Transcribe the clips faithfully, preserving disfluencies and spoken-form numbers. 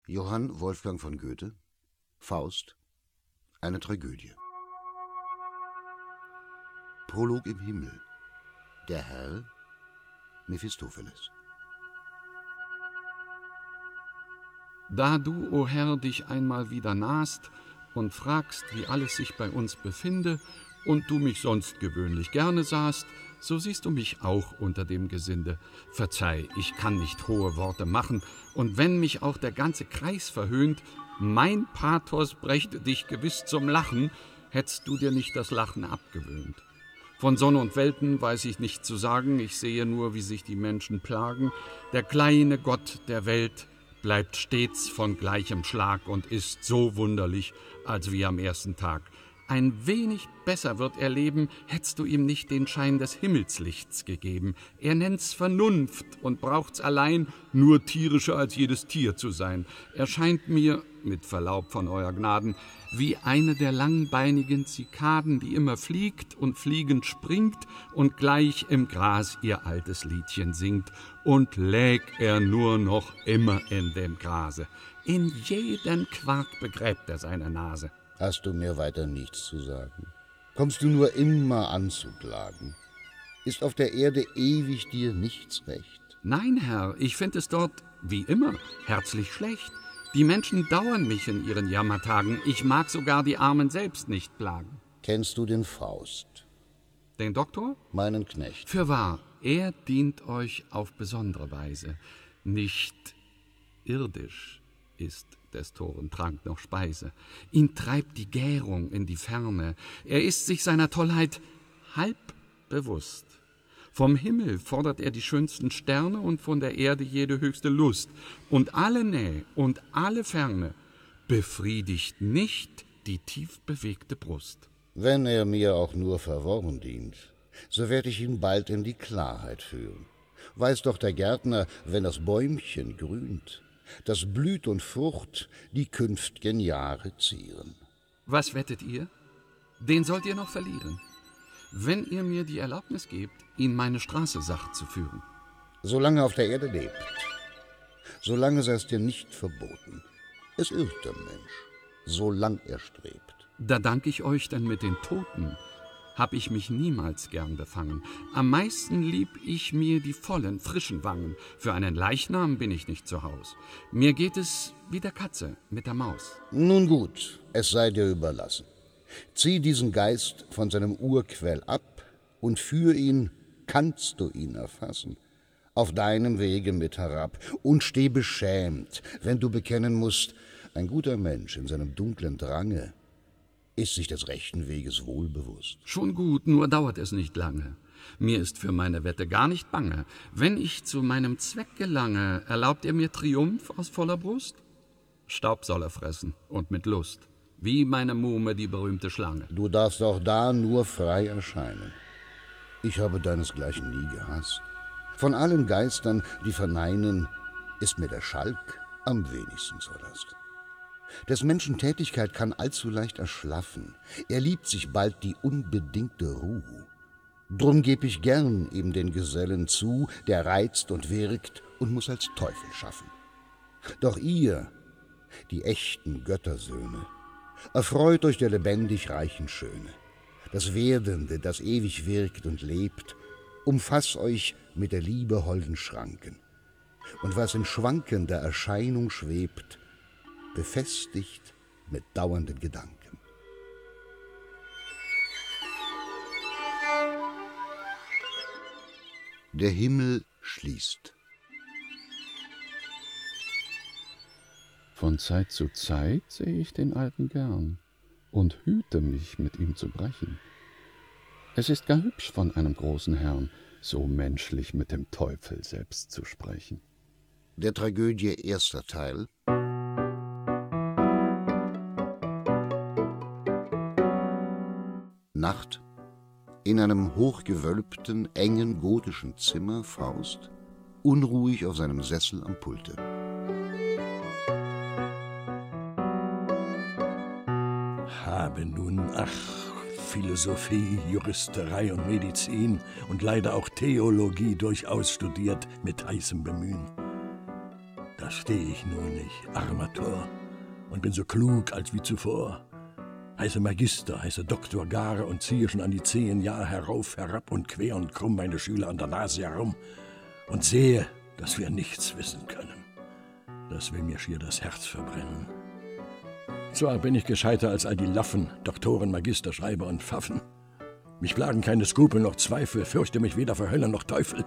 Johann Wolfgang von Goethe, Faust, eine Tragödie. Prolog im Himmel. Der Herr, Mephistopheles. Da du, o Herr, dich einmal wieder nahst und fragst, wie alles sich bei uns befinde, und du mich sonst gewöhnlich gerne sahst, so siehst du mich auch unter dem Gesinde. Verzeih, ich kann nicht hohe Worte machen, und wenn mich auch der ganze Kreis verhöhnt, mein Pathos brächte dich gewiss zum Lachen, hättst du dir nicht das Lachen abgewöhnt. Von Sonne und Welten weiß ich nicht zu sagen, ich sehe nur, wie sich die Menschen plagen. Der kleine Gott der Welt bleibt stets von gleichem Schlag und ist so wunderlich, als wie am ersten Tag. Ein wenig besser wird er leben, hättest du ihm nicht den Schein des Himmelslichts gegeben. Er nennt's Vernunft und braucht's allein, nur tierischer als jedes Tier zu sein. Er scheint mir, mit Verlaub von euer Gnaden, wie eine der langbeinigen Zikaden, die immer fliegt und fliegend springt und gleich im Gras ihr altes Liedchen singt. Und läg er nur noch immer in dem Grase. In jeden Quark begräbt er seine Nase. Hast du mir weiter nichts zu sagen? Kommst du nur immer anzuklagen? Ist auf der Erde ewig dir nichts recht? Nein, Herr, ich find es dort, wie immer, herzlich schlecht. Die Menschen dauern mich in ihren Jammertagen. Ich mag sogar die Armen selbst nicht plagen. Kennst du den Faust? Den Doktor? Meinen Knecht. Fürwahr, er dient euch auf besondere Weise. Nicht irdisch ist des Toren Trank noch Speise. Ihn treibt die Gärung in die Ferne. Er ist sich seiner Tollheit halb bewusst. Vom Himmel fordert er die schönsten Sterne und von der Erde jede höchste Lust. Und alle Nähe und alle Ferne befriedigt nicht die tief bewegte Brust. Wenn er mir auch nur verworren dient, so werd ich ihn bald in die Klarheit führen. Weiß doch der Gärtner, wenn das Bäumchen grünt, dass Blüt und Frucht die künft'gen Jahre zieren. Was wettet ihr? Den sollt ihr noch verlieren, wenn ihr mir die Erlaubnis gebt, ihn meine Straße sacht zu führen. Solange auf der Erde lebt, solange sei es dir nicht verboten. Es irrt der Mensch, solang er strebt. Da dank ich euch denn mit den Toten, hab ich mich niemals gern befangen. Am meisten lieb ich mir die vollen, frischen Wangen. Für einen Leichnam bin ich nicht zu Haus. Mir geht es wie der Katze mit der Maus. Nun gut, es sei dir überlassen. Zieh diesen Geist von seinem Urquell ab und führ ihn, kannst du ihn erfassen, auf deinem Wege mit herab und steh beschämt, wenn du bekennen musst, ein guter Mensch in seinem dunklen Drange ist sich des rechten Weges wohl bewusst. Schon gut, nur dauert es nicht lange. Mir ist für meine Wette gar nicht bange. Wenn ich zu meinem Zweck gelange, erlaubt ihr mir Triumph aus voller Brust? Staub soll er fressen und mit Lust, wie meine Muhme die berühmte Schlange. Du darfst auch da nur frei erscheinen. Ich habe deinesgleichen nie gehasst. Von allen Geistern, die verneinen, ist mir der Schalk am wenigsten zur Last. Des Menschen Tätigkeit kann allzu leicht erschlaffen. Er liebt sich bald die unbedingte Ruh. Drum geb ich gern ihm den Gesellen zu, der reizt und wirkt und muß als Teufel schaffen. Doch ihr, die echten Göttersöhne, erfreut euch der lebendig reichen Schöne. Das Werdende, das ewig wirkt und lebt, umfass euch mit der Liebe holden Schranken. Und was in schwankender Erscheinung schwebt, befestigt mit dauernden Gedanken. Der Himmel schließt. Von Zeit zu Zeit sehe ich den Alten gern und hüte mich, mit ihm zu brechen. Es ist gar hübsch von einem großen Herrn, so menschlich mit dem Teufel selbst zu sprechen. Der Tragödie erster Teil. Nacht. In einem hochgewölbten, engen, gotischen Zimmer Faust, unruhig auf seinem Sessel am Pulte. Habe nun, ach, Philosophie, Juristerei und Medizin und leider auch Theologie durchaus studiert mit heißem Bemühen. Da verstehe ich nur nicht, armer Tor, und bin so klug als wie zuvor. Heiße Magister, heiße Doktor gar und ziehe schon an die zehn Jahr herauf, herab und quer und krumm meine Schüler an der Nase herum und sehe, dass wir nichts wissen können. Das will mir schier das Herz verbrennen. Zwar bin ich gescheiter als all die Laffen, Doktoren, Magister, Schreiber und Pfaffen. Mich plagen keine Skrupel noch Zweifel, fürchte mich weder vor Hölle noch Teufel.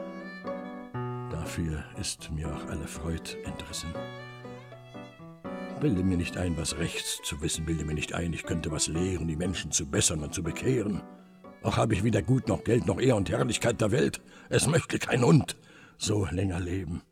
Dafür ist mir auch alle Freud entrissen. Bilde mir nicht ein, was rechts zu wissen, bilde mir nicht ein, ich könnte was lehren, die Menschen zu bessern und zu bekehren. Auch habe ich weder Gut noch Geld noch Ehr und Herrlichkeit der Welt. Es möchte kein Hund so länger leben.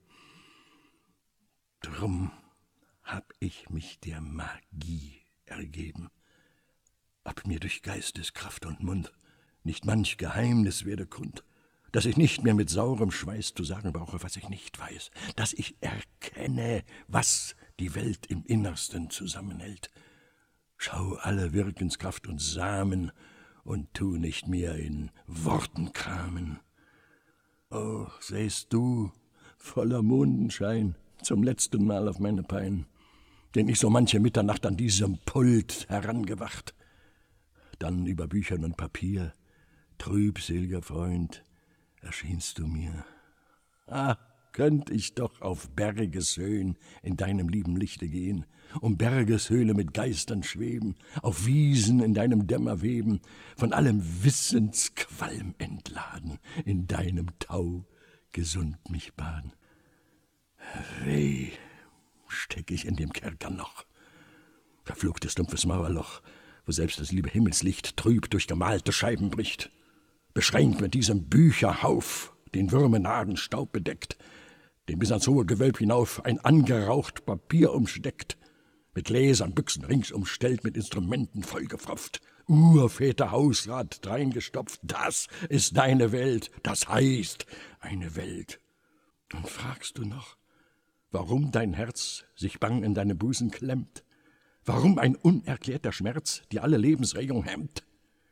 Drum hab ich mich der Magie ergeben. Ob mir durch Geisteskraft und Mund nicht manch Geheimnis werde kund, dass ich nicht mehr mit saurem Schweiß zu sagen brauche, was ich nicht weiß, dass ich erkenne, was die Welt im Innersten zusammenhält. Schau alle Wirkenskraft und Samen und tu nicht mehr in Worten kramen. Oh, sähst du, voller Mondenschein, zum letzten Mal auf meine Pein, den ich so manche Mitternacht an diesem Pult herangewacht, dann über Büchern und Papier, trübseliger Freund, erschienst du mir. Ah, könnt ich doch auf Bergeshöhen in deinem lieben Lichte gehen, um Bergeshöhle mit Geistern schweben, auf Wiesen in deinem Dämmer weben, von allem Wissensqualm entladen, in deinem Tau gesund mich baden. Weh, steck ich in dem Kerker noch, verfluchtes dumpfes Mauerloch, wo selbst das liebe Himmelslicht trüb durch gemalte Scheiben bricht, beschränkt mit diesem Bücherhauf, den Würmenaden Staub bedeckt, den bis ans hohe Gewölb hinauf ein angeraucht Papier umsteckt, mit Gläsern, Büchsen rings umstellt, mit Instrumenten vollgepfropft, Urväter Hausrat dreingestopft, das ist deine Welt, das heißt eine Welt. Und fragst du noch, warum dein Herz sich bang in deine Busen klemmt, warum ein unerklärter Schmerz dir alle Lebensregung hemmt?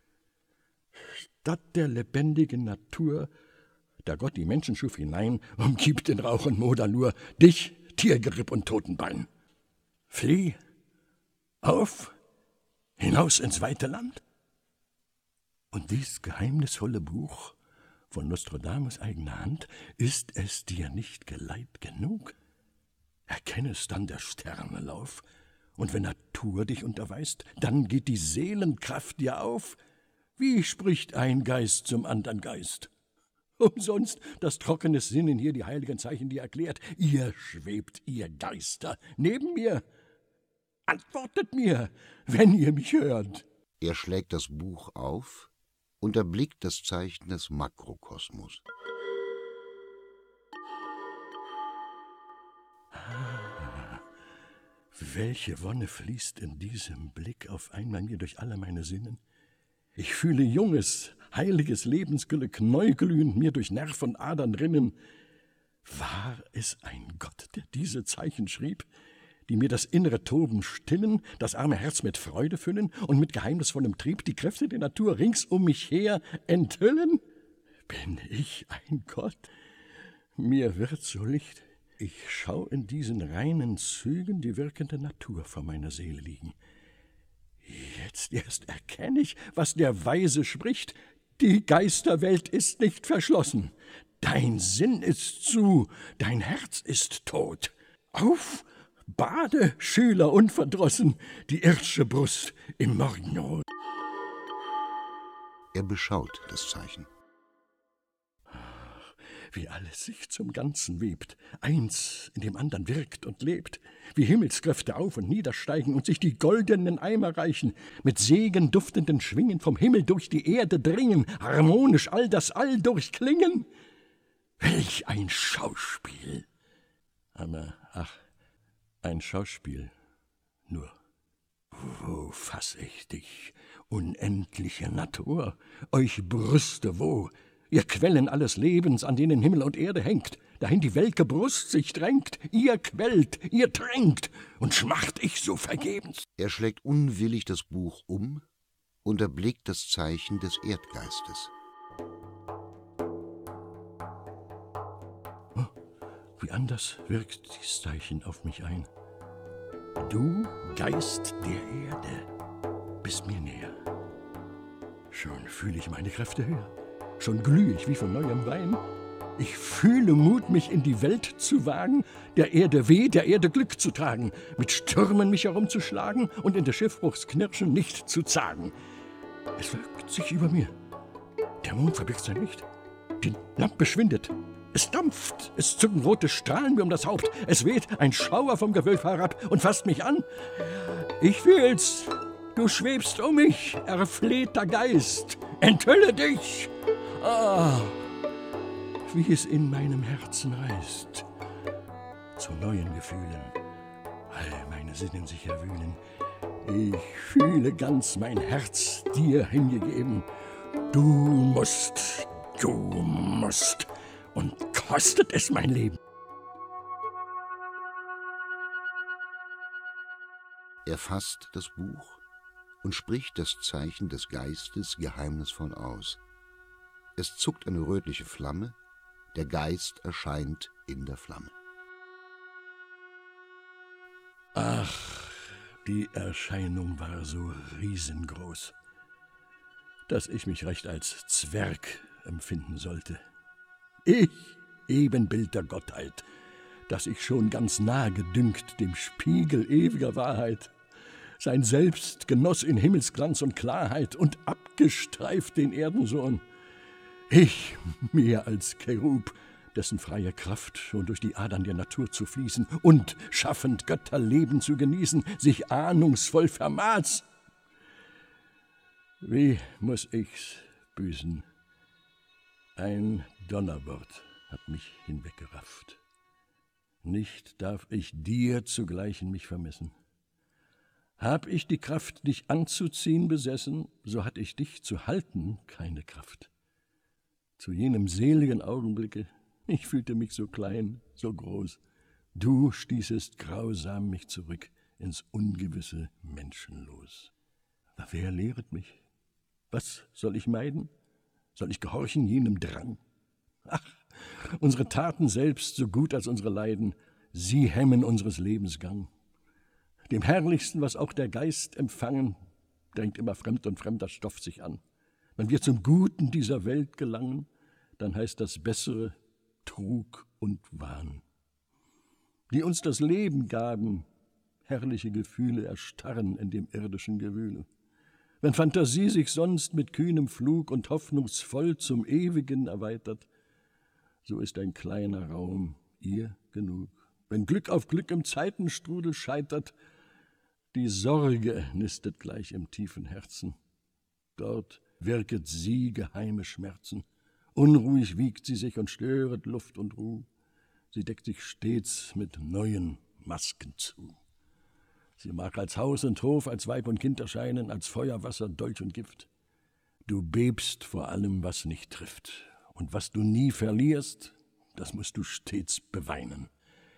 Statt der lebendigen Natur, da Gott die Menschen schuf hinein, umgibt in Rauch und Moder nur dich, Tiergeripp und Totenbein. Flieh, auf, hinaus ins weite Land. Und dies geheimnisvolle Buch von Nostradamus eigener Hand, ist es dir nicht geleit genug? Erkennest dann der Sterne Lauf, und wenn Natur dich unterweist, dann geht die Seelenkraft dir auf. Wie spricht ein Geist zum andern Geist? Umsonst das trockene Sinnen hier die heiligen Zeichen dir erklärt. Ihr schwebt, ihr Geister, neben mir. Antwortet mir, wenn ihr mich hört. Er schlägt das Buch auf und erblickt das Zeichen des Makrokosmos. Ah, welche Wonne fließt in diesem Blick auf einmal mir durch alle meine Sinnen. Ich fühle junges, heiliges Lebensglück neuglühend mir durch Nerv und Adern rinnen. War es ein Gott, der diese Zeichen schrieb, die mir das innere Toben stillen, das arme Herz mit Freude füllen und mit geheimnisvollem Trieb die Kräfte der Natur rings um mich her enthüllen? Bin ich ein Gott? Mir wird so licht. Ich schau in diesen reinen Zügen die wirkende Natur vor meiner Seele liegen. Jetzt erst erkenne ich, was der Weise spricht. Die Geisterwelt ist nicht verschlossen. Dein Sinn ist zu, dein Herz ist tot. Auf, bade, Schüler unverdrossen, die irdische Brust im Morgenrot. Er beschaut das Zeichen. Wie alles sich zum Ganzen webt, eins in dem andern wirkt und lebt, wie Himmelskräfte auf und niedersteigen und sich die goldenen Eimer reichen, mit segenduftenden Schwingen vom Himmel durch die Erde dringen, harmonisch all das All durchklingen. Welch ein Schauspiel! Aber, ach, ein Schauspiel nur. Wo fass ich dich, unendliche Natur, euch Brüste wo, ihr Quellen alles Lebens, an denen Himmel und Erde hängt, dahin die welke Brust sich drängt, ihr quellt, ihr tränkt, und schmacht ich so vergebens. Er schlägt unwillig das Buch um und erblickt das Zeichen des Erdgeistes. Wie anders wirkt dies Zeichen auf mich ein. Du, Geist der Erde, bist mir näher. Schon fühle ich meine Kräfte höher. Schon glühe ich wie von neuem Wein. Ich fühle Mut, mich in die Welt zu wagen, der Erde weh, der Erde Glück zu tragen, mit Stürmen mich herumzuschlagen und in des Schiffbruchs Knirschen nicht zu zagen. Es wölkt sich über mir. Der Mond verbirgt sein Licht. Die Lampe schwindet. Es dampft. Es zucken rote Strahlen mir um das Haupt. Es weht ein Schauer vom Gewölk herab und fasst mich an. Ich fühl's. Du schwebst um mich, erflehter Geist. Enthülle dich. Ah, wie es in meinem Herzen reißt. Zu neuen Gefühlen. All meine Sinnen sich erwühlen. Ich fühle ganz mein Herz dir hingegeben. Du musst, du musst, und kostet es mein Leben. Er fasst das Buch und spricht das Zeichen des Geistes geheimnisvoll aus. Es zuckt eine rötliche Flamme, der Geist erscheint in der Flamme. Ach, die Erscheinung war so riesengroß, dass ich mich recht als Zwerg empfinden sollte. Ich, Ebenbild der Gottheit, dass ich schon ganz nah gedünkt dem Spiegel ewiger Wahrheit, sein Selbst genoss in Himmelsglanz und Klarheit und abgestreift den Erdensohn. Ich, mehr als Cherub, dessen freie Kraft schon durch die Adern der Natur zu fließen und, schaffend Götterleben zu genießen, sich ahnungsvoll vermaß. Wie muß ich's büßen? Ein Donnerwort hat mich hinweggerafft. Nicht darf ich dir zugleichen mich vermessen. Hab ich die Kraft, dich anzuziehen, besessen, so hatt ich dich zu halten keine Kraft. Zu jenem seligen Augenblicke, ich fühlte mich so klein, so groß, du stießest grausam mich zurück ins ungewisse Menschenlos. Wer lehret mich? Was soll ich meiden? Soll ich gehorchen jenem Drang? Ach, unsere Taten selbst, so gut als unsere Leiden, sie hemmen unseres Lebens Gang. Dem Herrlichsten, was auch der Geist empfangen, drängt immer fremd und fremder Stoff sich an. Wenn wir zum Guten dieser Welt gelangen, dann heißt das Bessere Trug und Wahn. Die uns das Leben gaben, herrliche Gefühle erstarren in dem irdischen Gewühle. Wenn Fantasie sich sonst mit kühnem Flug und hoffnungsvoll zum Ewigen erweitert, so ist ein kleiner Raum ihr genug. Wenn Glück auf Glück im Zeitenstrudel scheitert, die Sorge nistet gleich im tiefen Herzen. Dort wirket sie geheime Schmerzen. Unruhig wiegt sie sich und störet Luft und Ruh. Sie deckt sich stets mit neuen Masken zu. Sie mag als Haus und Hof, als Weib und Kind erscheinen, als Feuer, Wasser, Dolch und Gift. Du bebst vor allem, was nicht trifft. Und was du nie verlierst, das musst du stets beweinen.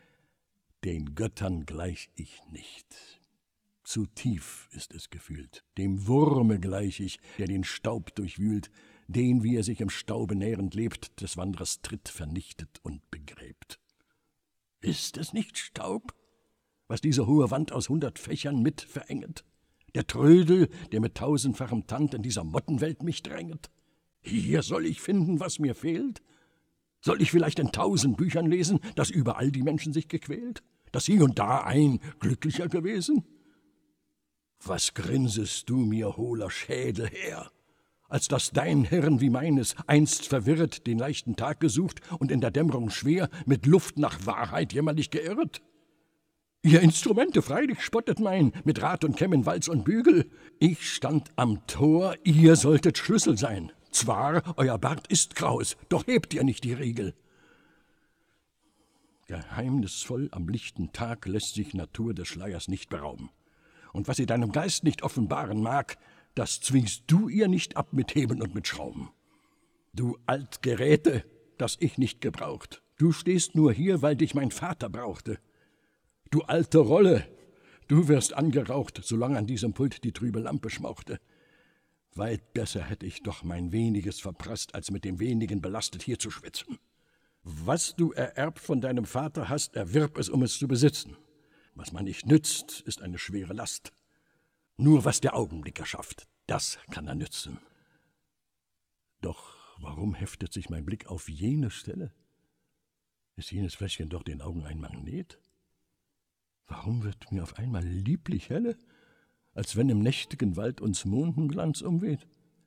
Den Göttern gleich ich nicht. Zu tief ist es gefühlt. Dem Wurme gleich ich, der den Staub durchwühlt, den, wie er sich im Staube nährend lebt, des Wanderers Tritt vernichtet und begräbt. Ist es nicht Staub, was diese hohe Wand aus hundert Fächern mit verenget? Der Trödel, der mit tausendfachem Tand in dieser Mottenwelt mich dränget? Hier soll ich finden, was mir fehlt? Soll ich vielleicht in tausend Büchern lesen, dass überall die Menschen sich gequält? Dass hier und da ein glücklicher gewesen? Was grinsest du mir, hohler Schädel, her? Als dass dein Hirn wie meines einst verwirrt den leichten Tag gesucht und in der Dämmerung schwer mit Luft nach Wahrheit jämmerlich geirrt? Ihr Instrumente freilich spottet mein, mit Rad und Kämmen, Walz und Bügel. Ich stand am Tor, ihr solltet Schlüssel sein. Zwar, euer Bart ist kraus, doch hebt ihr nicht die Riegel. Geheimnisvoll am lichten Tag lässt sich Natur des Schleiers nicht berauben. Und was sie deinem Geist nicht offenbaren mag, das zwingst du ihr nicht ab mit Hebeln und mit Schrauben. Du Altgeräte, das ich nicht gebraucht, du stehst nur hier, weil dich mein Vater brauchte. Du alte Rolle, du wirst angeraucht, solange an diesem Pult die trübe Lampe schmauchte. Weit besser hätte ich doch mein Weniges verprasst, als mit dem Wenigen belastet hier zu schwitzen. Was du ererbt von deinem Vater hast, erwirb es, um es zu besitzen. Was man nicht nützt, ist eine schwere Last. Nur was der Augenblick erschafft, das kann er nützen. Doch warum heftet sich mein Blick auf jene Stelle? Ist jenes Fläschchen doch den Augen ein Magnet? Warum wird mir auf einmal lieblich helle, als wenn im nächtigen Wald uns Mondenglanz umweht?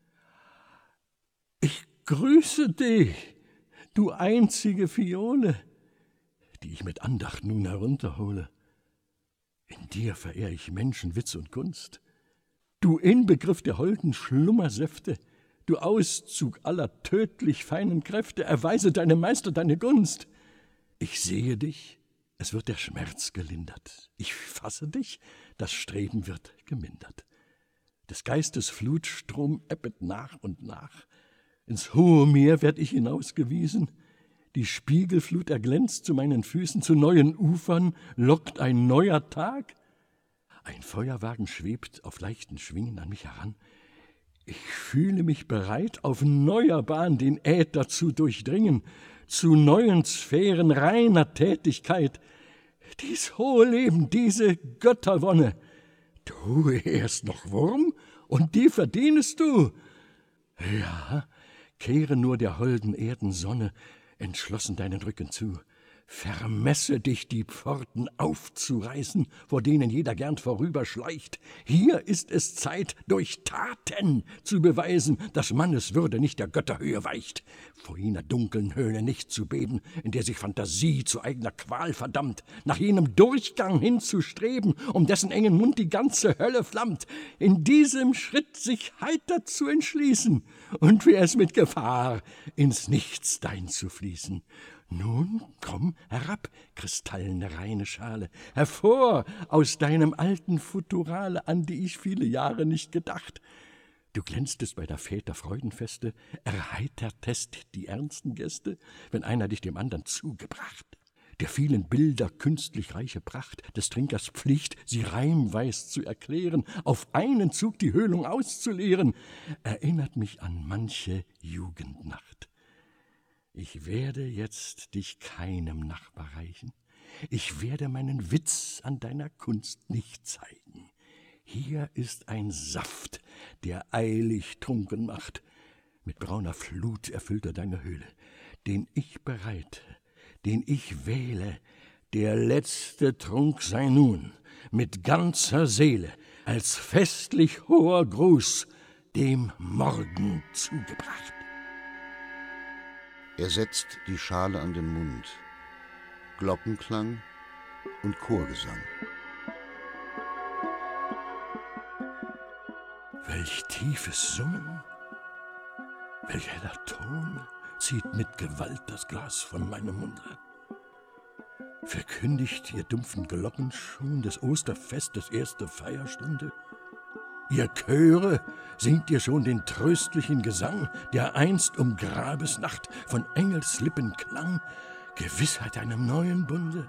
Ich grüße dich, du einzige Fiole, die ich mit Andacht nun herunterhole. In dir verehr ich Menschen, Witz und Gunst. Du Inbegriff der holden Schlummersäfte, du Auszug aller tödlich feinen Kräfte, erweise deinem Meister deine Gunst. Ich sehe dich, es wird der Schmerz gelindert. Ich fasse dich, das Streben wird gemindert. Des Geistes Flutstrom ebbet nach und nach. Ins hohe Meer werd ich hinausgewiesen. Die Spiegelflut erglänzt zu meinen Füßen. Zu neuen Ufern lockt ein neuer Tag. Ein Feuerwagen schwebt auf leichten Schwingen an mich heran. Ich fühle mich bereit, auf neuer Bahn den Äther zu durchdringen, zu neuen Sphären reiner Tätigkeit. Dies hohe Leben, diese Götterwonne, du erst noch Wurm, und die verdienest du. Ja, kehre nur der holden Erdensonne entschlossen deinen Rücken zu. Vermesse dich, die Pforten aufzureißen, vor denen jeder gern vorüberschleicht. Hier ist es Zeit, durch Taten zu beweisen, dass Mannes Würde nicht der Götterhöhe weicht. Vor jener dunklen Höhle nicht zu beben, in der sich Fantasie zu eigener Qual verdammt, nach jenem Durchgang hinzustreben, um dessen engen Mund die ganze Hölle flammt, in diesem Schritt sich heiter zu entschließen und wie es mit Gefahr ins Nichtsdein zu fließen. Nun, komm herab, kristallene reine Schale, hervor aus deinem alten Futurale, an die ich viele Jahre nicht gedacht. Du glänztest bei der Väter Freudenfeste, erheitertest die ernsten Gäste, wenn einer dich dem andern zugebracht. Der vielen Bilder künstlich reiche Pracht, des Trinkers Pflicht, sie reimweis zu erklären, auf einen Zug die Höhlung auszuleeren, erinnert mich an manche Jugendnacht. Ich werde jetzt dich keinem Nachbar reichen. Ich werde meinen Witz an deiner Kunst nicht zeigen. Hier ist ein Saft, der eilig trunken macht. Mit brauner Flut erfüllt er deine Höhle, den ich bereite, den ich wähle. Der letzte Trunk sei nun mit ganzer Seele als festlich hoher Gruß dem Morgen zugebracht. Er setzt die Schale an den Mund. Glockenklang und Chorgesang. Welch tiefes Summen, welch heller Ton zieht mit Gewalt das Glas von meinem Munde. Verkündigt ihr dumpfen Glocken schon des Osterfestes erste Feierstunde? Ihr Chöre, singt ihr schon den tröstlichen Gesang, der einst um Grabesnacht von Engelslippen klang, Gewissheit einem neuen Bunde?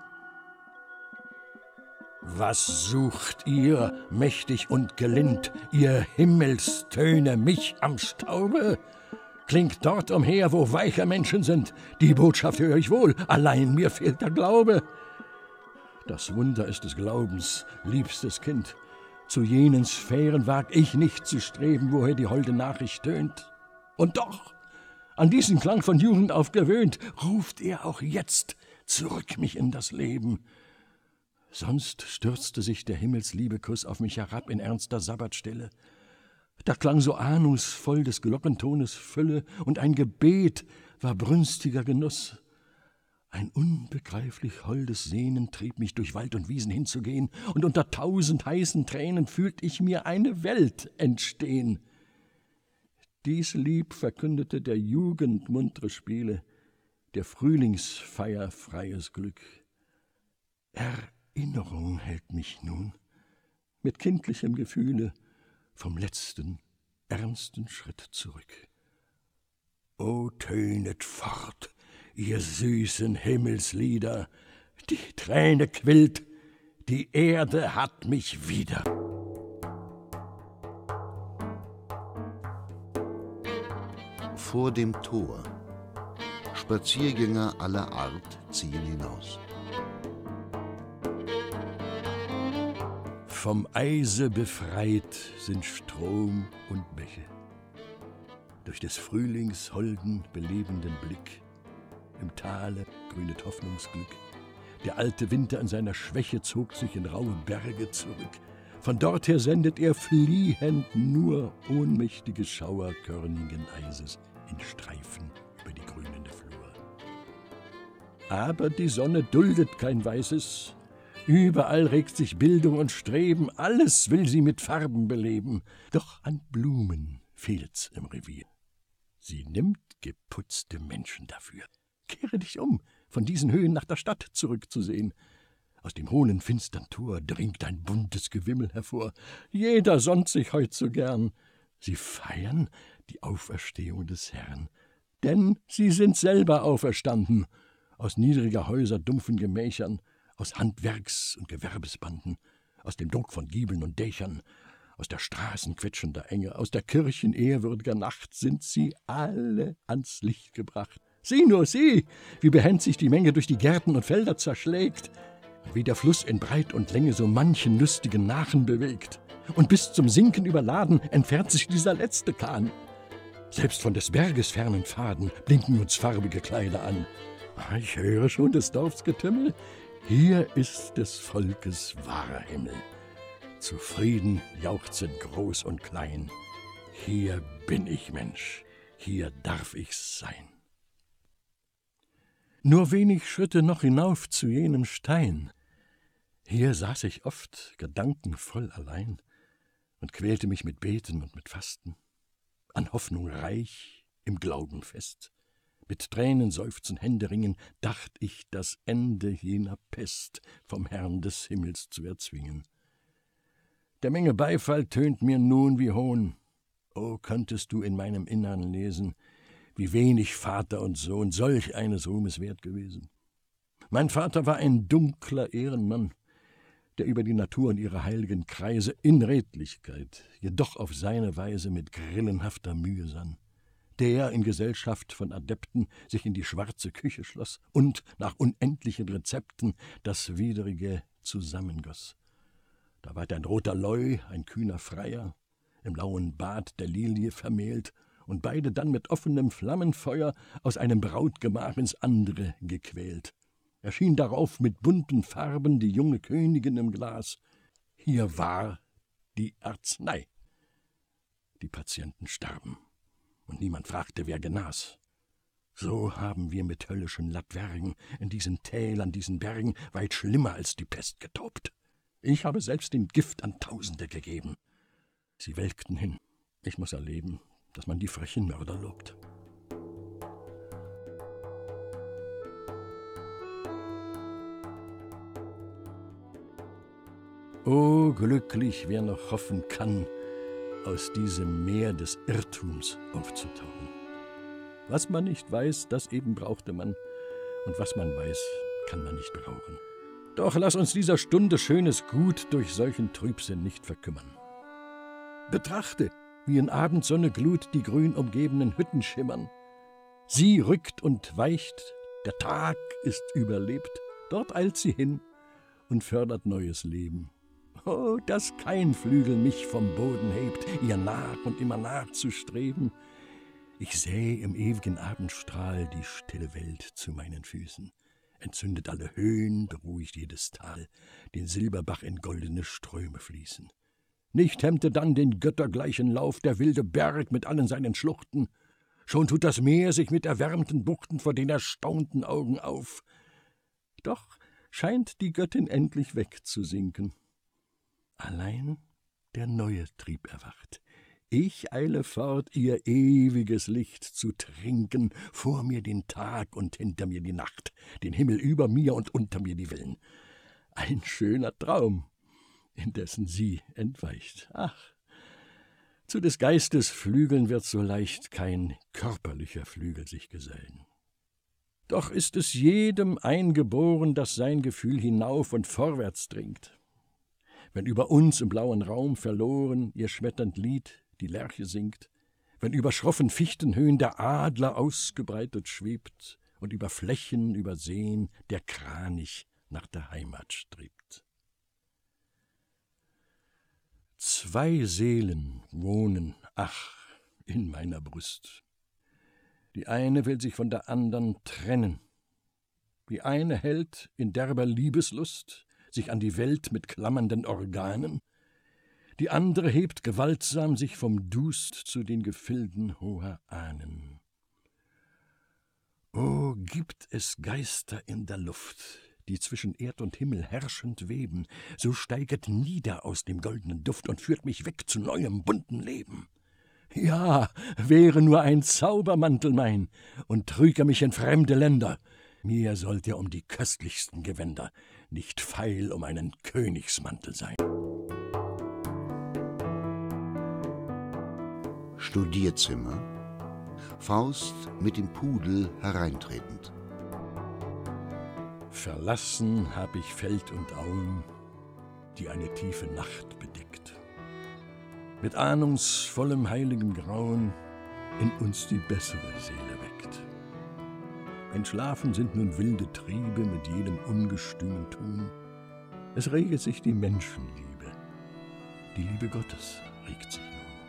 Was sucht ihr, mächtig und gelind, ihr Himmelstöne mich am Staube? Klingt dort umher, wo weiche Menschen sind, die Botschaft höre ich wohl, allein mir fehlt der Glaube. Das Wunder ist des Glaubens, liebstes Kind, zu jenen Sphären wag ich nicht zu streben, woher die holde Nachricht tönt. Und doch, an diesen Klang von Jugend auf gewöhnt, ruft er auch jetzt zurück mich in das Leben. Sonst stürzte sich der himmelsliebe Kuss auf mich herab in ernster Sabbatstille. Da klang so ahnungsvoll des Glockentones Fülle, und ein Gebet war brünstiger Genuss. Ein unbegreiflich holdes Sehnen trieb mich durch Wald und Wiesen hinzugehen, und unter tausend heißen Tränen fühlt ich mir eine Welt entstehen. Dies Lieb verkündete der Jugend muntre Spiele, der Frühlingsfeier freies Glück. Erinnerung hält mich nun, mit kindlichem Gefühle, vom letzten, ernsten Schritt zurück. O tönet fort, ihr süßen Himmelslieder, die Träne quillt, die Erde hat mich wieder. Vor dem Tor Spaziergänger aller Art ziehen hinaus. Vom Eise befreit sind Strom und Bäche. Durch des Frühlings holden, belebenden Blick im Tale grünet Hoffnungsglück. Der alte Winter in seiner Schwäche zog sich in raue Berge zurück. Von dorther sendet er fliehend nur ohnmächtige Schauer körnigen Eises in Streifen über die grünende Flur. Aber die Sonne duldet kein Weißes. Überall regt sich Bildung und Streben, alles will sie mit Farben beleben. Doch an Blumen fehlt's im Revier. Sie nimmt geputzte Menschen dafür. Kehre dich um, von diesen Höhen nach der Stadt zurückzusehen. Aus dem hohlen, finstern Tor dringt ein buntes Gewimmel hervor. Jeder sonnt sich heut so gern. Sie feiern die Auferstehung des Herrn. Denn sie sind selber auferstanden, aus niedriger Häuser dumpfen Gemächern, aus Handwerks- und Gewerbesbanden, aus dem Druck von Giebeln und Dächern, aus der Straßen quetschender Enge, aus der Kirchen ehrwürdiger Nacht sind sie alle ans Licht gebracht. Sieh nur, sieh, wie behend sich die Menge durch die Gärten und Felder zerschlägt, wie der Fluss in Breit und Länge so manchen lustigen Nachen bewegt. Und bis zum Sinken überladen entfernt sich dieser letzte Kahn. Selbst von des Berges fernen Pfaden blinken uns farbige Kleider an. Ich höre schon des Dorfs Getümmel, hier ist des Volkes wahrer Himmel. Zufrieden jauchzet groß und klein. Hier bin ich Mensch, hier darf ich's sein. Nur wenig Schritte noch hinauf zu jenem Stein. Hier saß ich oft gedankenvoll allein und quälte mich mit Beten und mit Fasten, an Hoffnung reich, im Glauben fest. Mit Tränen, Seufzen, Händeringen dacht ich, das Ende jener Pest vom Herrn des Himmels zu erzwingen. Der Menge Beifall tönt mir nun wie Hohn. O, könntest du in meinem Innern lesen, wie wenig Vater und Sohn solch eines Ruhmes wert gewesen. Mein Vater war ein dunkler Ehrenmann, der über die Natur und ihre heiligen Kreise in Redlichkeit, jedoch auf seine Weise mit grillenhafter Mühe sann, der in Gesellschaft von Adepten sich in die schwarze Küche schloss und nach unendlichen Rezepten das Widrige zusammengoss. Da ward ein roter Leu, ein kühner Freier, im lauen Bad der Lilie vermählt, und beide dann mit offenem Flammenfeuer aus einem Brautgemach ins andere gequält. Erschien darauf mit bunten Farben die junge Königin im Glas. Hier war die Arznei. Die Patienten starben, und niemand fragte, wer genas. So haben wir mit höllischen Lattwergen in diesen Tälern, diesen Bergen weit schlimmer als die Pest getobt. Ich habe selbst dem Gift an Tausende gegeben. Sie welkten hin. Ich muß erleben, dass man die frechen Mörder lobt. O, glücklich, wer noch hoffen kann, aus diesem Meer des Irrtums aufzutauchen. Was man nicht weiß, das eben brauchte man, und was man weiß, kann man nicht brauchen. Doch lass uns dieser Stunde schönes Gut durch solchen Trübsinn nicht verkümmern. Betrachte, wie in Abendsonne Glut die grün umgebenen Hütten schimmern. Sie rückt und weicht, der Tag ist überlebt, dort eilt sie hin und fördert neues Leben. Oh, dass kein Flügel mich vom Boden hebt, ihr nach und immer nachzustreben. Ich sähe im ewigen Abendstrahl die stille Welt zu meinen Füßen, entzündet alle Höhen, beruhigt jedes Tal, den Silberbach in goldene Ströme fließen. Nicht hemmte dann den göttergleichen Lauf der wilde Berg mit allen seinen Schluchten. Schon tut das Meer sich mit erwärmten Buchten vor den erstaunten Augen auf. Doch scheint die Göttin endlich wegzusinken. Allein der neue Trieb erwacht. Ich eile fort, ihr ewiges Licht zu trinken, vor mir den Tag und hinter mir die Nacht, den Himmel über mir und unter mir die Wellen. Ein schöner Traum, indessen sie entweicht. Ach, zu des Geistes Flügeln wird so leicht kein körperlicher Flügel sich gesellen. Doch ist es jedem eingeboren, dass sein Gefühl hinauf und vorwärts dringt. Wenn über uns im blauen Raum verloren ihr schmetternd Lied die Lerche singt, wenn über schroffen Fichtenhöhen der Adler ausgebreitet schwebt und über Flächen, über Seen der Kranich nach der Heimat strebt. Zwei Seelen wohnen, ach, in meiner Brust. Die eine will sich von der andern trennen. Die eine hält in derber Liebeslust sich an die Welt mit klammernden Organen. Die andere hebt gewaltsam sich vom Dust zu den Gefilden hoher Ahnen. O, gibt es Geister in der Luft, die zwischen Erd und Himmel herrschend weben, so steiget nieder aus dem goldenen Duft und führt mich weg zu neuem bunten Leben. Ja, wäre nur ein Zaubermantel mein und trüge mich in fremde Länder, mir sollt er um die köstlichsten Gewänder nicht feil um einen Königsmantel sein. Studierzimmer. Faust mit dem Pudel hereintretend. Verlassen hab ich Feld und Auen, die eine tiefe Nacht bedeckt. Mit ahnungsvollem heiligen Grauen in uns die bessere Seele weckt. Entschlafen sind nun wilde Triebe mit jedem ungestümen Tun. Es reget sich die Menschenliebe, die Liebe Gottes regt sich nun.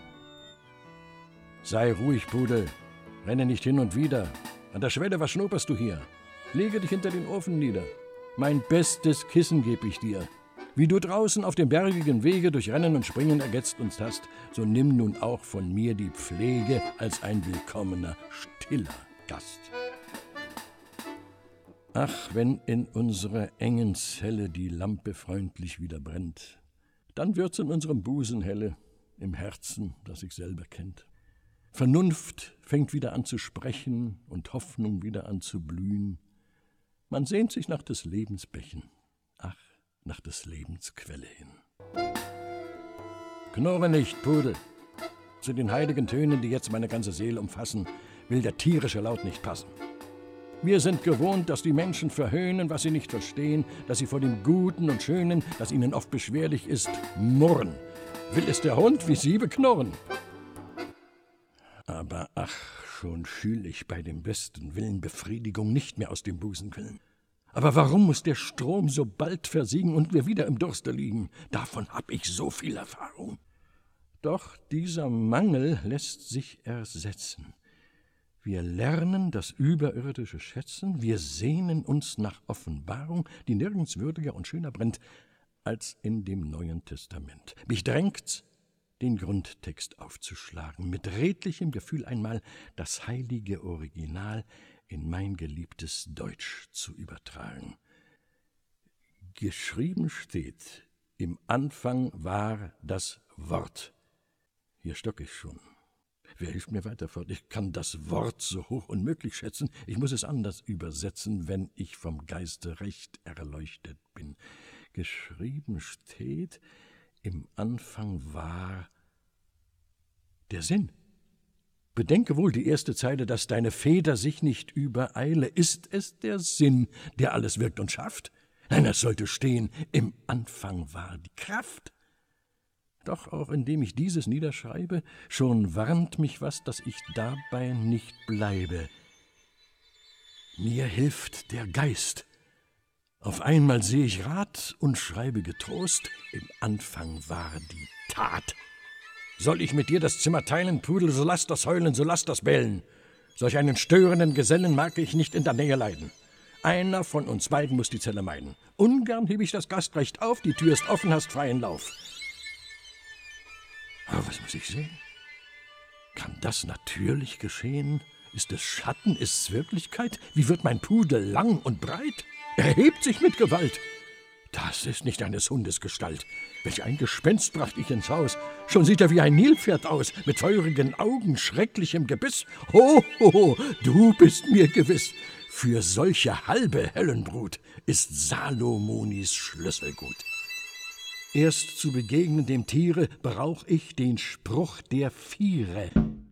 Sei ruhig, Pudel, renne nicht hin und wieder. An der Schwelle, was schnuperst du hier? Lege dich hinter den Ofen nieder. Mein bestes Kissen geb ich dir. Wie du draußen auf dem bergigen Wege durch Rennen und Springen ergetzt uns hast, so nimm nun auch von mir die Pflege als ein willkommener, stiller Gast. Ach, wenn in unserer engen Zelle die Lampe freundlich wieder brennt, dann wird's in unserem Busen helle, im Herzen, das sich selber kennt. Vernunft fängt wieder an zu sprechen und Hoffnung wieder an zu blühen. Man sehnt sich nach des Lebens Bächen, ach, nach des Lebens Quelle hin. Knurre nicht, Pudel. Zu den heiligen Tönen, die jetzt meine ganze Seele umfassen, will der tierische Laut nicht passen. Wir sind gewohnt, dass die Menschen verhöhnen, was sie nicht verstehen, dass sie vor dem Guten und Schönen, das ihnen oft beschwerlich ist, murren. Will es der Hund wie sie beknurren? Aber ach, schon fühl ich bei dem besten Willen Befriedigung nicht mehr aus dem Busen quillen. Aber warum muss der Strom so bald versiegen und wir wieder im Durste liegen? Davon hab ich so viel Erfahrung. Doch dieser Mangel lässt sich ersetzen. Wir lernen das Überirdische schätzen, wir sehnen uns nach Offenbarung, die nirgends würdiger und schöner brennt, als in dem Neuen Testament. Mich drängt's, den Grundtext aufzuschlagen, mit redlichem Gefühl einmal das heilige Original in mein geliebtes Deutsch zu übertragen. Geschrieben steht, im Anfang war das Wort. Hier stock ich schon. Wer hilft mir weiter fort? Ich kann das Wort so hoch unmöglich schätzen. Ich muss es anders übersetzen, wenn ich vom Geiste recht erleuchtet bin. Geschrieben steht, im Anfang war der Sinn. Bedenke wohl die erste Zeile, dass deine Feder sich nicht übereile. Ist es der Sinn, der alles wirkt und schafft? Nein, es sollte stehen, im Anfang war die Kraft. Doch auch indem ich dieses niederschreibe, schon warnt mich was, dass ich dabei nicht bleibe. Mir hilft der Geist. Auf einmal sehe ich Rat und schreibe getrost, im Anfang war die Tat. Soll ich mit dir das Zimmer teilen, Pudel, so lass das heulen, so lass das bellen. Solch einen störenden Gesellen mag ich nicht in der Nähe leiden. Einer von uns beiden muss die Zelle meiden. Ungern hebe ich das Gastrecht auf, die Tür ist offen, hast freien Lauf. Aber was muss ich sehen? Kann das natürlich geschehen? Ist es Schatten, ist es Wirklichkeit? Wie wird mein Pudel lang und breit? Er hebt sich mit Gewalt. Das ist nicht eines Hundes Gestalt. Welch ein Gespenst bracht ich ins Haus. Schon sieht er wie ein Nilpferd aus, mit feurigen Augen, schrecklichem Gebiss. Ho, ho, ho, du bist mir gewiss. Für solche halbe Höllenbrut ist Salomonis Schlüssel gut. Erst zu begegnen dem Tiere brauch ich den Spruch der Viere.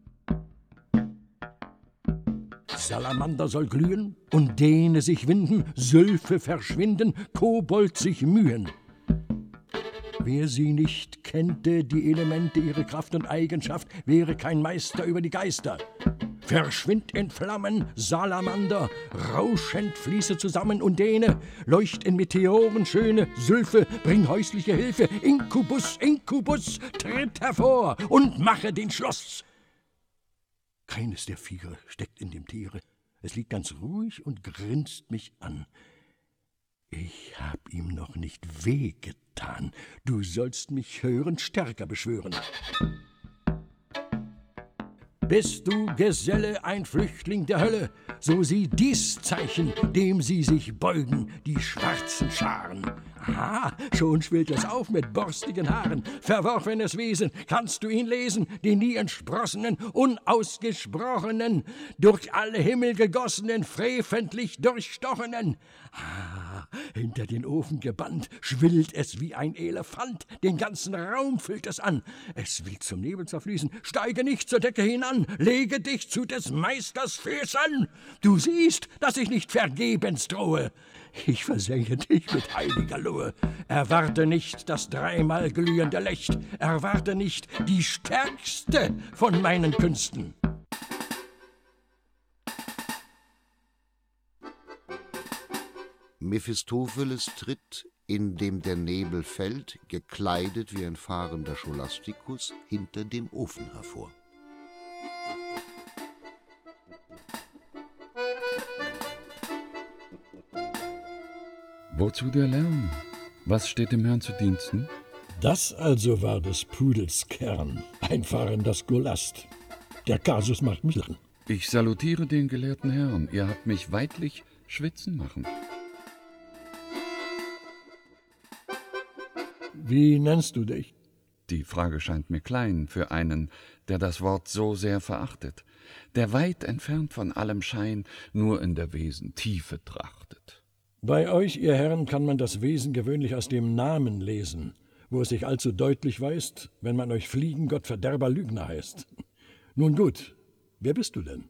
Salamander soll glühen und Däne sich winden, Sülfe verschwinden, Kobold sich mühen. Wer sie nicht kennte, die Elemente, ihre Kraft und Eigenschaft, wäre kein Meister über die Geister. verschwind in Flammen, Salamander, rauschend fließe zusammen Undene, leucht in Meteoren schöne Sylphe, bring häusliche Hilfe, Inkubus, Inkubus, tritt hervor und mache den Schluss. Keines der Viere steckt in dem Tiere, es liegt ganz ruhig und grinst mich an. Ich hab ihm noch nicht wehgetan, du sollst mich hörend stärker beschwören. Bist du, Geselle, ein Flüchtling der Hölle, so sieh dies Zeichen, dem sie sich beugen, die schwarzen Scharen. Aha, schon schwillt es auf mit borstigen Haaren. Verworfenes Wesen, kannst du ihn lesen, den nie entsprossenen, unausgesprochenen, durch alle Himmel gegossenen, freventlich durchstochenen. Ah, hinter den Ofen gebannt, schwillt es wie ein Elefant, den ganzen Raum füllt es an. Es will zum Nebel zerfließen, steige nicht zur Decke hinan, lege dich zu des Meisters Füßen. Du siehst, dass ich nicht vergebens drohe. Ich versenke dich mit heiliger Lohe. Erwarte nicht das dreimal glühende Licht, erwarte nicht die stärkste von meinen Künsten. Mephistopheles tritt, indem der Nebel fällt, gekleidet wie ein fahrender Scholastikus, hinter dem Ofen hervor. Wozu der Lärm? Was steht dem Herrn zu Diensten? Das also war des Pudels Kern, ein fahrender Scholast. Der Kasus macht mich lachen. Ich salutiere den gelehrten Herrn. Ihr habt mich weidlich schwitzen machen. Wie nennst du dich? Die Frage scheint mir klein für einen, der das Wort so sehr verachtet, der weit entfernt von allem Schein nur in der Wesen Tiefe trachtet. Bei euch, ihr Herren, kann man das Wesen gewöhnlich aus dem Namen lesen, wo es sich allzu deutlich weist, wenn man euch Fliegen Gottverderber Lügner heißt. Nun gut, wer bist du denn?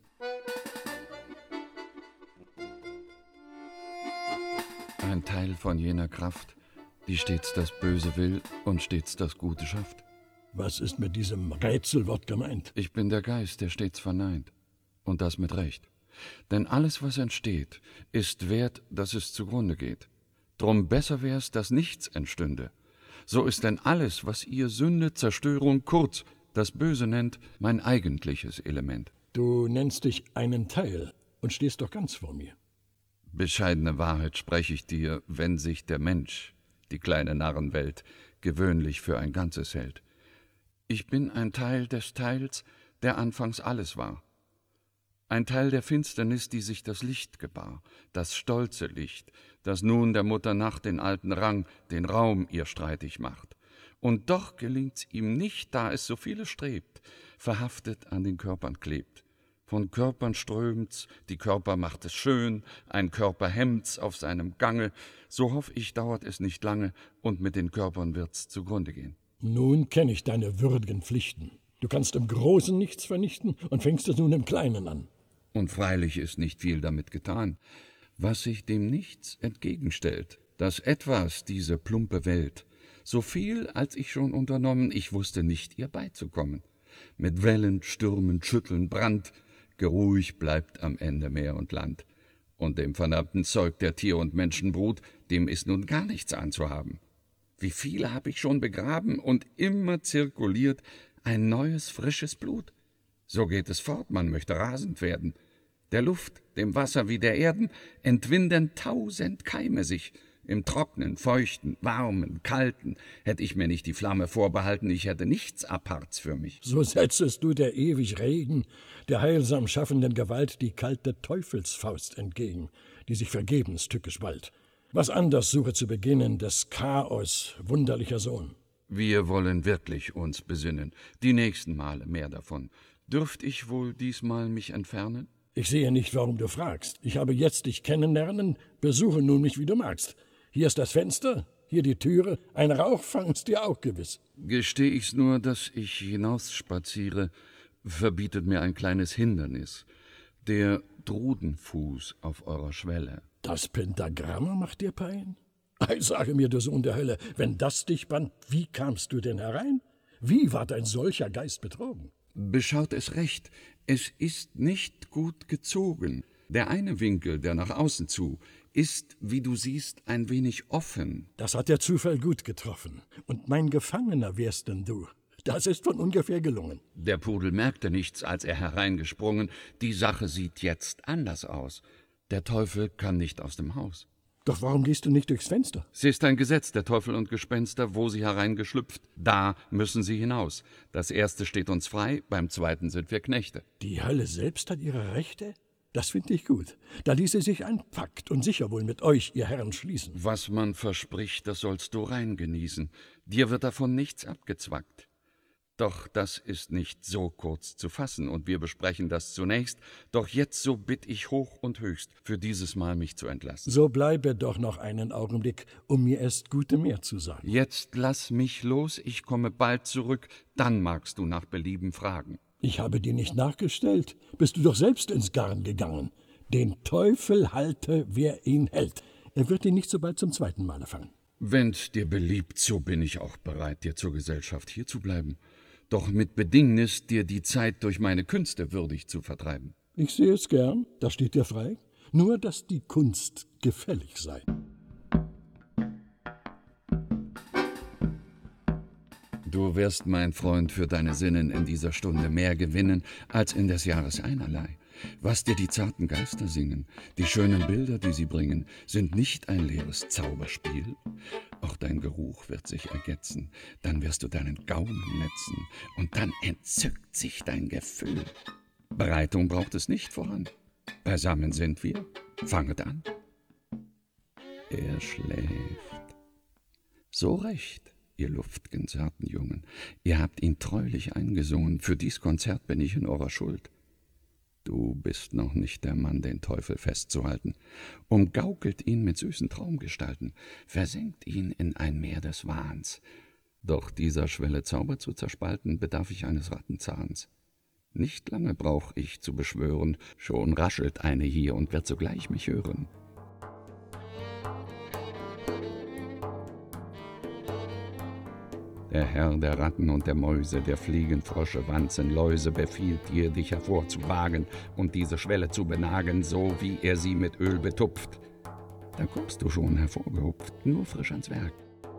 Ein Teil von jener Kraft, die stets das Böse will und stets das Gute schafft. Was ist mit diesem Rätselwort gemeint? Ich bin der Geist, der stets verneint. Und das mit Recht. Denn alles, was entsteht, ist wert, dass es zugrunde geht. Drum besser wär's, dass nichts entstünde. So ist denn alles, was ihr Sünde, Zerstörung, kurz das Böse nennt, mein eigentliches Element. Du nennst dich einen Teil und stehst doch ganz vor mir. Bescheidene Wahrheit spreche ich dir, wenn sich der Mensch, die kleine Narrenwelt, gewöhnlich für ein Ganzes hält. Ich bin ein Teil des Teils, der anfangs alles war. Ein Teil der Finsternis, die sich das Licht gebar, das stolze Licht, das nun der Mutter Nacht den alten Rang, den Raum ihr streitig macht. Und doch gelingt's ihm nicht, da es so viele strebt, verhaftet an den Körpern klebt. Von Körpern strömt's, die Körper macht es schön, ein Körper hemmt's auf seinem Gange, so hoff ich, dauert es nicht lange, und mit den Körpern wird's zugrunde gehen. Nun kenn ich deine würdigen Pflichten. Du kannst im Großen nichts vernichten und fängst es nun im Kleinen an. Und freilich ist nicht viel damit getan. Was sich dem Nichts entgegenstellt, das Etwas, diese plumpe Welt, so viel, als ich schon unternommen, ich wusste nicht, ihr beizukommen. Mit Wellen, Stürmen, Schütteln, Brand, geruhig bleibt am Ende Meer und Land. Und dem verdammten Zeug der Tier- und Menschenbrut, dem ist nun gar nichts anzuhaben. Wie viele hab ich schon begraben und immer zirkuliert ein neues, frisches Blut. So geht es fort, man möchte rasend werden. Der Luft, dem Wasser wie der Erden, entwinden tausend Keime sich. Im Trocknen, Feuchten, Warmen, Kalten hätt ich mir nicht die Flamme vorbehalten, ich hätte nichts Aparts für mich. So setzest du der ewig Regen, der heilsam schaffenden Gewalt die kalte Teufelsfaust entgegen, die sich vergebens tückisch ballt. Was anders suche zu beginnen, des Chaos wunderlicher Sohn. Wir wollen wirklich uns besinnen, die nächsten Male mehr davon. Dürft ich wohl diesmal mich entfernen? Ich sehe nicht, warum du fragst. Ich habe jetzt dich kennenlernen, besuche nun mich, wie du magst. Hier ist das Fenster, hier die Türe, ein Rauchfang ist dir auch gewiss. Gesteh ich's nur, dass ich hinausspaziere, verbietet mir ein kleines Hindernis, der Drudenfuß auf eurer Schwelle. Das Pentagramm macht dir Pein? Ei, sage mir, du Sohn der Hölle, wenn das dich band, wie kamst du denn herein? Wie ward ein solcher Geist betrogen? Beschaut es recht, es ist nicht gut gezogen. Der eine Winkel, der nach außen zu, ist, wie du siehst, ein wenig offen. Das hat der Zufall gut getroffen. Und mein Gefangener wärst denn du. Das ist von ungefähr gelungen. Der Pudel merkte nichts, als er hereingesprungen. Die Sache sieht jetzt anders aus. Der Teufel kann nicht aus dem Haus. Doch warum gehst du nicht durchs Fenster? Es ist ein Gesetz der Teufel und Gespenster, wo sie hereingeschlüpft, da müssen sie hinaus. Das erste steht uns frei, beim zweiten sind wir Knechte. Die Hölle selbst hat ihre Rechte? Das finde ich gut. Da ließe sich ein Pakt und sicher wohl mit euch, ihr Herren, schließen. Was man verspricht, das sollst du rein genießen. Dir wird davon nichts abgezwackt. Doch das ist nicht so kurz zu fassen, und wir besprechen das zunächst. Doch jetzt so bitt ich hoch und höchst, für dieses Mal mich zu entlassen. So bleibe doch noch einen Augenblick, um mir erst gute mehr zu sagen. Jetzt lass mich los, ich komme bald zurück, dann magst du nach Belieben fragen. Ich habe dir nicht nachgestellt, bist du doch selbst ins Garn gegangen. Den Teufel halte, wer ihn hält. Er wird ihn nicht so bald zum zweiten Male fangen. Wenn's dir beliebt, so bin ich auch bereit, dir zur Gesellschaft hier zu bleiben. Doch mit Bedingnis, dir die Zeit durch meine Künste würdig zu vertreiben. Ich sehe es gern, das steht dir frei. Nur, dass die Kunst gefällig sei. Du wirst, mein Freund, für deine Sinnen in dieser Stunde mehr gewinnen, als in des Jahres einerlei. Was dir die zarten Geister singen, die schönen Bilder, die sie bringen, sind nicht ein leeres Zauberspiel. Auch dein Geruch wird sich ergetzen, dann wirst du deinen Gaumen netzen, und dann entzückt sich dein Gefühl. Bereitung braucht es nicht voran. Beisammen sind wir, fanget an. Er schläft. So recht, ihr luft'gen, zarten Jungen, ihr habt ihn treulich eingesungen, für dies Konzert bin ich in eurer Schuld. Du bist noch nicht der Mann, den Teufel festzuhalten. Umgaukelt ihn mit süßen Traumgestalten, versenkt ihn in ein Meer des Wahns. Doch dieser Schwelle Zauber zu zerspalten, bedarf ich eines Rattenzahns. Nicht lange brauch ich zu beschwören, schon raschelt eine hier und wird sogleich mich hören. Der Herr der Ratten und der Mäuse, der Fliegen, Frösche, Wanzen, Läuse befiehlt dir, dich hervorzuwagen und diese Schwelle zu benagen, so wie er sie mit Öl betupft. Da kommst du schon hervorgehupft, nur frisch ans Werk.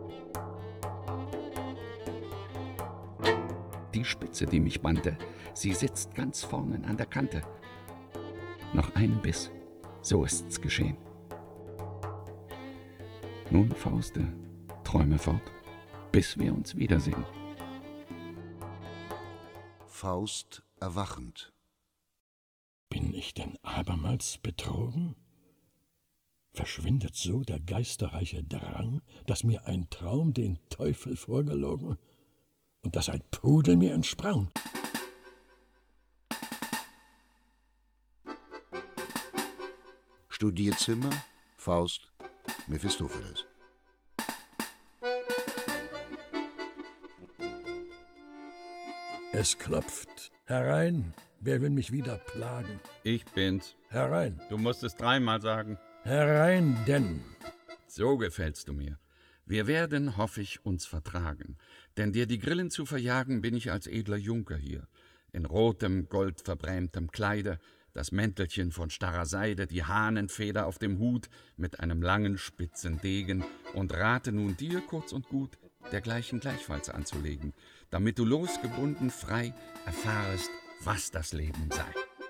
Die Spitze, die mich bannte, sie sitzt ganz vornen an der Kante. Noch einen Biss, so ist's geschehen. Nun, Fauste, träume fort, bis wir uns wiedersehen. Faust erwachend. Bin ich denn abermals betrogen? Verschwindet so der geisterreiche Drang, dass mir ein Traum den Teufel vorgelogen und dass ein Pudel mir entsprang? Studierzimmer, Faust, Mephistopheles. Es klopft. Herein, wer will mich wieder plagen? Ich bin's. Herein, Du musst es dreimal sagen. herein denn. So gefällst du mir. Wir werden, hoff ich, uns vertragen. Denn dir die Grillen zu verjagen, bin ich als edler Junker hier. In rotem, goldverbrämtem Kleide, das Mäntelchen von starrer Seide, die Hahnenfeder auf dem Hut mit einem langen, spitzen Degen, und rate nun dir kurz und gut, dergleichen gleichfalls anzulegen, damit du losgebunden frei erfahrest, was das Leben sei.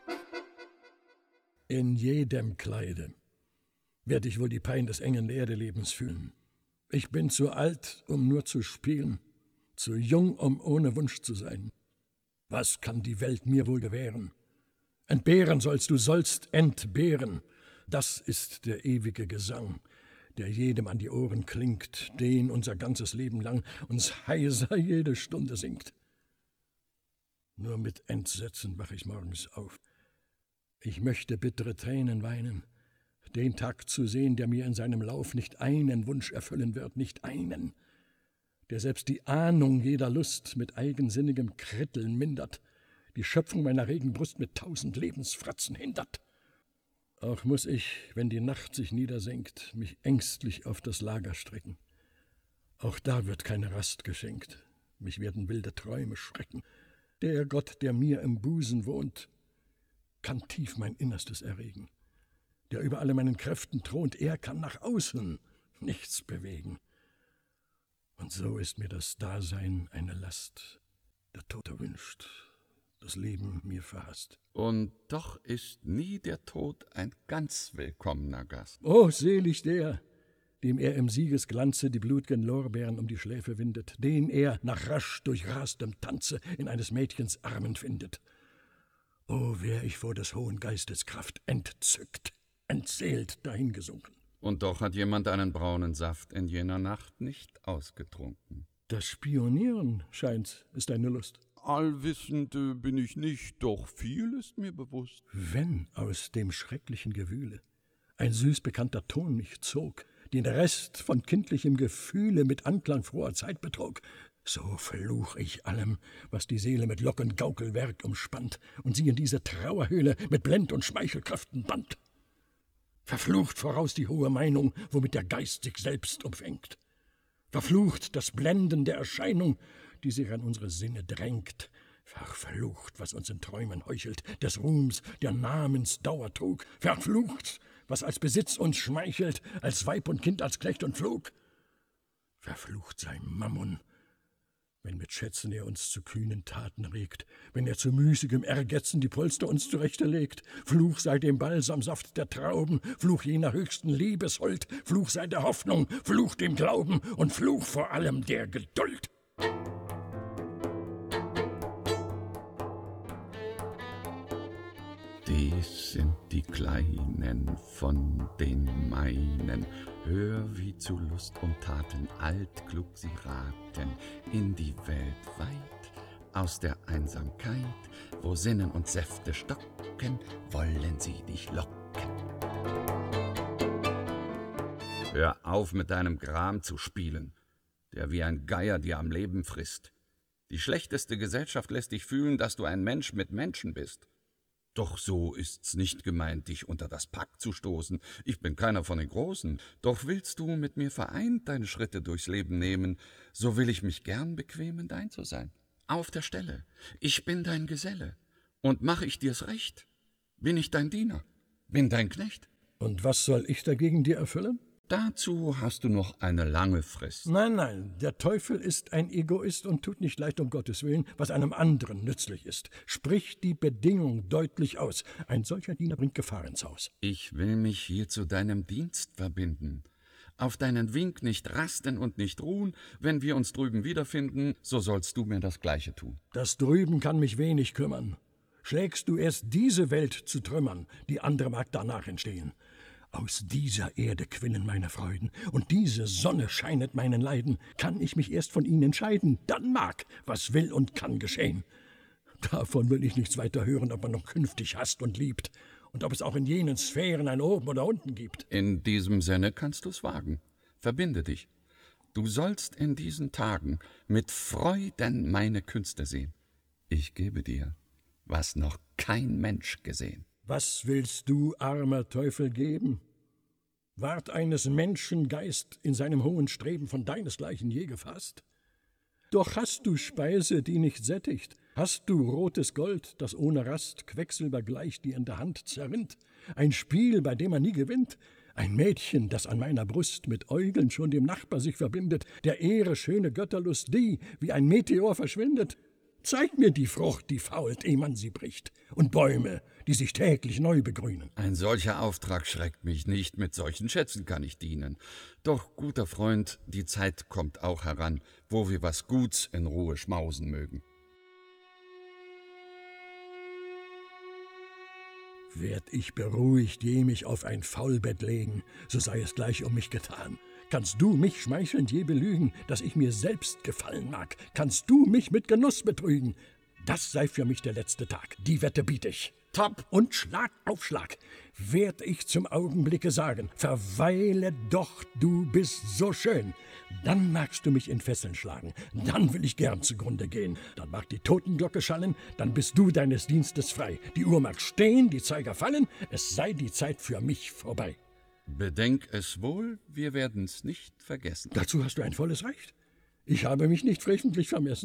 In jedem Kleide werd ich wohl die Pein des engen Erdelebens fühlen. Ich bin zu alt, um nur zu spielen, zu jung, um ohne Wunsch zu sein. Was kann die Welt mir wohl gewähren? Entbehren sollst du, sollst entbehren. Das ist der ewige Gesang, der jedem an die Ohren klingt, den unser ganzes Leben lang uns heiser jede Stunde singt. Nur mit Entsetzen wach ich morgens auf. Ich möchte bittere Tränen weinen, den Tag zu sehen, der mir in seinem Lauf nicht einen Wunsch erfüllen wird, nicht einen, der selbst die Ahnung jeder Lust mit eigensinnigem Kritteln mindert, die Schöpfung meiner regen Brust mit tausend Lebensfratzen hindert. Auch muß ich, wenn die Nacht sich niedersenkt, mich ängstlich auf das Lager strecken. Auch da wird keine Rast geschenkt, mich werden wilde Träume schrecken. Der Gott, der mir im Busen wohnt, kann tief mein Innerstes erregen. Der über alle meinen Kräften thront, er kann nach außen nichts bewegen. Und so ist mir das Dasein eine Last. Der Tod erwünscht, das Leben mir verhasst. Und doch ist nie der Tod ein ganz willkommener Gast. Oh, selig der, dem er im Siegesglanze die blut'gen Lorbeeren um die Schläfe windet, den er nach rasch durchrastem Tanze in eines Mädchens Armen findet. Oh, wär ich vor des hohen Geistes Kraft entzückt, entseelt dahingesunken. Und doch hat jemand einen braunen Saft in jener Nacht nicht ausgetrunken. Das Spionieren, scheint's, ist deine Lust. Allwissend äh, bin ich nicht, doch viel ist mir bewusst. Wenn aus dem schrecklichen Gewühle ein süß bekannter Ton mich zog, den Rest von kindlichem Gefühle mit Anklang froher Zeit betrog, so fluch ich allem, was die Seele mit Lock- und Gaukelwerk umspannt und sie in diese Trauerhöhle mit Blend- und Schmeichelkraften band. Verflucht voraus die hohe Meinung, womit der Geist sich selbst umfängt. Verflucht das Blenden der Erscheinung, die sich an unsere Sinne drängt. Verflucht, was uns in Träumen heuchelt, des Ruhms, der Namensdauer trug. Verflucht, was als Besitz uns schmeichelt, als Weib und Kind, als Knecht und Pflug. Verflucht sei Mammon, wenn mit Schätzen er uns zu kühnen Taten regt, wenn er zu müßigem Ergetzen die Polster uns zurechtelegt. Fluch sei dem Balsamsaft der Trauben, Fluch jener höchsten Liebeshold, Fluch sei der Hoffnung, Fluch dem Glauben und Fluch vor allem der Geduld. Dies sind die Kleinen von den meinen. Hör, wie zu Lust und Taten altklug sie raten, in die Welt weit, aus der Einsamkeit, wo Sinnen und Säfte stocken, wollen sie dich locken. Hör auf, mit deinem Gram zu spielen, der wie ein Geier dir am Leben frisst. Die schlechteste Gesellschaft lässt dich fühlen, dass du ein Mensch mit Menschen bist. Doch so ist's nicht gemeint, dich unter das Pack zu stoßen. Ich bin keiner von den Großen. Doch willst du mit mir vereint deine Schritte durchs Leben nehmen, so will ich mich gern bequemen, dein zu sein. Auf der Stelle. Ich bin dein Geselle. Und mach ich dir's recht, bin ich dein Diener, bin dein Knecht. Und was soll ich dagegen dir erfüllen? Dazu hast du noch eine lange Frist. Nein, nein, der Teufel ist ein Egoist und tut nicht leicht um Gottes Willen, was einem anderen nützlich ist. Sprich die Bedingung deutlich aus. Ein solcher Diener bringt Gefahr ins Haus. Ich will mich hier zu deinem Dienst verbinden. Auf deinen Wink nicht rasten und nicht ruhen. Wenn wir uns drüben wiederfinden, so sollst du mir das Gleiche tun. Das Drüben kann mich wenig kümmern. Schlägst du erst diese Welt zu Trümmern, die andere mag danach entstehen. Aus dieser Erde quillen meine Freuden, und diese Sonne scheinet meinen Leiden. Kann ich mich erst von ihnen entscheiden, dann mag, was will und kann geschehen. Davon will ich nichts weiter hören, ob man noch künftig hasst und liebt, und ob es auch in jenen Sphären ein Oben oder Unten gibt. In diesem Sinne kannst du's wagen. Verbinde dich. Du sollst in diesen Tagen mit Freuden meine Künste sehen. Ich gebe dir, was noch kein Mensch gesehen. Was willst du, armer Teufel, geben? Ward eines Menschen Geist in seinem hohen Streben von deinesgleichen je gefasst? Doch hast du Speise, die nicht sättigt, hast du rotes Gold, das ohne Rast Quecksilber gleich dir in der Hand zerrinnt, ein Spiel, bei dem man nie gewinnt, ein Mädchen, das an meiner Brust mit Äugeln schon dem Nachbar sich verbindet, der Ehre schöne Götterlust, die wie ein Meteor verschwindet. Zeig mir die Frucht, die fault, ehe man sie bricht, und Bäume, die sich täglich neu begrünen. Ein solcher Auftrag schreckt mich nicht, mit solchen Schätzen kann ich dienen. Doch, guter Freund, die Zeit kommt auch heran, wo wir was Guts in Ruhe schmausen mögen. Werd ich beruhigt, je mich auf ein Faulbett legen, so sei es gleich um mich getan. Kannst du mich schmeichelnd je belügen, dass ich mir selbst gefallen mag? Kannst du mich mit Genuss betrügen? Das sei für mich der letzte Tag, die Wette biet ich. Top und Schlag auf Schlag, werd ich zum Augenblicke sagen, verweile doch, du bist so schön. Dann magst du mich in Fesseln schlagen, dann will ich gern zugrunde gehen. Dann mag die Totenglocke schallen, dann bist du deines Dienstes frei. Die Uhr mag stehen, die Zeiger fallen, es sei die Zeit für mich vorbei. Bedenk es wohl, wir werden's nicht vergessen. Dazu hast du ein volles Recht. Ich habe mich nicht freventlich vermessen.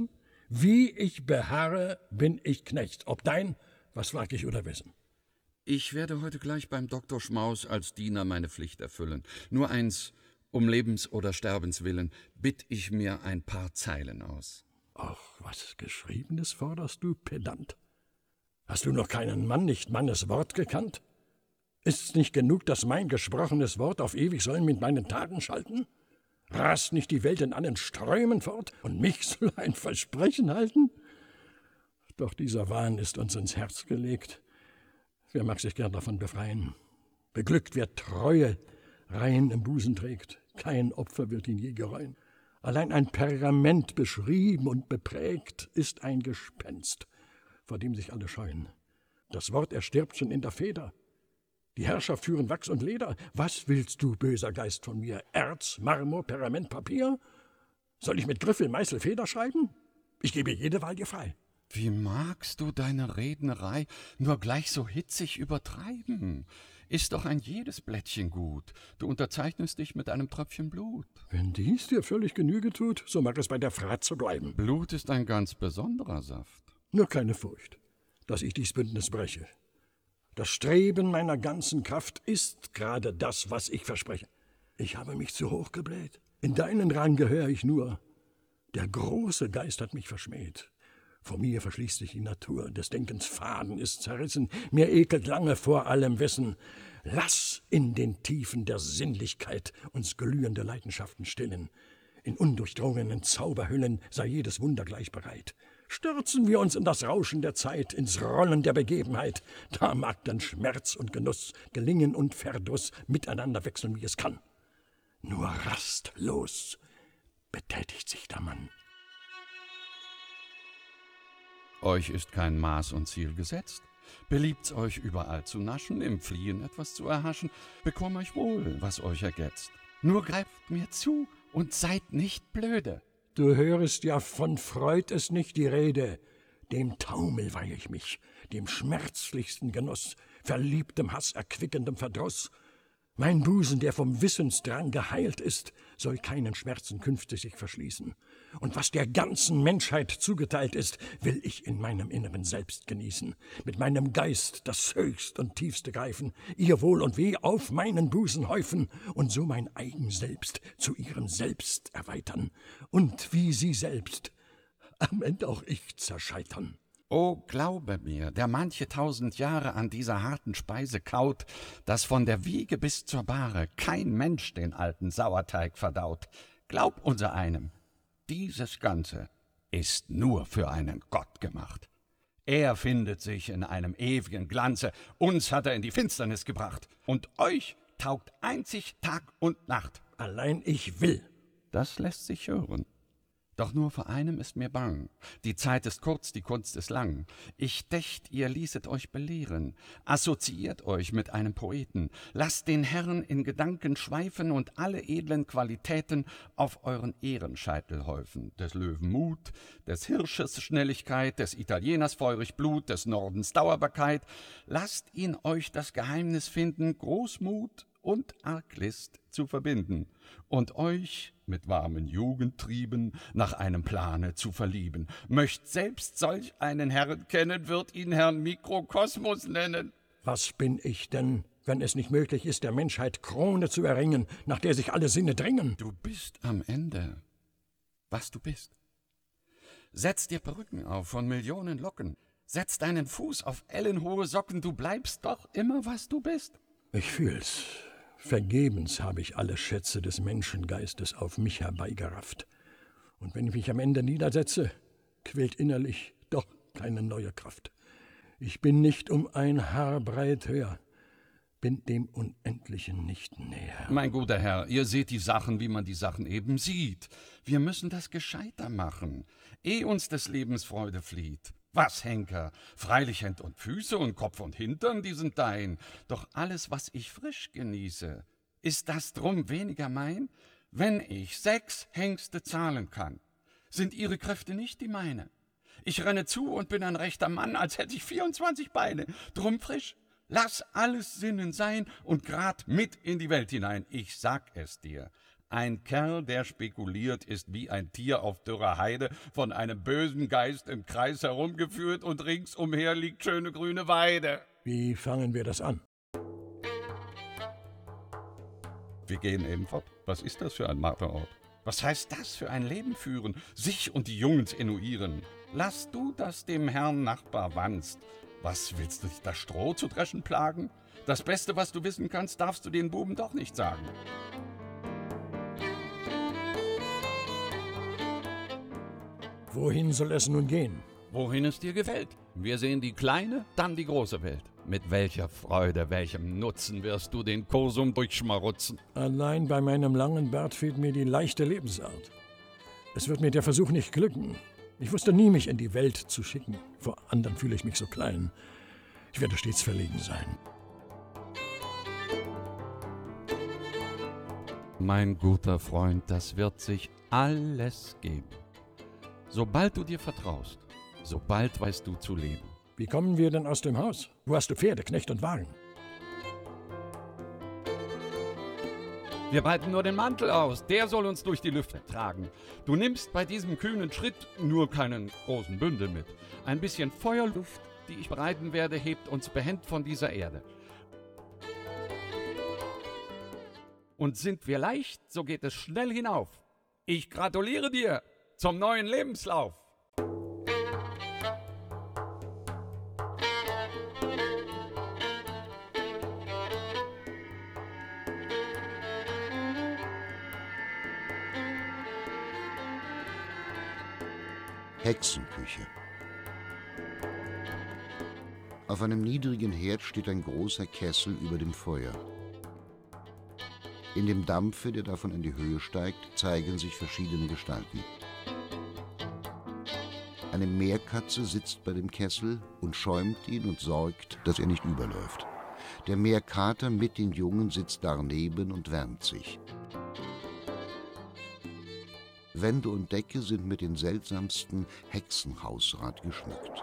Wie ich beharre, bin ich Knecht. Ob dein, was frag ich oder wessen? Ich werde heute gleich beim Doktor Schmaus als Diener meine Pflicht erfüllen. Nur eins, um Lebens- oder Sterbens willen, bitt ich mir ein paar Zeilen aus. Ach, was Geschriebenes forderst du, Pedant? Hast du noch keinen Mann, nicht Mannes Wort gekannt? Ist's nicht genug, dass mein gesprochenes Wort auf ewig soll mit meinen Taten schalten? Rast nicht die Welt in allen Strömen fort, und mich soll ein Versprechen halten? Doch dieser Wahn ist uns ins Herz gelegt. Wer mag sich gern davon befreien? Beglückt, wer Treue rein im Busen trägt. Kein Opfer wird ihn je gereuen. Allein ein Pergament, beschrieben und beprägt, ist ein Gespenst, vor dem sich alle scheuen. Das Wort erstirbt schon in der Feder. Die Herrschaft führen Wachs und Leder. Was willst du, böser Geist, von mir? Erz, Marmor, Pergament, Papier? Soll ich mit Griffel, Meißel, Feder schreiben? Ich gebe jede Wahl dir frei. Wie magst du deine Rednerei nur gleich so hitzig übertreiben? Ist doch ein jedes Blättchen gut. Du unterzeichnest dich mit einem Tröpfchen Blut. Wenn dies dir völlig Genüge tut, so mag es bei der Fratze bleiben. Blut ist ein ganz besonderer Saft. Nur keine Furcht, dass ich dies Bündnis breche. Das Streben meiner ganzen Kraft ist gerade das, was ich verspreche. Ich habe mich zu hoch gebläht. In deinen Rang gehöre ich nur. Der große Geist hat mich verschmäht. Vor mir verschließt sich die Natur, des Denkens Faden ist zerrissen, mir ekelt lange vor allem Wissen. Lass in den Tiefen der Sinnlichkeit uns glühende Leidenschaften stillen. In undurchdrungenen Zauberhüllen sei jedes Wunder gleich bereit. Stürzen wir uns in das Rauschen der Zeit, ins Rollen der Begebenheit. Da mag dann Schmerz und Genuss, Gelingen und Verdruss miteinander wechseln, wie es kann. Nur rastlos betätigt sich der Mann. Euch ist kein Maß und Ziel gesetzt. Beliebt's euch überall zu naschen, im Fliehen etwas zu erhaschen, bekomm euch wohl, was euch ergetzt. Nur greift mir zu und seid nicht blöde. Du hörest ja, von Freud ist nicht die Rede. Dem Taumel weihe ich mich, dem schmerzlichsten Genuss, verliebtem Hass, erquickendem Verdruss. Mein Busen, der vom Wissensdrang geheilt ist, soll keinen Schmerzen künftig sich verschließen. Und was der ganzen Menschheit zugeteilt ist, will ich in meinem Inneren selbst genießen. Mit meinem Geist das Höchst und Tiefste greifen, ihr Wohl und Weh auf meinen Busen häufen und so mein eigen Selbst zu ihrem Selbst erweitern. Und wie sie selbst, am Ende auch ich zerscheitern. O, glaube mir, der manche tausend Jahre an dieser harten Speise kaut, dass von der Wiege bis zur Bahre kein Mensch den alten Sauerteig verdaut. Glaub unser einem, dieses Ganze ist nur für einen Gott gemacht. Er findet sich in einem ewigen Glanze, uns hat er in die Finsternis gebracht, und euch taugt einzig Tag und Nacht. Allein ich will. Das lässt sich hören. Doch nur vor einem ist mir bang. Die Zeit ist kurz, die Kunst ist lang. Ich dächt, ihr ließet euch belehren. Assoziiert euch mit einem Poeten. Lasst den Herrn in Gedanken schweifen und alle edlen Qualitäten auf euren Ehrenscheitel häufen. Des Löwen Mut, des Hirsches Schnelligkeit, des Italieners feurig Blut, des Nordens Dauerbarkeit. Lasst ihn euch das Geheimnis finden, Großmut und Arglist zu verbinden und euch mit warmen Jugendtrieben nach einem Plane zu verlieben. Möcht selbst solch einen Herrn kennen, wird ihn Herrn Mikrokosmos nennen. Was bin ich denn, wenn es nicht möglich ist, der Menschheit Krone zu erringen, nach der sich alle Sinne drängen? Du bist am Ende, was du bist. Setz dir Perücken auf von Millionen Locken, setz deinen Fuß auf ellenhohe Socken, du bleibst doch immer, was du bist. Ich fühl's. Vergebens habe ich alle Schätze des Menschengeistes auf mich herbeigerafft. Und wenn ich mich am Ende niedersetze, quält innerlich doch keine neue Kraft. Ich bin nicht um ein Haar breit höher, bin dem Unendlichen nicht näher. Mein guter Herr, ihr seht die Sachen, wie man die Sachen eben sieht. Wir müssen das gescheiter machen, eh uns des Lebens Freude flieht. Was, Henker? Freilich Händ und Füße und Kopf und Hintern, die sind dein. Doch alles, was ich frisch genieße, ist das drum weniger mein? Wenn ich sechs Hengste zahlen kann, sind ihre Kräfte nicht die meine. Ich renne zu und bin ein rechter Mann, als hätte ich vierundzwanzig Beine. Drum frisch, lass alles Sinnen sein und grad mit in die Welt hinein. Ich sag es dir, Ein Kerl, der spekuliert, ist wie ein Tier auf dürrer Heide, von einem bösen Geist im Kreis herumgeführt und ringsumher liegt schöne grüne Weide. Wie fangen wir das an? Wir gehen eben fort. Was ist das für ein Marterort? Was heißt das für ein Leben führen? Sich und die Jungens enuieren. Lass du das dem Herrn Nachbar wannst. Was, willst du dich das Stroh zu dreschen plagen? Das Beste, was du wissen kannst, darfst du den Buben doch nicht sagen. Wohin soll es nun gehen? Wohin es dir gefällt. Wir sehen die kleine, dann die große Welt. Mit welcher Freude, welchem Nutzen wirst du den Kursum durchschmarutzen? Allein bei meinem langen Bart fehlt mir die leichte Lebensart. Es wird mir der Versuch nicht glücken. Ich wusste nie, mich in die Welt zu schicken. Vor anderen fühle ich mich so klein. Ich werde stets verlegen sein. Mein guter Freund, das wird sich alles geben. Sobald du dir vertraust, sobald weißt du zu leben. Wie kommen wir denn aus dem Haus? Wo hast du Pferde, Knecht und Wagen? Wir breiten nur den Mantel aus, der soll uns durch die Lüfte tragen. Du nimmst bei diesem kühnen Schritt nur keinen großen Bündel mit. Ein bisschen Feuerluft, die ich bereiten werde, hebt uns behend von dieser Erde. Und sind wir leicht, so geht es schnell hinauf. Ich gratuliere dir zum neuen Lebenslauf. Hexenküche. Auf einem niedrigen Herd steht ein großer Kessel über dem Feuer. In dem Dampfe, der davon in die Höhe steigt, zeigen sich verschiedene Gestalten. Eine Meerkatze sitzt bei dem Kessel und schäumt ihn und sorgt, dass er nicht überläuft. Der Meerkater mit den Jungen sitzt daneben und wärmt sich. Wände und Decke sind mit den seltsamsten Hexenhausrat geschmückt.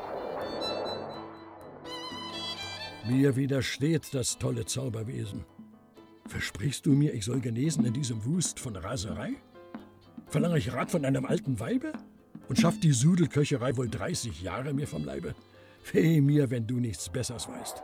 Mir widersteht das tolle Zauberwesen. Versprichst du mir, ich soll genesen in diesem Wust von Raserei? Verlange ich Rat von einem alten Weibe? Und schafft die Sudelköcherei wohl dreißig Jahre mir vom Leibe? Weh mir, wenn du nichts Besseres weißt.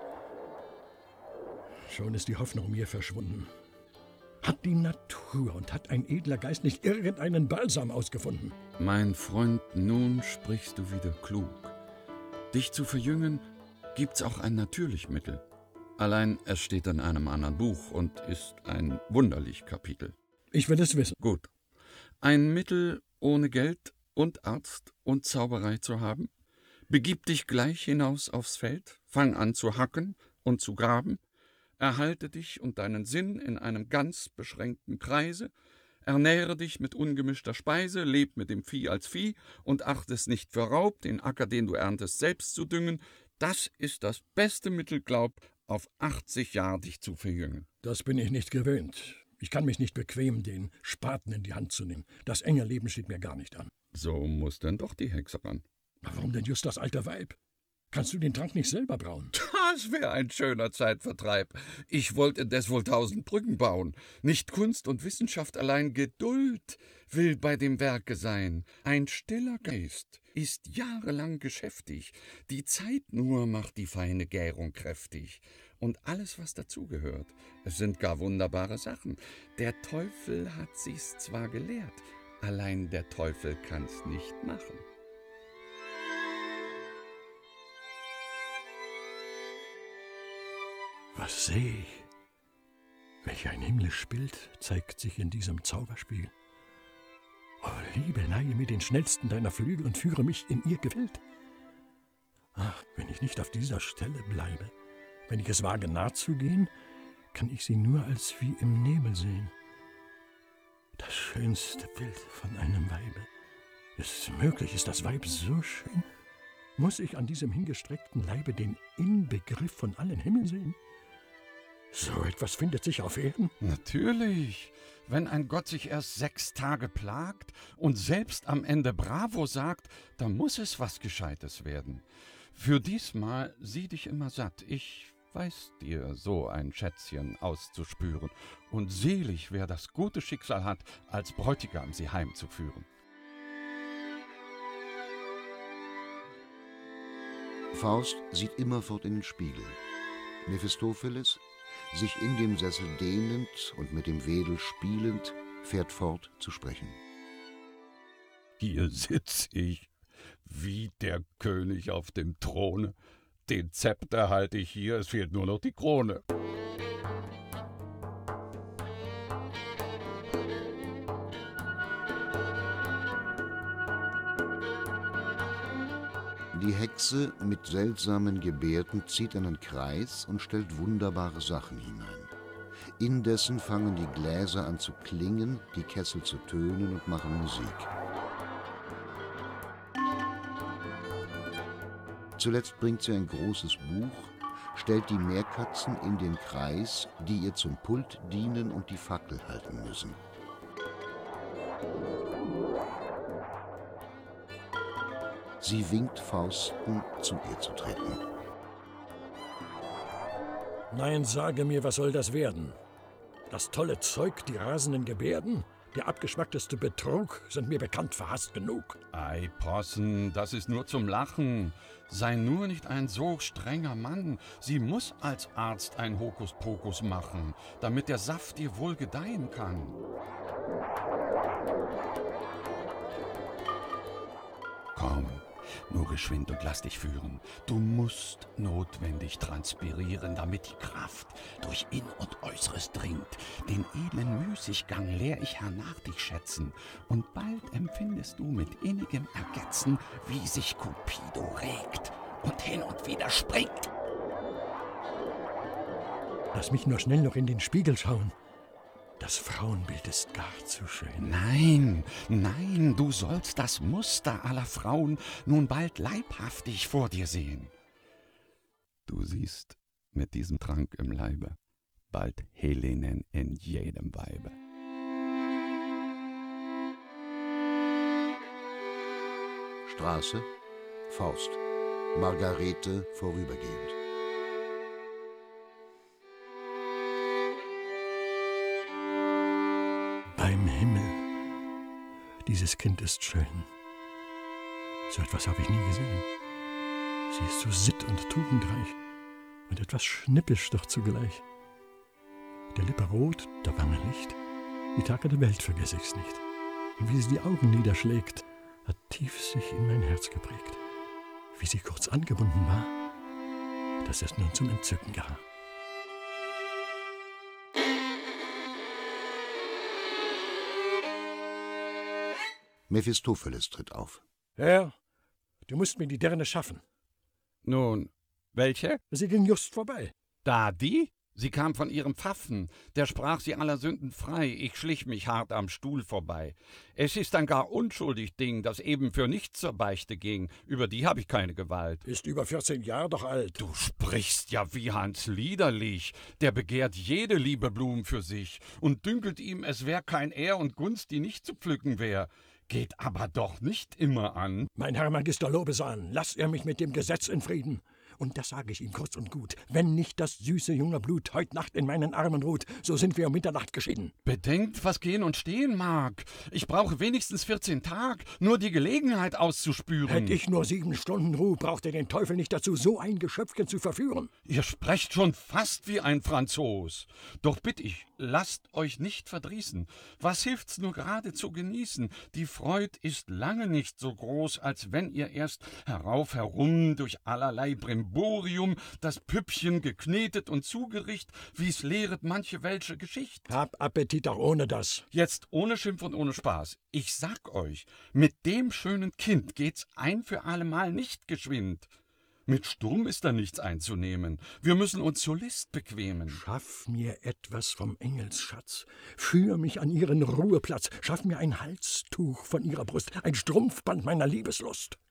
Schon ist die Hoffnung mir verschwunden. Hat die Natur und hat ein edler Geist nicht irgendeinen Balsam ausgefunden? Mein Freund, nun sprichst du wieder klug. Dich zu verjüngen, gibt's auch ein natürlich Mittel. Allein es steht in einem anderen Buch und ist ein wunderlich Kapitel. Ich will es wissen. Gut. Ein Mittel, ohne Geld und Arzt und Zauberei zu haben? Begib dich gleich hinaus aufs Feld, fang an zu hacken und zu graben, erhalte dich und deinen Sinn in einem ganz beschränkten Kreise, ernähre dich mit ungemischter Speise, leb mit dem Vieh als Vieh und achte es nicht für Raub, den Acker, den du erntest, selbst zu düngen. Das ist das beste Mittel, glaub, auf achtzig Jahre dich zu verjüngen. Das bin ich nicht gewöhnt. Ich kann mich nicht bequemen, den Spaten in die Hand zu nehmen. Das enge Leben steht mir gar nicht an. So muss denn doch die Hexe ran. Warum denn just das alte Weib? Kannst du den Trank nicht selber brauen? Das wäre ein schöner Zeitvertreib. Ich wollte indes wohl tausend Brücken bauen. Nicht Kunst und Wissenschaft, allein Geduld will bei dem Werke sein. Ein stiller Geist ist jahrelang geschäftig. Die Zeit nur macht die feine Gärung kräftig. Und alles, was dazugehört, es sind gar wunderbare Sachen. Der Teufel hat sich's zwar gelehrt, allein der Teufel kann's nicht machen. Was sehe ich? Welch ein himmlisch Bild zeigt sich in diesem Zauberspiel. Oh, Liebe, leihe mir den schnellsten deiner Flügel und führe mich in ihr Gewild. Ach, wenn ich nicht auf dieser Stelle bleibe, wenn ich es wage, nah zu gehen, kann ich sie nur als wie im Nebel sehen. Das schönste Bild von einem Weibe. Ist es möglich, ist das Weib so schön? Muss ich an diesem hingestreckten Leibe den Inbegriff von allen Himmeln sehen? So etwas findet sich auf Erden? Natürlich. Wenn ein Gott sich erst sechs Tage plagt und selbst am Ende Bravo sagt, dann muss es was Gescheites werden. Für diesmal sieh dich immer satt. Ich weiß dir so ein Schätzchen auszuspüren, und selig, wer das gute Schicksal hat, als Bräutigam sie heimzuführen. Faust sieht immerfort in den Spiegel. Mephistopheles, sich in dem Sessel dehnend und mit dem Wedel spielend, fährt fort zu sprechen. Hier sitz ich, wie der König auf dem Throne. Den Zepter halte ich hier, es fehlt nur noch die Krone. Die Hexe mit seltsamen Gebärden zieht einen Kreis und stellt wunderbare Sachen hinein. Indessen fangen die Gläser an zu klingen, die Kessel zu tönen und machen Musik. Zuletzt bringt sie ein großes Buch, stellt die Meerkatzen in den Kreis, die ihr zum Pult dienen und die Fackel halten müssen. Sie winkt Fausten, zu ihr zu treten. Nein, sage mir, was soll das werden? Das tolle Zeug, die rasenden Gebärden, der abgeschmackteste Betrug sind mir bekannt, verhasst genug. Ei, Possen, das ist nur zum Lachen. Sei nur nicht ein so strenger Mann. Sie muss als Arzt ein Hokuspokus machen, damit der Saft dir wohl gedeihen kann. Komm, nur geschwind und lass dich führen. Du musst notwendig transpirieren, damit die Kraft durch In- und Äußeres dringt. Den edlen Müßiggang lehr ich hernach dich schätzen. Und bald empfindest du mit innigem Ergetzen, wie sich Cupido regt und hin und wieder springt. Lass mich nur schnell noch in den Spiegel schauen. Das Frauenbild ist gar zu schön. Nein, nein, du sollst das Muster aller Frauen nun bald leibhaftig vor dir sehen. Du siehst mit diesem Trank im Leibe bald Helenen in jedem Weibe. Straße, Faust, Margarete vorübergehend. Beim Himmel, dieses Kind ist schön. So etwas habe ich nie gesehen. Sie ist so sitt- und tugendreich und etwas schnippisch doch zugleich. Der Lippe rot, der Wange Licht, die Tage der Welt vergesse ich's nicht. Und wie sie die Augen niederschlägt, hat tief sich in mein Herz geprägt. Wie sie kurz angebunden war, dass es nun zum Entzücken gar. Mephistopheles tritt auf. Herr, du musst mir die Dirne schaffen. Nun, welche? Sie ging just vorbei. Da die? Sie kam von ihrem Pfaffen, der sprach sie aller Sünden frei, ich schlich mich hart am Stuhl vorbei. Es ist ein gar unschuldig Ding, das eben für nichts zur Beichte ging, über die hab ich keine Gewalt. Ist über vierzehn Jahre doch alt. Du sprichst ja wie Hans Liederlich, der begehrt jede liebe Blum für sich und dünkelt ihm, es wär kein Ehr und Gunst, die nicht zu pflücken wär. Geht aber doch nicht immer an. Mein Herr Magister Lobesan, lass er mich mit dem Gesetz in Frieden. Und das sage ich ihm kurz und gut. Wenn nicht das süße junge Blut heut Nacht in meinen Armen ruht, so sind wir um Mitternacht geschieden. Bedenkt, was gehen und stehen mag. Ich brauche wenigstens vierzehn Tag, nur die Gelegenheit auszuspüren. Hätt ich nur sieben Stunden Ruhe, braucht er den Teufel nicht dazu, so ein Geschöpfchen zu verführen. Ihr sprecht schon fast wie ein Franzos. Doch bitt ich, lasst euch nicht verdrießen. Was hilft's nur gerade zu genießen? Die Freud ist lange nicht so groß, als wenn ihr erst herauf herum durch allerlei Brimborium das Püppchen geknetet und zugericht, wie's lehret manche welsche Geschicht. Hab Appetit auch ohne das. Jetzt ohne Schimpf und ohne Spaß. Ich sag euch, mit dem schönen Kind geht's ein für allemal nicht geschwind. Mit Sturm ist da nichts einzunehmen. Wir müssen uns zur List bequemen. Schaff mir etwas vom Engelsschatz. Führ mich an ihren Ruheplatz. Schaff mir ein Halstuch von ihrer Brust, ein Strumpfband meiner Liebeslust.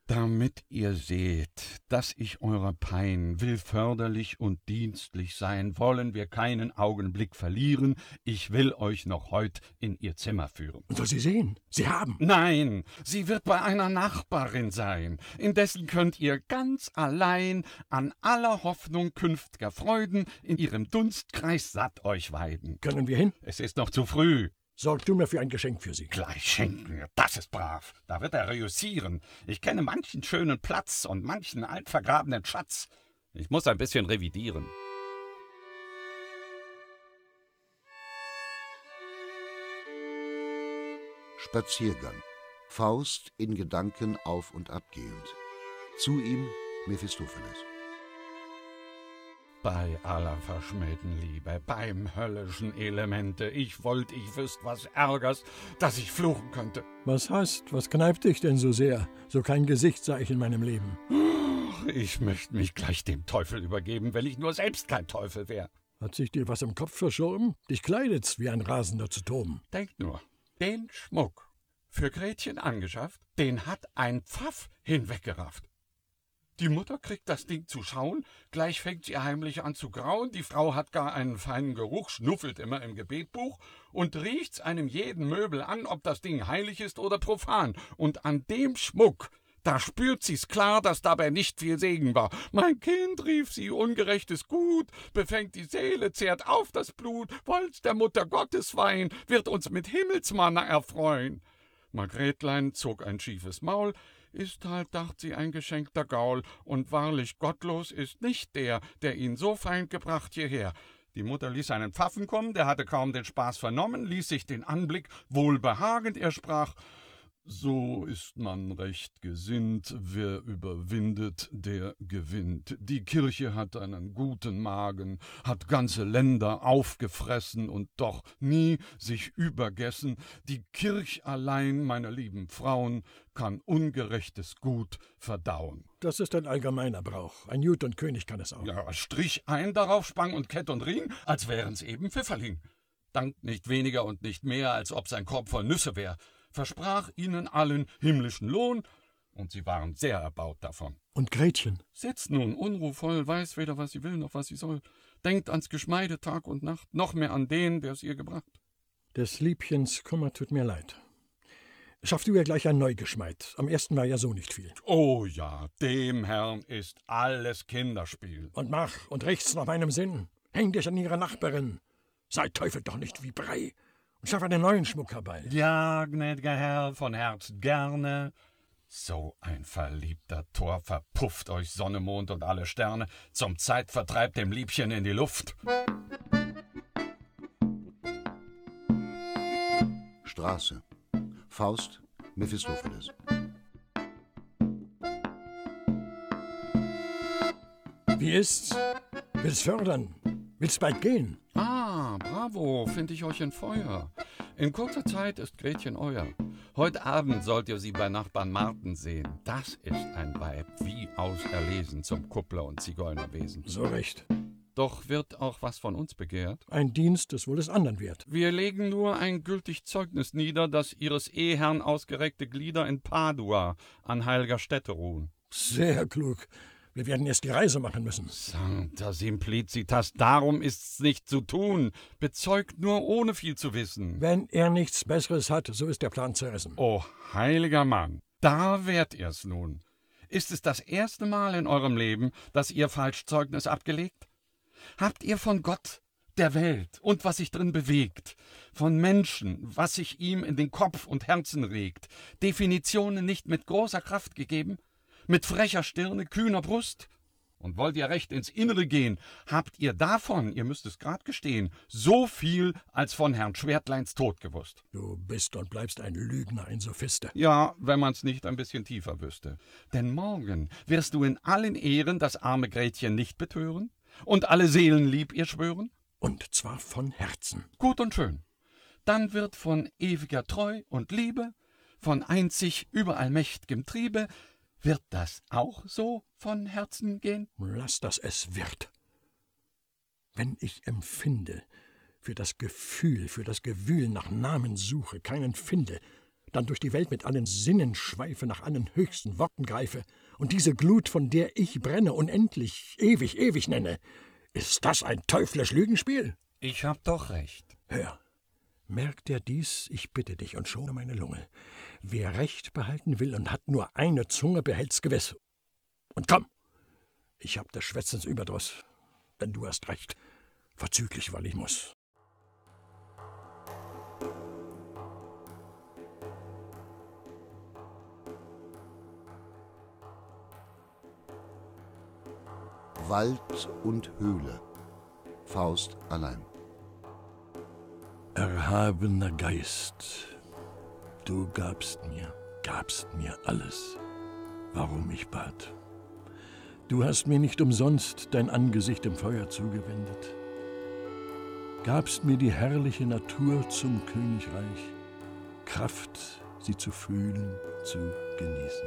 Damit ihr seht, dass ich eurer Pein will förderlich und dienstlich sein, wollen wir keinen Augenblick verlieren. Ich will euch noch heut in ihr Zimmer führen. Und soll sie sehen? Sie haben. Nein, sie wird bei einer Nachbarin sein. Indessen könnt ihr ganz allein an aller Hoffnung künftiger Freuden in ihrem Dunstkreis satt euch weiden. Können wir hin? Es ist noch zu früh. Sorg du mir für ein Geschenk für sie. Gleich schenken, das ist brav. Da wird er reüssieren. Ich kenne manchen schönen Platz und manchen altvergrabenen Schatz. Ich muss ein bisschen revidieren. Spaziergang. Faust in Gedanken auf und ab gehend. Zu ihm Mephistopheles. Bei aller verschmähten Liebe, beim höllischen Elemente, ich wollt, ich wüsst, was ärgers, dass ich fluchen könnte. Was hast, was kneipt dich denn so sehr? So kein Gesicht sah ich in meinem Leben. Ich möchte mich gleich dem Teufel übergeben, wenn ich nur selbst kein Teufel wär. Hat sich dir was im Kopf verschoben? Dich kleidet's, wie ein Rasender zu toben. Denkt nur, den Schmuck für Gretchen angeschafft, den hat ein Pfaff hinweggerafft. Die Mutter kriegt das Ding zu schauen, gleich fängt sie heimlich an zu grauen, die Frau hat gar einen feinen Geruch, schnuffelt immer im Gebetbuch und riecht's einem jeden Möbel an, ob das Ding heilig ist oder profan. Und an dem Schmuck, da spürt sie's klar, dass dabei nicht viel Segen war. Mein Kind, rief sie, ungerechtes Gut, befängt die Seele, zehrt auf das Blut, wollt's der Mutter Gottes Wein, wird uns mit Himmelsmanna erfreuen. Margretlein zog ein schiefes Maul, ist halt, dacht sie, ein geschenkter Gaul, und wahrlich gottlos ist nicht der, der ihn so fein gebracht hierher. Die Mutter ließ einen Pfaffen kommen, der hatte kaum den Spaß vernommen, ließ sich den Anblick wohlbehagend, er sprach: So ist man recht gesinnt, wer überwindet, der gewinnt. Die Kirche hat einen guten Magen, hat ganze Länder aufgefressen und doch nie sich übergessen. Die Kirch allein, meine lieben Frauen, kann ungerechtes Gut verdauen. Das ist ein allgemeiner Brauch. Ein Jud und König kann es auch. Ja, strich ein darauf, Spang und Kett und Ring, als wären's eben Pfifferling. Dankt nicht weniger und nicht mehr, als ob sein Korb voll Nüsse wär. Versprach ihnen allen himmlischen Lohn, und sie waren sehr erbaut davon. Und Gretchen? Sitzt nun unruhvoll, weiß weder, was sie will, noch was sie soll, denkt ans Geschmeide Tag und Nacht, noch mehr an den, der es ihr gebracht. Des Liebchens Kummer tut mir leid. Schaff du ihr gleich ein Neugeschmeid. Am ersten war ja so nicht viel. Oh ja, dem Herrn ist alles Kinderspiel. Und mach und richt's nach meinem Sinn. Häng dich an ihre Nachbarin. Sei Teufel doch nicht wie Brei. Und schaff einen neuen Schmuck herbei. Ja, gnädiger Herr, von Herzen gerne. So ein verliebter Tor verpufft euch Sonne, Mond und alle Sterne, zum Zeitvertreib dem Liebchen in die Luft. Straße. Faust, Mephistopheles. Wie ist's? Willst fördern? Willst bald gehen? Ah, bravo, find ich euch in Feuer. In kurzer Zeit ist Gretchen euer. Heute Abend sollt ihr sie bei Nachbarn Marten sehen. Das ist ein Weib, wie auserlesen zum Kuppler- und Zigeunerwesen. So recht. Doch wird auch was von uns begehrt? Ein Dienst ist wohl des anderen wert. Wir legen nur ein gültig Zeugnis nieder, dass ihres Eheherrn ausgereckte Glieder in Padua an heiliger Stätte ruhen. Sehr klug. Wir werden erst die Reise machen müssen. Sancta Simplicitas, darum ist's nicht zu tun. Bezeugt nur, ohne viel zu wissen. Wenn er nichts Besseres hat, so ist der Plan zerrissen. Oh, heiliger Mann, da wärt ihr's nun. Ist es das erste Mal in eurem Leben, dass ihr Falschzeugnis abgelegt? Habt ihr von Gott, der Welt und was sich drin bewegt, von Menschen, was sich ihm in den Kopf und Herzen regt, Definitionen nicht mit großer Kraft gegeben? Mit frecher Stirne, kühner Brust? Und wollt ihr recht ins Innere gehen, habt ihr davon, ihr müsst es grad gestehen, so viel als von Herrn Schwertleins Tod gewusst. Du bist und bleibst ein Lügner, ein Sophiste. Ja, wenn man's nicht ein bisschen tiefer wüsste. Denn morgen wirst du in allen Ehren das arme Gretchen nicht betören und alle Seelen lieb ihr schwören? Und zwar von Herzen. Gut und schön. Dann wird von ewiger Treu und Liebe, von einzig überallmächt'gem Triebe, wird das auch so von Herzen gehen? Lass, dass es wird. Wenn ich empfinde, für das Gefühl, für das Gewühl nach Namen suche, keinen finde, dann durch die Welt mit allen Sinnen schweife, nach allen höchsten Worten greife und diese Glut, von der ich brenne, unendlich, ewig, ewig nenne. Ist das ein teuflisch Lügenspiel? Ich hab doch recht. Hör, merk dir dies, ich bitte dich, und schone meine Lunge. Wer Recht behalten will und hat nur eine Zunge, behält's gewiss. Und komm, ich hab des Schwätzens Überdruss, denn du hast recht, verzüglich, weil ich muss. Wald und Höhle. Faust allein. Erhabener Geist, du gabst mir, gabst mir alles, warum ich bat. Du hast mir nicht umsonst dein Angesicht im Feuer zugewendet, gabst mir die herrliche Natur zum Königreich, Kraft, sie zu fühlen, zu genießen.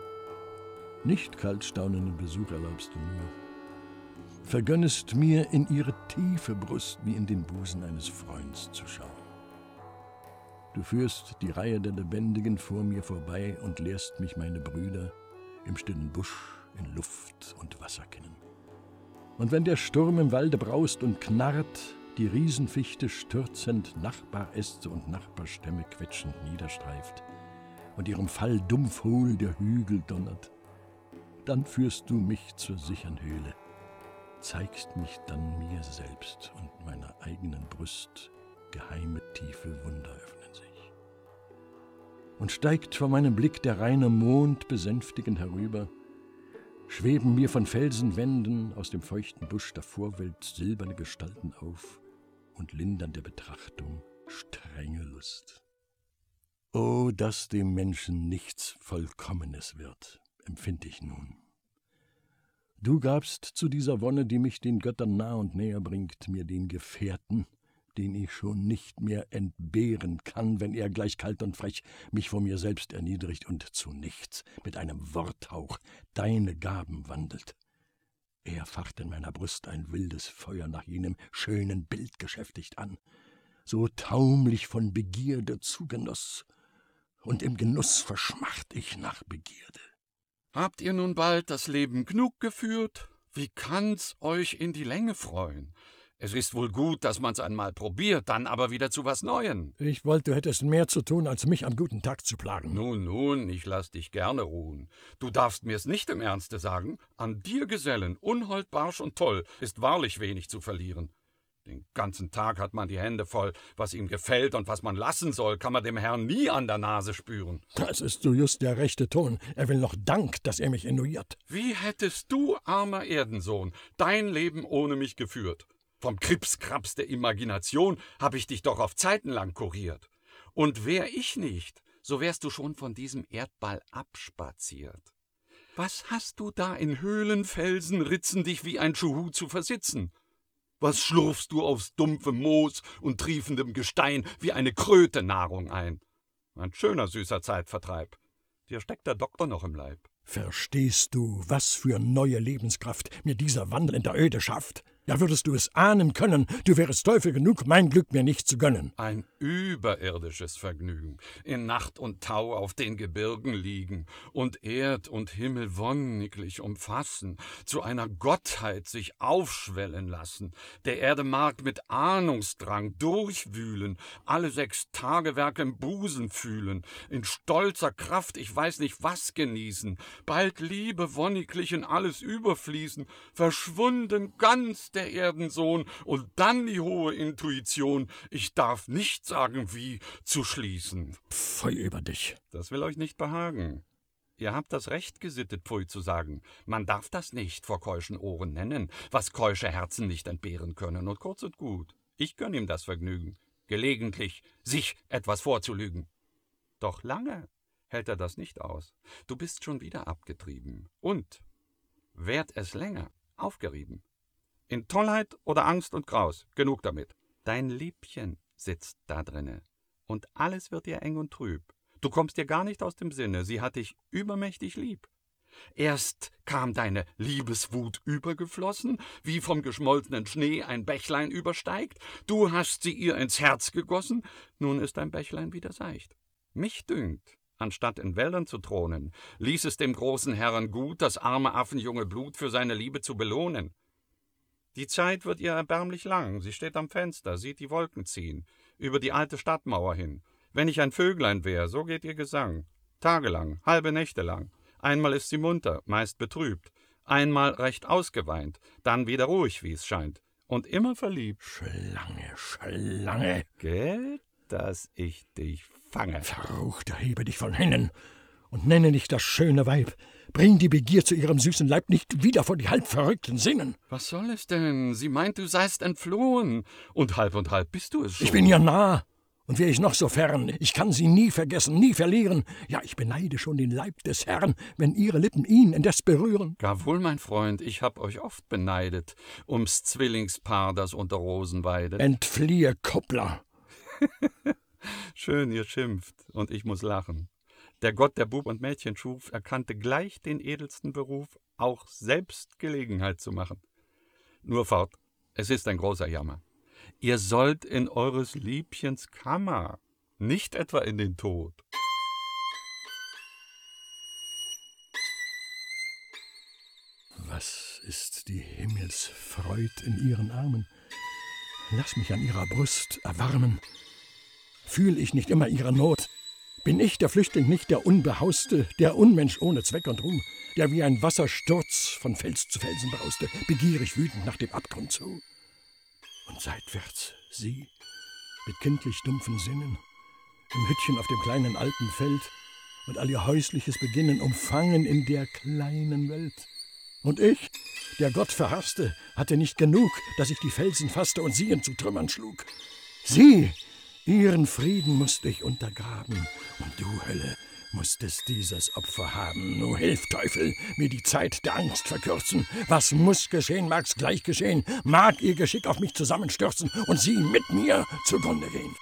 Nicht kaltstaunenden Besuch erlaubst du mir, vergönnest mir, in ihre tiefe Brust wie in den Busen eines Freunds zu schauen. Du führst die Reihe der Lebendigen vor mir vorbei und lehrst mich meine Brüder im stillen Busch, in Luft und Wasser kennen. Und wenn der Sturm im Walde braust und knarrt, die Riesenfichte stürzend Nachbaräste und Nachbarstämme quetschend niederstreift und ihrem Fall dumpf hohl der Hügel donnert, dann führst du mich zur sichern Höhle, zeigst mich dann mir selbst und meiner eigenen Brust geheime, tiefe Wunder öffnen sich. Und steigt vor meinem Blick der reine Mond besänftigend herüber, schweben mir von Felsenwänden aus dem feuchten Busch der Vorwelt silberne Gestalten auf und lindern der Betrachtung strenge Lust. O, dass dem Menschen nichts Vollkommenes wird, empfind ich nun. Du gabst zu dieser Wonne, die mich den Göttern nah und näher bringt, mir den Gefährten, den ich schon nicht mehr entbehren kann, wenn er gleich kalt und frech mich vor mir selbst erniedrigt und zu nichts mit einem Worthauch deine Gaben wandelt. Er facht in meiner Brust ein wildes Feuer nach jenem schönen Bild geschäftigt an, so taumlich von Begierde zugenoss, und im Genuss verschmacht ich nach Begierde. Habt ihr nun bald das Leben genug geführt? Wie kann's euch in die Länge freuen? Es ist wohl gut, dass man's einmal probiert, dann aber wieder zu was Neuem. Ich wollte, du hättest mehr zu tun, als mich am guten Tag zu plagen. Nun, nun, ich lass dich gerne ruhen. Du darfst mir's nicht im Ernste sagen. An dir, Gesellen, unhold, barsch und toll, ist wahrlich wenig zu verlieren. Den ganzen Tag hat man die Hände voll. Was ihm gefällt und was man lassen soll, kann man dem Herrn nie an der Nase spüren. Das ist so just der rechte Ton. Er will noch Dank, dass er mich inuiert. Wie hättest du, armer Erdensohn, dein Leben ohne mich geführt? Vom Krimskrams der Imagination hab ich dich doch auf Zeiten lang kuriert. Und wär ich nicht, so wärst du schon von diesem Erdball abspaziert. Was hast du da in Höhlen, Felsen, Ritzen dich wie ein Schuhu zu versitzen? Was schlurfst du aufs dumpfe Moos und triefendem Gestein wie eine Kröte Nahrung ein? Ein schöner, süßer Zeitvertreib. Dir steckt der Doktor noch im Leib. Verstehst du, was für neue Lebenskraft mir dieser Wandel in der Öde schafft? Ja, würdest du es ahnen können, du wärest Teufel genug, mein Glück mir nicht zu gönnen. Ein überirdisches Vergnügen, in Nacht und Tau auf den Gebirgen liegen und Erd und Himmel wonniglich umfassen, zu einer Gottheit sich aufschwellen lassen, der Erde Mark mit Ahnungsdrang durchwühlen, alle sechs Tagewerke im Busen fühlen, in stolzer Kraft ich weiß nicht was genießen, bald Liebe wonniglich in alles überfließen, verschwunden ganz der Erdensohn und dann die hohe Intuition, ich darf nicht sagen wie, zu schließen. Pfui über dich. Das will euch nicht behagen. Ihr habt das Recht gesittet, Pfui zu sagen. Man darf das nicht vor keuschen Ohren nennen, was keusche Herzen nicht entbehren können. Und kurz und gut, ich gönn ihm das Vergnügen, gelegentlich sich etwas vorzulügen. Doch lange hält er das nicht aus. Du bist schon wieder abgetrieben und, währt es länger, aufgerieben. In Tollheit oder Angst und Graus, genug damit. Dein Liebchen sitzt da drinne und alles wird dir eng und trüb. Du kommst dir gar nicht aus dem Sinne, sie hat dich übermächtig lieb. Erst kam deine Liebeswut übergeflossen, wie vom geschmolzenen Schnee ein Bächlein übersteigt. Du hast sie ihr ins Herz gegossen, nun ist dein Bächlein wieder seicht. Mich dünkt, anstatt in Wäldern zu thronen, ließ es dem großen Herrn gut, das arme affenjunge Blut für seine Liebe zu belohnen. Die Zeit wird ihr erbärmlich lang, sie steht am Fenster, sieht die Wolken ziehen, über die alte Stadtmauer hin. Wenn ich ein Vöglein wär, so geht ihr Gesang, tagelang, halbe Nächte lang. Einmal ist sie munter, meist betrübt, einmal recht ausgeweint, dann wieder ruhig, wie es scheint, und immer verliebt. Schlange, Schlange. Gell, dass ich dich fange. Verruchter, hebe dich von hinnen und nenne nicht das schöne Weib. Bring die Begier zu ihrem süßen Leib nicht wieder vor die halb verrückten Sinnen. Was soll es denn? Sie meint, du seist entflohen. Und halb und halb bist du es schon. Ich bin ihr nah. Und wär ich noch so fern, ich kann sie nie vergessen, nie verlieren. Ja, ich beneide schon den Leib des Herrn, wenn ihre Lippen ihn indes berühren. Gar wohl, mein Freund, ich hab euch oft beneidet, ums Zwillingspaar, das unter Rosen weidet. Entfliehe, Kuppler. Schön, ihr schimpft, und ich muss lachen. Der Gott, der Bub und Mädchen schuf, erkannte gleich den edelsten Beruf, auch selbst Gelegenheit zu machen. Nur fort, es ist ein großer Jammer. Ihr sollt in eures Liebchens Kammer, nicht etwa in den Tod. Was ist die Himmelsfreud in ihren Armen? Lass mich an ihrer Brust erwarmen. Fühl ich nicht immer ihre Not? Bin ich der Flüchtling nicht der Unbehauste, der Unmensch ohne Zweck und Ruhm, der wie ein Wassersturz von Fels zu Felsen brauste, begierig wütend nach dem Abgrund zu? Und seitwärts sie, mit kindlich dumpfen Sinnen, im Hüttchen auf dem kleinen alten Feld und all ihr häusliches Beginnen umfangen in der kleinen Welt. Und ich, der Gott verhasste, hatte nicht genug, dass ich die Felsen fasste und sie in zu Trümmern schlug. Sie, ihren Frieden musste ich untergraben, und du, Hölle, musstest dieses Opfer haben. Nur hilf, Teufel, mir die Zeit der Angst verkürzen. Was muss geschehen, mag's gleich geschehen. Mag ihr Geschick auf mich zusammenstürzen und sie mit mir zugrunde gehen.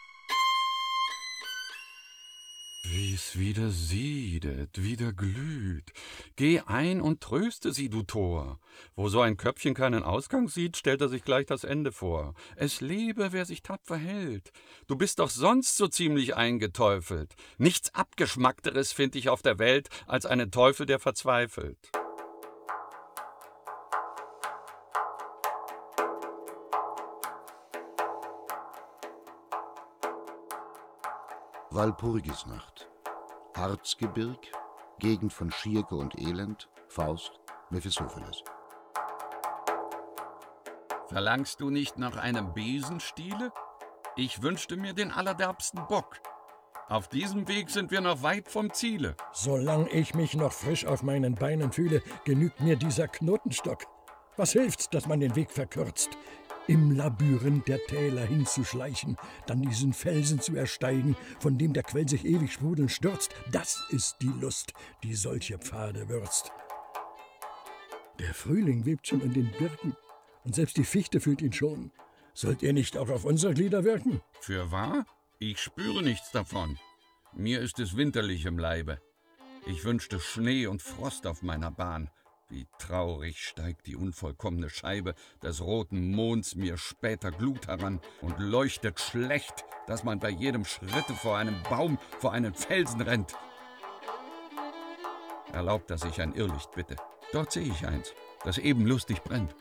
Wie's wieder siedet, wieder glüht. Geh ein und tröste sie, du Tor. Wo so ein Köpfchen keinen Ausgang sieht, stellt er sich gleich das Ende vor. Es lebe, wer sich tapfer hält. Du bist doch sonst so ziemlich eingeteufelt. Nichts Abgeschmackteres find ich auf der Welt, als einen Teufel, der verzweifelt. Walpurgisnacht. Harzgebirg, Gegend von Schierke und Elend, Faust, Mephistopheles. Verlangst du nicht nach einem Besenstiele? Ich wünschte mir den allerderbsten Bock. Auf diesem Weg sind wir noch weit vom Ziele. Solang ich mich noch frisch auf meinen Beinen fühle, genügt mir dieser Knotenstock. Was hilft's, dass man den Weg verkürzt? Im Labyrinth der Täler hinzuschleichen, dann diesen Felsen zu ersteigen, von dem der Quell sich ewig sprudelnd stürzt, das ist die Lust, die solche Pfade würzt. Der Frühling webt schon in den Birken, und selbst die Fichte fühlt ihn schon. Sollt ihr nicht auch auf unsere Glieder wirken? Fürwahr? Ich spüre nichts davon. Mir ist es winterlich im Leibe. Ich wünschte Schnee und Frost auf meiner Bahn. Wie traurig steigt die unvollkommene Scheibe des roten Monds mir später Glut heran und leuchtet schlecht, dass man bei jedem Schritte vor einem Baum, vor einen Felsen rennt. Erlaubt, dass ich ein Irrlicht bitte. Dort sehe ich eins, das eben lustig brennt.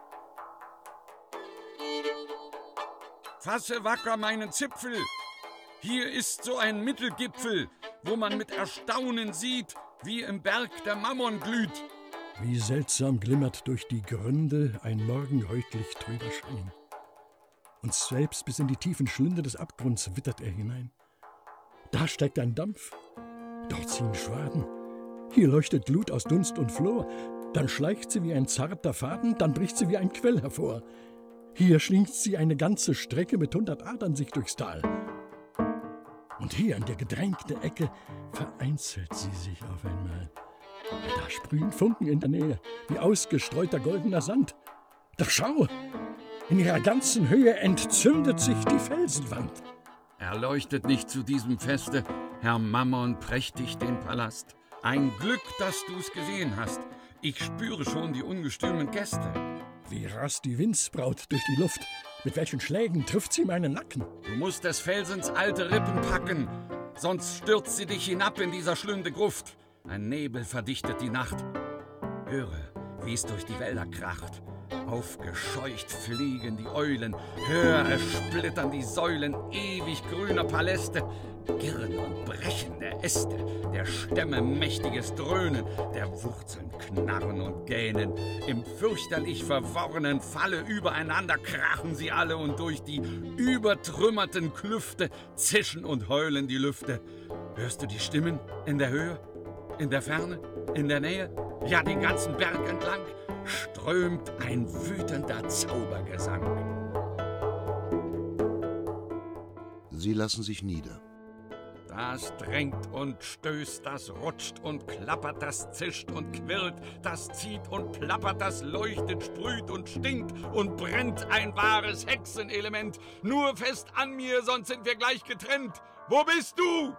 Fasse wacker meinen Zipfel! Hier ist so ein Mittelgipfel, wo man mit Erstaunen sieht, wie im Berg der Mammon glüht. Wie seltsam glimmert durch die Gründe ein morgenrötlich trüber Schein. Und selbst bis in die tiefen Schlünde des Abgrunds wittert er hinein. Da steigt ein Dampf, dort ziehen Schwaden. Hier leuchtet Glut aus Dunst und Flor. Dann schleicht sie wie ein zarter Faden, dann bricht sie wie ein Quell hervor. Hier schlingt sie eine ganze Strecke mit hundert Adern sich durchs Tal. Und hier an der gedrängten Ecke vereinzelt sie sich auf einmal. Da sprühen Funken in der Nähe, wie ausgestreuter goldener Sand. Doch schau, in ihrer ganzen Höhe entzündet sich die Felsenwand. Erleuchtet nicht zu diesem Feste, Herr Mammon, prächtig den Palast. Ein Glück, dass du's gesehen hast. Ich spüre schon die ungestümen Gäste. Wie rast die Windsbraut durch die Luft. Mit welchen Schlägen trifft sie meinen Nacken? Du musst des Felsens alte Rippen packen sonst stürzt sie dich hinab in dieser schlünde Gruft. Ein Nebel verdichtet die Nacht. Höre, wie es durch die Wälder kracht. Aufgescheucht fliegen die Eulen, hör, es splittern die Säulen ewig grüner Paläste, girren und brechen der Äste, der Stämme mächtiges Dröhnen, der Wurzeln knarren und gähnen. Im fürchterlich verworrenen Falle übereinander krachen sie alle und durch die übertrümmerten Klüfte zischen und heulen die Lüfte. Hörst du die Stimmen in der Höhe, in der Ferne, in der Nähe, ja den ganzen Berg entlang? Strömt ein wütender Zaubergesang. Sie lassen sich nieder. Das drängt und stößt, das rutscht und klappert, das zischt und quirlt, das zieht und plappert, das leuchtet, sprüht und stinkt und brennt, ein wahres Hexenelement. Nur fest an mir, sonst sind wir gleich getrennt. Wo bist du?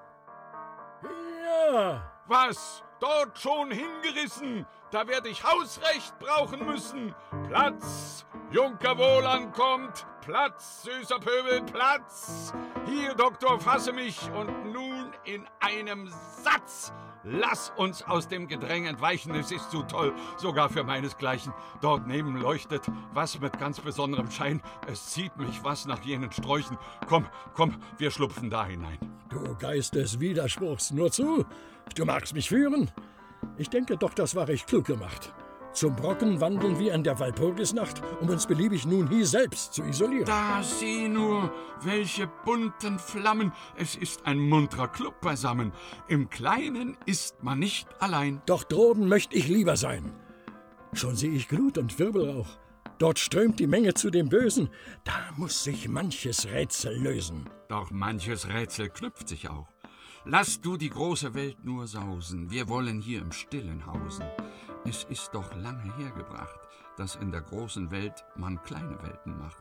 Ja. Was? Dort schon hingerissen? Da werd ich Hausrecht brauchen müssen. Platz, Junker Wohlan kommt. Platz, süßer Pöbel, Platz. Hier, Doktor, fasse mich. Und nun in einem Satz. Lass uns aus dem Gedräng entweichen. Es ist zu toll, sogar für meinesgleichen. Dort neben leuchtet was mit ganz besonderem Schein. Es zieht mich was nach jenen Sträuchen. Komm, komm, wir schlupfen da hinein. Du Geist des Widerspruchs, nur zu. Du magst mich führen. Ich denke doch, das war recht klug gemacht. Zum Brocken wandeln wir in der Walpurgisnacht, um uns beliebig nun hier selbst zu isolieren. Da sieh nur, welche bunten Flammen. Es ist ein munterer Club beisammen. Im Kleinen ist man nicht allein. Doch droben möcht ich lieber sein. Schon sehe ich Glut und Wirbelrauch. Dort strömt die Menge zu dem Bösen. Da muss sich manches Rätsel lösen. Doch manches Rätsel knüpft sich auch. Lass du die große Welt nur sausen, wir wollen hier im Stillen hausen. Es ist doch lange hergebracht, dass in der großen Welt man kleine Welten macht.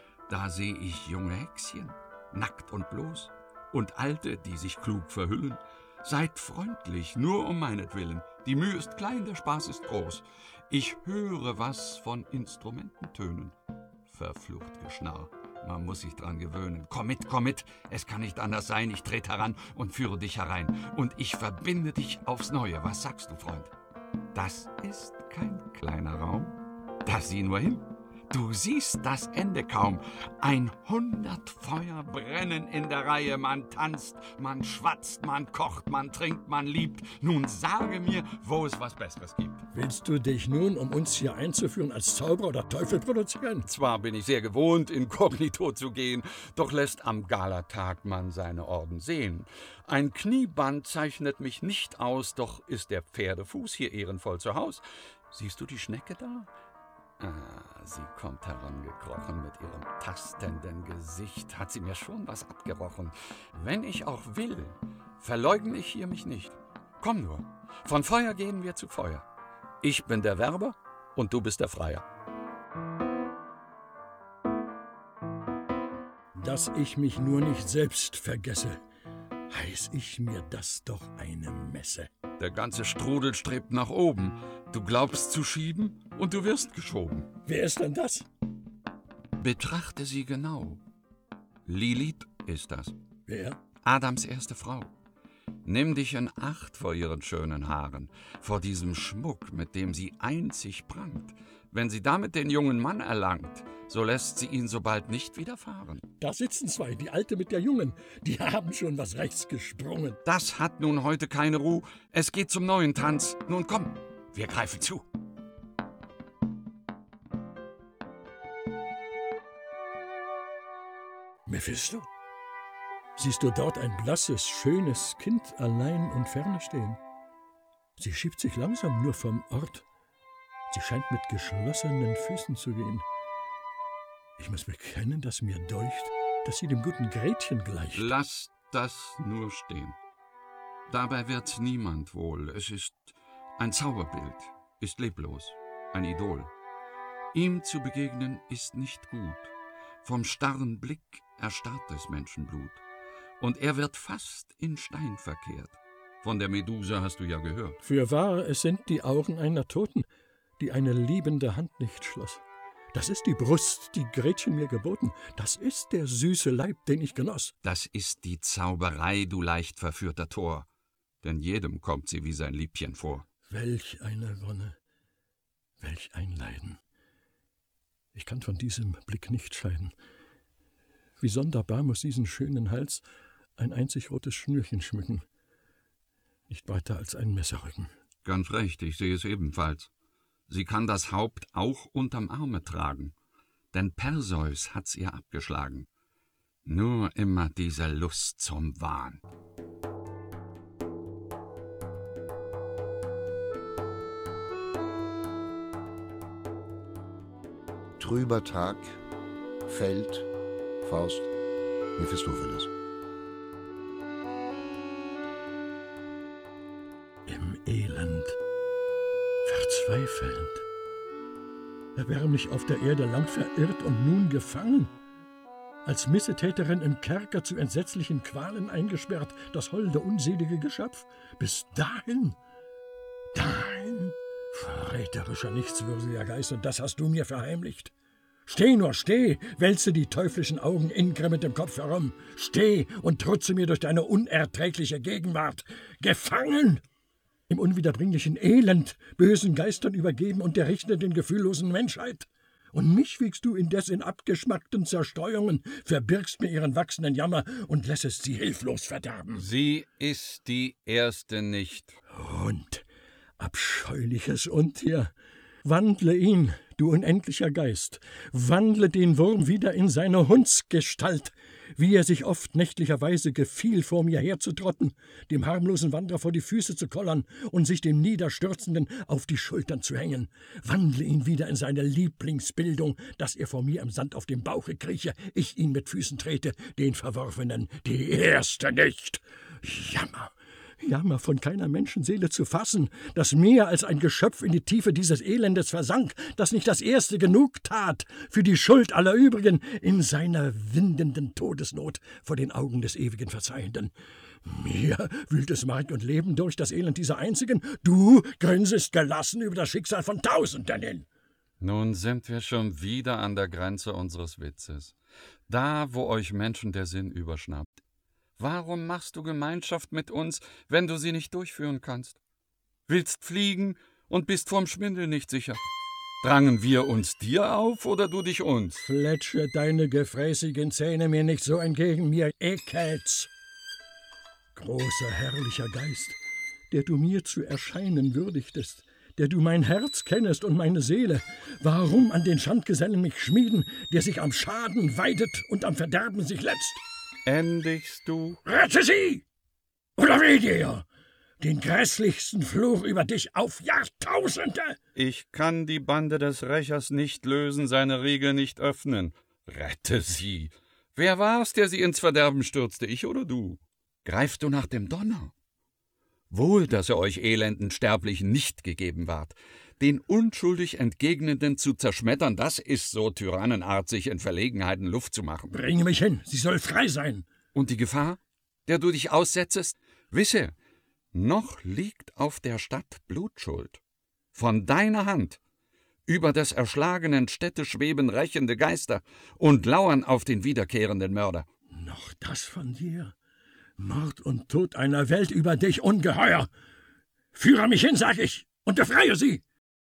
Da seh ich junge Hexchen, nackt und bloß, und Alte, die sich klug verhüllen. Seid freundlich, nur um meinetwillen, die Mühe ist klein, der Spaß ist groß. Ich höre was von Instrumenten tönen. Verflucht Geschnarr. Man muss sich dran gewöhnen. Komm mit, komm mit, es kann nicht anders sein. Ich trete heran und führe dich herein. Und ich verbinde dich aufs Neue. Was sagst du, Freund? Das ist kein kleiner Raum. Da sieh nur hin. Du siehst das Ende kaum. Ein hundert Feuer brennen in der Reihe. Man tanzt, man schwatzt, man kocht, man trinkt, man liebt. Nun sage mir, wo es was Besseres gibt. Willst du dich nun, um uns hier einzuführen, als Zauberer oder Teufel produzieren? Zwar bin ich sehr gewohnt, inkognito zu gehen, doch lässt am Galatag man seine Orden sehen. Ein Knieband zeichnet mich nicht aus, doch ist der Pferdefuß hier ehrenvoll zu Haus. Siehst du die Schnecke da? Ah, sie kommt herangekrochen mit ihrem tastenden Gesicht. Hat sie mir schon was abgerochen. Wenn ich auch will, verleugne ich hier mich nicht. Komm nur, von Feuer gehen wir zu Feuer. Ich bin der Werber und du bist der Freier. Dass ich mich nur nicht selbst vergesse, heiß ich mir das doch eine Messe. Der ganze Strudel strebt nach oben. Du glaubst zu schieben und du wirst geschoben. Wer ist denn das? Betrachte sie genau. Lilith ist das. Wer? Adams erste Frau. Nimm dich in Acht vor ihren schönen Haaren, vor diesem Schmuck, mit dem sie einzig prangt. Wenn sie damit den jungen Mann erlangt, so lässt sie ihn so bald nicht widerfahren. Da sitzen zwei, die Alte mit der Jungen. Die haben schon was rechts gesprungen. Das hat nun heute keine Ruhe. Es geht zum neuen Tanz. Nun komm, wir greifen zu. Mephisto? Siehst du dort ein blasses, schönes Kind allein und ferne stehen? Sie schiebt sich langsam nur vom Ort. Sie scheint mit geschlossenen Füßen zu gehen. Ich muss bekennen, dass mir deucht, dass sie dem guten Gretchen gleicht. Lass das nur stehen. Dabei wird's niemand wohl. Es ist ein Zauberbild, ist leblos, ein Idol. Ihm zu begegnen ist nicht gut. Vom starren Blick erstarrt des Menschenblut. Und er wird fast in Stein verkehrt. Von der Medusa hast du ja gehört. Fürwahr, es sind die Augen einer Toten, die eine liebende Hand nicht schloss. Das ist die Brust, die Gretchen mir geboten. Das ist der süße Leib, den ich genoss. Das ist die Zauberei, du leicht verführter Tor. Denn jedem kommt sie wie sein Liebchen vor. Welch eine Wonne, welch ein Leiden. Ich kann von diesem Blick nicht scheiden. Wie sonderbar muss diesen schönen Hals ein einzig rotes Schnürchen schmücken. Nicht weiter als ein Messerrücken. Ganz recht, ich sehe es ebenfalls. Sie kann das Haupt auch unterm Arme tragen, denn Perseus hat's ihr abgeschlagen. Nur immer diese Lust zum Wahn. Trüber Tag, Feld, Faust, Mephistopheles. Im Elend, verzweifelnd. Erbärmlich auf der Erde lang verirrt und nun gefangen. Als Missetäterin im Kerker zu entsetzlichen Qualen eingesperrt, das holde, unselige Geschöpf. Bis dahin, dahin, verräterischer, nichtswürdiger Geist, und das hast du mir verheimlicht. Steh nur, steh, wälze die teuflischen Augen ingrimmend im Kopf herum. Steh und trutze mir durch deine unerträgliche Gegenwart. Gefangen! Im unwiederbringlichen Elend, bösen Geistern übergeben und der richtenden, gefühllosen Menschheit. Und mich wiegst du indes in abgeschmackten Zerstreuungen, verbirgst mir ihren wachsenden Jammer und lässest sie hilflos verderben. Sie ist die Erste nicht. Und abscheuliches Untier, wandle ihn, du unendlicher Geist, wandle den Wurm wieder in seine Hundsgestalt, wie er sich oft nächtlicherweise gefiel, vor mir herzutrotten, dem harmlosen Wanderer vor die Füße zu kollern und sich dem Niederstürzenden auf die Schultern zu hängen. Wandle ihn wieder in seine Lieblingsbildung, dass er vor mir im Sand auf dem Bauche krieche, ich ihn mit Füßen trete, den Verworfenen, die Erste nicht. Jammer! Jammer von keiner Menschenseele zu fassen, das mehr als ein Geschöpf in die Tiefe dieses Elendes versank, das nicht das Erste genug tat für die Schuld aller übrigen in seiner windenden Todesnot vor den Augen des ewigen Verzeihenden. Mir wühlt es Mark und Leben durch das Elend dieser Einzigen, du grinsest gelassen über das Schicksal von Tausenden hin. Nun sind wir schon wieder an der Grenze unseres Witzes, da, wo euch Menschen der Sinn überschnappt. Warum machst du Gemeinschaft mit uns, wenn du sie nicht durchführen kannst? Willst fliegen und bist vorm Schwindel nicht sicher? Drangen wir uns dir auf oder du dich uns? Fletsche deine gefräßigen Zähne mir nicht so entgegen, mir ekelt's. Großer, herrlicher Geist, der du mir zu erscheinen würdigtest, der du mein Herz kennest und meine Seele, warum an den Schandgesellen mich schmieden, der sich am Schaden weidet und am Verderben sich letzt? Endigst du? Rette sie! Oder weh dir! Den grässlichsten Fluch über dich auf Jahrtausende! Ich kann die Bande des Rächers nicht lösen, seine Riegel nicht öffnen. Rette sie! Wer war's, der sie ins Verderben stürzte, ich oder du? Greifst du nach dem Donner? Wohl, dass er euch elenden Sterblichen nicht gegeben ward. Den unschuldig Entgegnenden zu zerschmettern, das ist so Tyrannenart, sich in Verlegenheiten Luft zu machen. Bringe mich hin, sie soll frei sein. Und die Gefahr, der du dich aussetzest? Wisse, noch liegt auf der Stadt Blutschuld. Von deiner Hand. Über des erschlagenen Städte schweben rächende Geister und lauern auf den wiederkehrenden Mörder. Noch das von dir? Mord und Tod einer Welt über dich, ungeheuer! Führe mich hin, sag ich, und befreie sie!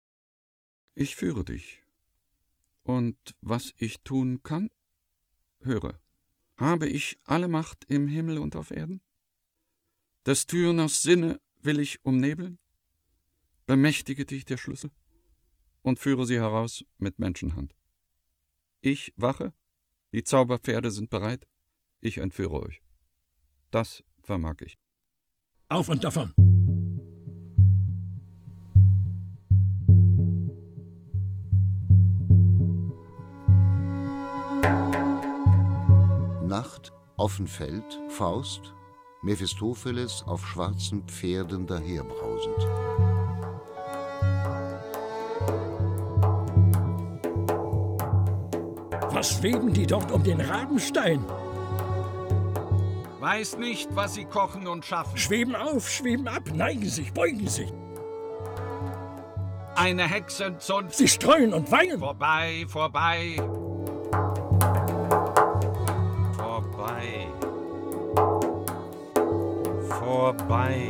Ich führe dich. Und was ich tun kann? Höre, habe ich alle Macht im Himmel und auf Erden? Des Tyrners Sinne will ich umnebeln? Bemächtige dich der Schlüssel und führe sie heraus mit Menschenhand. Ich wache, die Zauberpferde sind bereit, ich entführe euch. Das vermag ich. Auf und davon! Nacht, Offenfeld, Faust, Mephistopheles auf schwarzen Pferden daherbrausend. Was schweben die dort um den Rabenstein? Weiß nicht, was sie kochen und schaffen. Schweben auf, schweben ab, neigen sich, beugen sich. eine Hexenzunft. Sie streuen und weinen. Vorbei, vorbei. Vorbei. Vorbei.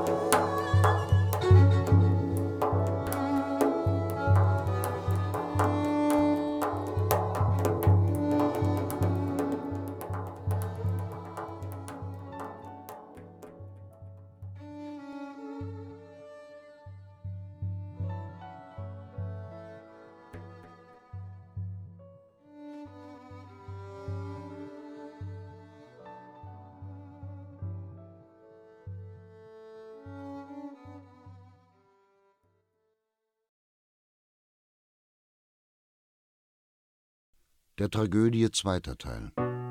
Der Tragödie zweiter Teil.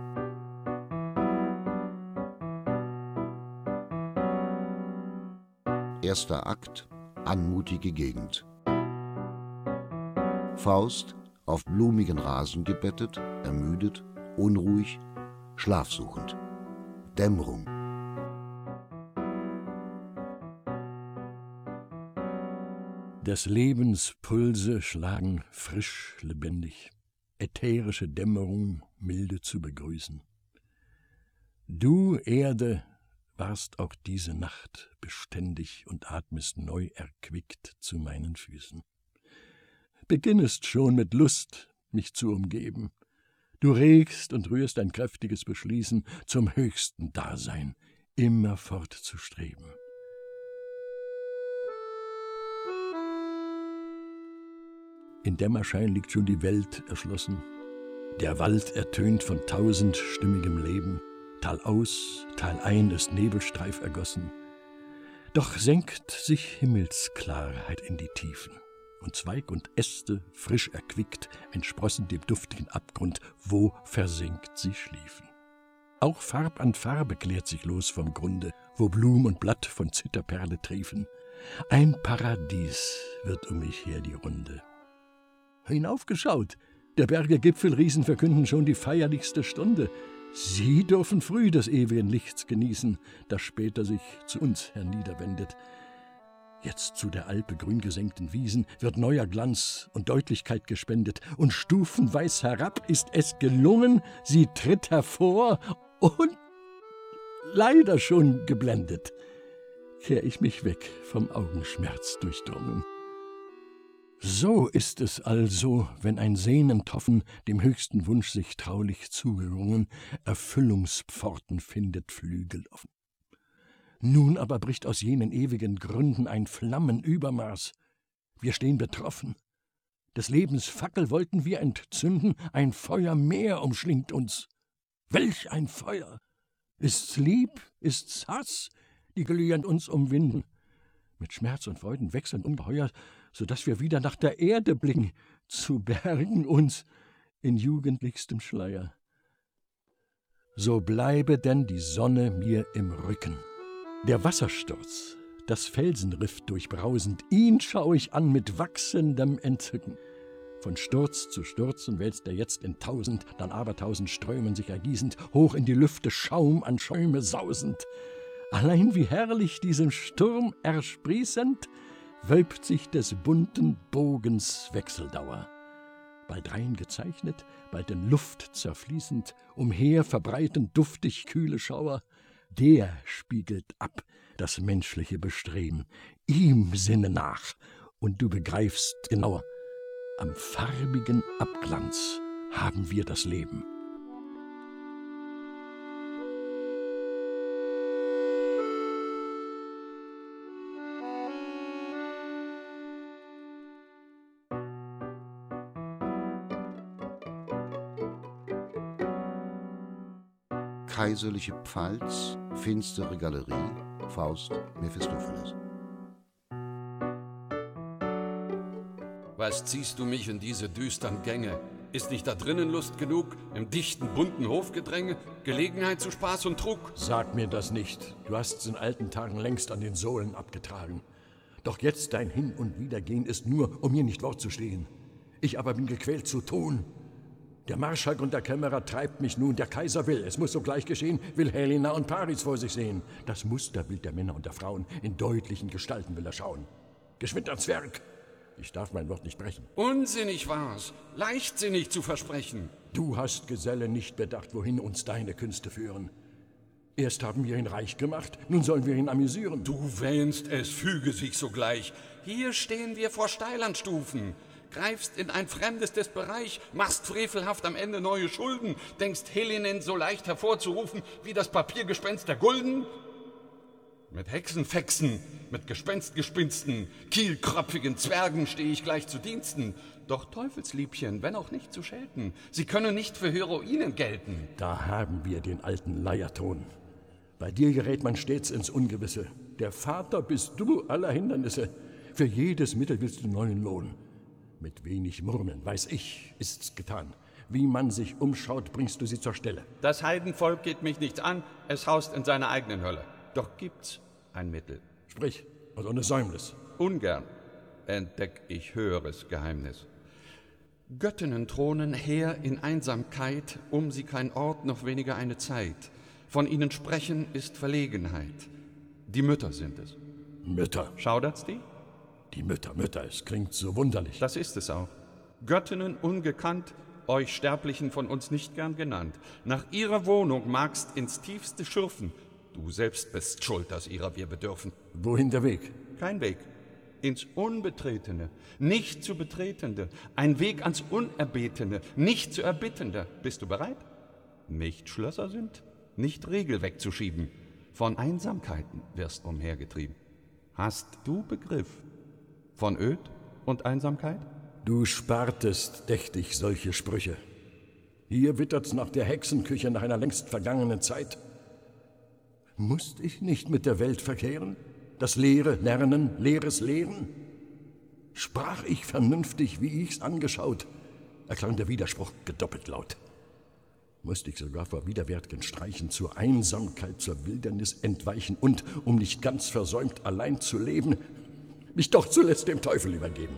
Erster Akt, anmutige Gegend. Faust, auf blumigen Rasen gebettet, ermüdet, unruhig, schlafsuchend. Dämmerung. Des Lebens Pulse schlagen frisch lebendig. Ätherische Dämmerung milde zu begrüßen. Du, Erde, warst auch diese Nacht beständig und atmest neu erquickt zu meinen Füßen. Beginnest schon mit Lust, mich zu umgeben. Du regst und rührst ein kräftiges Beschließen, zum höchsten Dasein immer fortzustreben. In Dämmerschein liegt schon die Welt erschlossen. Der Wald ertönt von tausendstimmigem Leben. Talaus, Talein ist Nebelstreif ergossen. Doch senkt sich Himmelsklarheit in die Tiefen. Und Zweig und Äste, frisch erquickt, entsprossen dem duftigen Abgrund, wo versenkt sie schliefen. Auch Farb an Farbe klärt sich los vom Grunde, wo Blum und Blatt von Zitterperle triefen. Ein Paradies wird um mich her die Runde. Hinaufgeschaut, der Berge Gipfelriesen verkünden schon die feierlichste Stunde. Sie dürfen früh des ewigen Lichts genießen, das später sich zu uns herniederwendet. Jetzt zu der Alpe grün gesenkten Wiesen wird neuer Glanz und Deutlichkeit gespendet, und stufenweis herab ist es gelungen, sie tritt hervor und leider schon geblendet, kehr ich mich weg vom Augenschmerz durchdrungen. So ist es also, wenn ein sehnend Hoffen dem höchsten Wunsch sich traulich zugerungen, Erfüllungspforten findet Flügel offen. Nun aber bricht aus jenen ewigen Gründen ein Flammenübermaß. Wir stehen betroffen. Des Lebens Fackel wollten wir entzünden, ein Feuer mehr umschlingt uns. Welch ein Feuer! Ist's Lieb, ist's Hass, die glühend uns umwinden? Mit Schmerz und Freuden wechseln ungeheuer, so daß wir wieder nach der Erde blicken, zu bergen uns in jugendlichstem Schleier. So bleibe denn die Sonne mir im Rücken. Der Wassersturz, das Felsenriff durchbrausend, ihn schau ich an mit wachsendem Entzücken. Von Sturz zu Stürzen wälzt er jetzt in tausend, dann abertausend Strömen sich ergießend, hoch in die Lüfte Schaum an Schäume sausend. Allein wie herrlich diesem Sturm ersprießend, wölbt sich des bunten Bogens Wechseldauer. Bald rein gezeichnet, bald in Luft zerfließend, umher verbreitend duftig kühle Schauer, der spiegelt ab das menschliche Bestreben, ihm sinne nach, und du begreifst genauer, am farbigen Abglanz haben wir das Leben. Kaiserliche Pfalz, finstere Galerie, Faust, Mephistopheles. Was ziehst du mich in diese düstern Gänge? Ist nicht da drinnen Lust genug, im dichten, bunten Hofgedränge, Gelegenheit zu Spaß und Trug? Sag mir das nicht, du hast's in alten Tagen längst an den Sohlen abgetragen. Doch jetzt dein Hin- und Wiedergehen ist nur, um mir nicht Wort zu stehen. Ich aber bin gequält zu Ton. Der Marschalk und der Kämmerer treibt mich nun, der Kaiser will, es muss sogleich geschehen, will Helena und Paris vor sich sehen. Das Musterbild der Männer und der Frauen in deutlichen Gestalten will er schauen. Geschwind ans Werk! Ich darf mein Wort nicht brechen. Unsinnig war's, leichtsinnig zu versprechen. Du hast, Geselle, nicht bedacht, wohin uns deine Künste führen. Erst haben wir ihn reich gemacht, nun sollen wir ihn amüsieren. Du wähnst, es füge sich sogleich. Hier stehen wir vor Steilandstufen. Greifst in ein fremdestes Bereich, machst frevelhaft am Ende neue Schulden, denkst Helenen so leicht hervorzurufen wie das Papiergespenst der Gulden? Mit Hexenfexen, mit Gespenstgespinsten, kielkröpfigen Zwergen stehe ich gleich zu Diensten. Doch Teufelsliebchen, wenn auch nicht zu schelten, sie können nicht für Heroinen gelten. Da haben wir den alten Leierton. Bei dir gerät man stets ins Ungewisse. Der Vater bist du aller Hindernisse. Für jedes Mittel willst du neuen Lohn. Mit wenig Murmeln, weiß ich, ist's getan. Wie man sich umschaut, bringst du sie zur Stelle. Das Heidenvolk geht mich nichts an, es haust in seiner eigenen Hölle. Doch gibt's ein Mittel. Sprich, und ohne Säumnis. Ungern entdeck ich höheres Geheimnis. Göttinnen thronen her in Einsamkeit, um sie kein Ort, noch weniger eine Zeit. Von ihnen sprechen ist Verlegenheit. Die Mütter sind es. Mütter. Schaudert's die? Die Mütter, Mütter, es klingt so wunderlich. Das ist es auch. Göttinnen ungekannt, euch Sterblichen von uns nicht gern genannt. Nach ihrer Wohnung magst ins Tiefste schürfen. Du selbst bist schuld, dass ihrer wir bedürfen. Wohin der Weg? Kein Weg. Ins Unbetretene, nicht zu Betretende. Ein Weg ans Unerbetene, nicht zu Erbittende. Bist du bereit? Nicht Schlösser sind, nicht Regel wegzuschieben. Von Einsamkeiten wirst umhergetrieben. Hast du Begriff von Öd und Einsamkeit? Du spartest dächtig solche Sprüche. Hier wittert's nach der Hexenküche nach einer längst vergangenen Zeit. Musst ich nicht mit der Welt verkehren? Das Lehre lernen, Leeres lehren? Sprach ich vernünftig, wie ich's angeschaut, erklang der Widerspruch gedoppelt laut. Musste ich sogar vor widerwärtigen Streichen zur Einsamkeit, zur Wildernis entweichen und, um nicht ganz versäumt allein zu leben, mich doch zuletzt dem Teufel übergeben.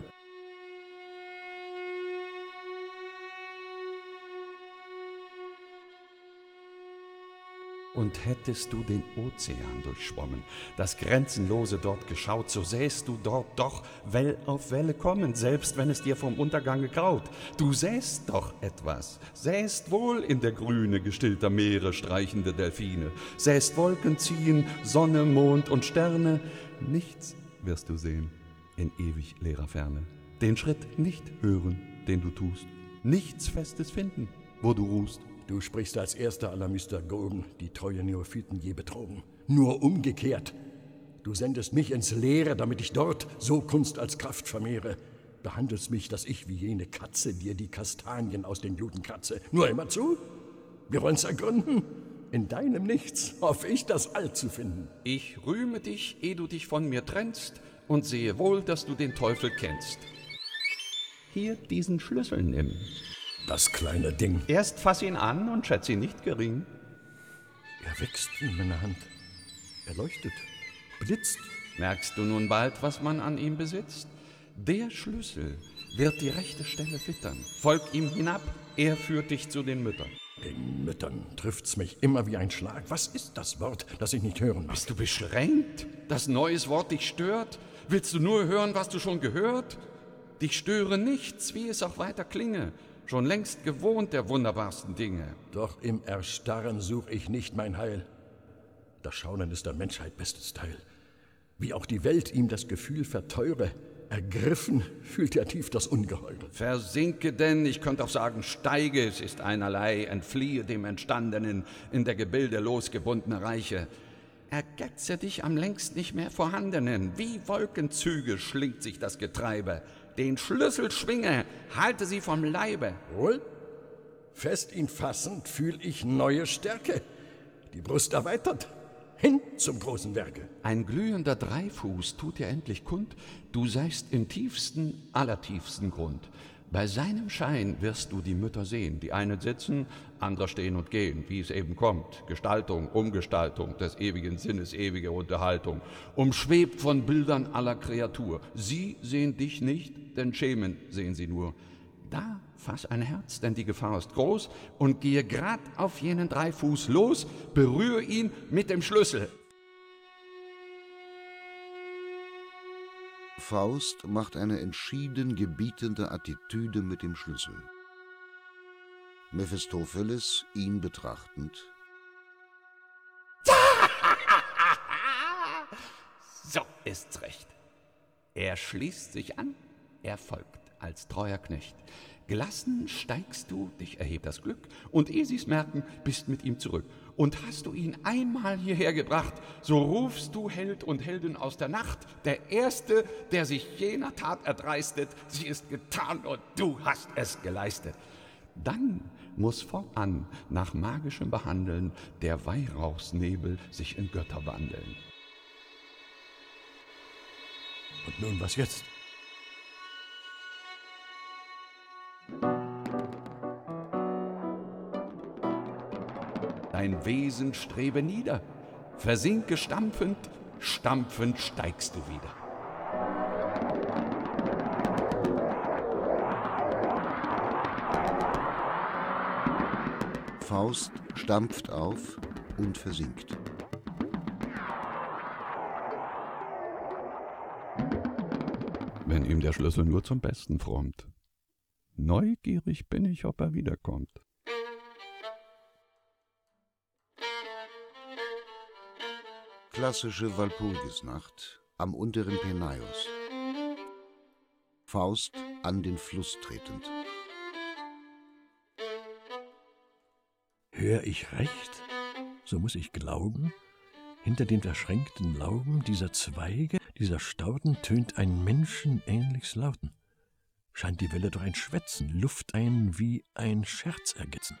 Und hättest du den Ozean durchschwommen, das Grenzenlose dort geschaut, so sähst du dort doch Well auf Welle kommen, selbst wenn es dir vom Untergange graut. Du sähst doch etwas, sähst wohl in der Grüne gestillter Meere streichende Delfine, sähst Wolken ziehen, Sonne, Mond und Sterne. Nichts wirst du sehen in ewig leerer Ferne, den Schritt nicht hören, den du tust, nichts Festes finden, wo du ruhst. Du sprichst als erster aller Mystagogen, die treue Neophyten je betrogen. Nur umgekehrt. Du sendest mich ins Leere, damit ich dort so Kunst als Kraft vermehre. Behandelst mich, dass ich wie jene Katze dir die Kastanien aus den Juden kratze. Nur immer zu? Wir wollen's ergründen. In deinem Nichts hoffe ich, das All zu finden. Ich rühme dich, ehe du dich von mir trennst, und sehe wohl, dass du den Teufel kennst. Hier diesen Schlüssel nimm. Das kleine Ding. Erst fass ihn an und schätz ihn nicht gering. Er wächst in meiner Hand. Er leuchtet, blitzt. Merkst du nun bald, was man an ihm besitzt? Der Schlüssel wird die rechte Stelle wittern. Folg ihm hinab, er führt dich zu den Müttern. Den Müttern trifft's mich immer wie ein Schlag. Was ist das Wort, das ich nicht hören mag? Bist du beschränkt, dass neues Wort dich stört? Willst du nur hören, was du schon gehört? Dich störe nichts, wie es auch weiter klinge. Schon längst gewohnt der wunderbarsten Dinge. Doch im Erstarren such ich nicht mein Heil. Das Schaunen ist der Menschheit bestes Teil. Wie auch die Welt ihm das Gefühl verteure, ergriffen fühlt er tief das Ungeheure. Versinke denn, ich könnte auch sagen, steige, es ist einerlei, entfliehe dem Entstandenen, in der Gebilde losgebundene Reiche. Ergetze dich am längst nicht mehr Vorhandenen, wie Wolkenzüge schlingt sich das Getreibe. Den Schlüssel schwinge, halte sie vom Leibe. Wohl, fest ihn fassend fühl ich neue Stärke. Die Brust erweitert, hin zum großen Werke. Ein glühender Dreifuß tut dir endlich kund, du seist im tiefsten, allertiefsten Grund. Bei seinem Schein wirst du die Mütter sehen, die einen sitzen, andere stehen und gehen, wie es eben kommt. Gestaltung, Umgestaltung des ewigen Sinnes, ewige Unterhaltung, umschwebt von Bildern aller Kreatur. Sie sehen dich nicht, denn schämen sehen sie nur. Da fass ein Herz, denn die Gefahr ist groß, und gehe grad auf jenen Dreifuß los, berühre ihn mit dem Schlüssel. Faust macht eine entschieden gebietende Attitüde mit dem Schlüssel. Mephistopheles, ihn betrachtend: So ist's recht. Er schließt sich an, er folgt als treuer Knecht. Gelassen steigst du, dich erhebt das Glück, und ehe sie's merken, bist mit ihm zurück. Und hast du ihn einmal hierher gebracht, so rufst du Held und Heldin aus der Nacht, der Erste, der sich jener Tat erdreistet, sie ist getan und du hast es geleistet. Dann muss fortan nach magischem Behandeln der Weihrauchsnebel sich in Götter wandeln. Und nun, was jetzt? Dein Wesen strebe nieder, versinke stampfend, stampfend steigst du wieder. Faust stampft auf und versinkt. Wenn ihm der Schlüssel nur zum Besten frommt. Neugierig bin ich, ob er wiederkommt. Klassische Walpurgisnacht am unteren Peneios. Faust an den Fluss tretend. Hör ich recht? So muss ich glauben, hinter den verschränkten Lauben dieser Zweige, dieser Stauden, tönt ein menschenähnliches Lauten. Scheint die Welle doch ein Schwätzen, Luft ein wie ein Scherz ergetzen.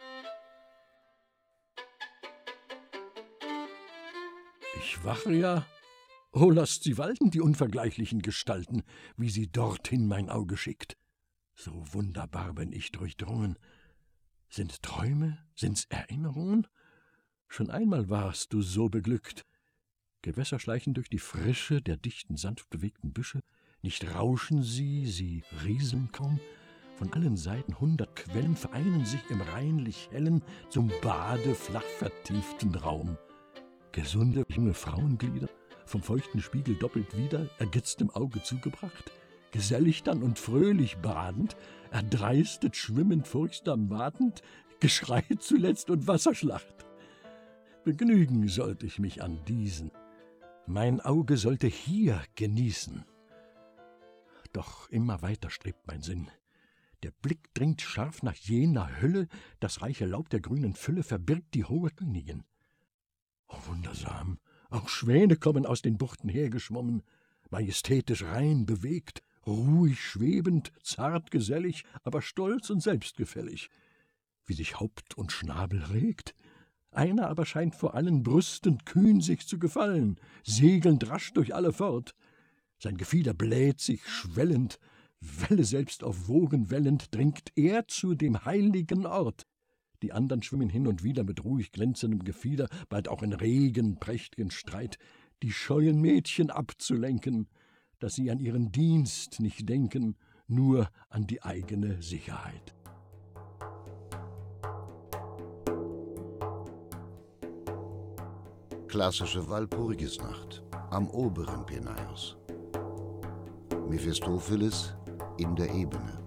Ich wache ja, oh, lasst sie walten, die unvergleichlichen Gestalten, wie sie dorthin mein Auge schickt. So wunderbar bin ich durchdrungen. Sind Träume, sind's Erinnerungen? Schon einmal warst du so beglückt. Gewässer schleichen durch die Frische der dichten, sanft bewegten Büsche. Nicht rauschen sie, sie rieseln kaum. Von allen Seiten hundert Quellen vereinen sich im reinlich hellen, zum Bade flach vertieften Raum. Gesunde junge Frauenglieder, vom feuchten Spiegel doppelt wieder, ergitztem Auge zugebracht, gesellig dann und fröhlich badend, erdreistet, schwimmend, furchtsam wartend, Geschrei zuletzt und Wasserschlacht. Begnügen sollte ich mich an diesen, mein Auge sollte hier genießen. Doch immer weiter strebt mein Sinn. Der Blick dringt scharf nach jener Hülle, das reiche Laub der grünen Fülle verbirgt die hohe Königin. Oh, wundersam, auch Schwäne kommen aus den Buchten hergeschwommen, majestätisch rein bewegt, ruhig schwebend, zart gesellig, aber stolz und selbstgefällig. Wie sich Haupt und Schnabel regt, einer aber scheint vor allen brüstend kühn sich zu gefallen, segelnd rasch durch alle fort. Sein Gefieder bläht sich schwellend, Welle selbst auf Wogen wellend, dringt er zu dem heiligen Ort. Die andern schwimmen hin und wieder mit ruhig glänzendem Gefieder, bald auch in regen, prächtigen Streit, die scheuen Mädchen abzulenken, dass sie an ihren Dienst nicht denken, nur an die eigene Sicherheit. Klassische Walpurgisnacht am oberen Peneios. Mephistopheles in der Ebene.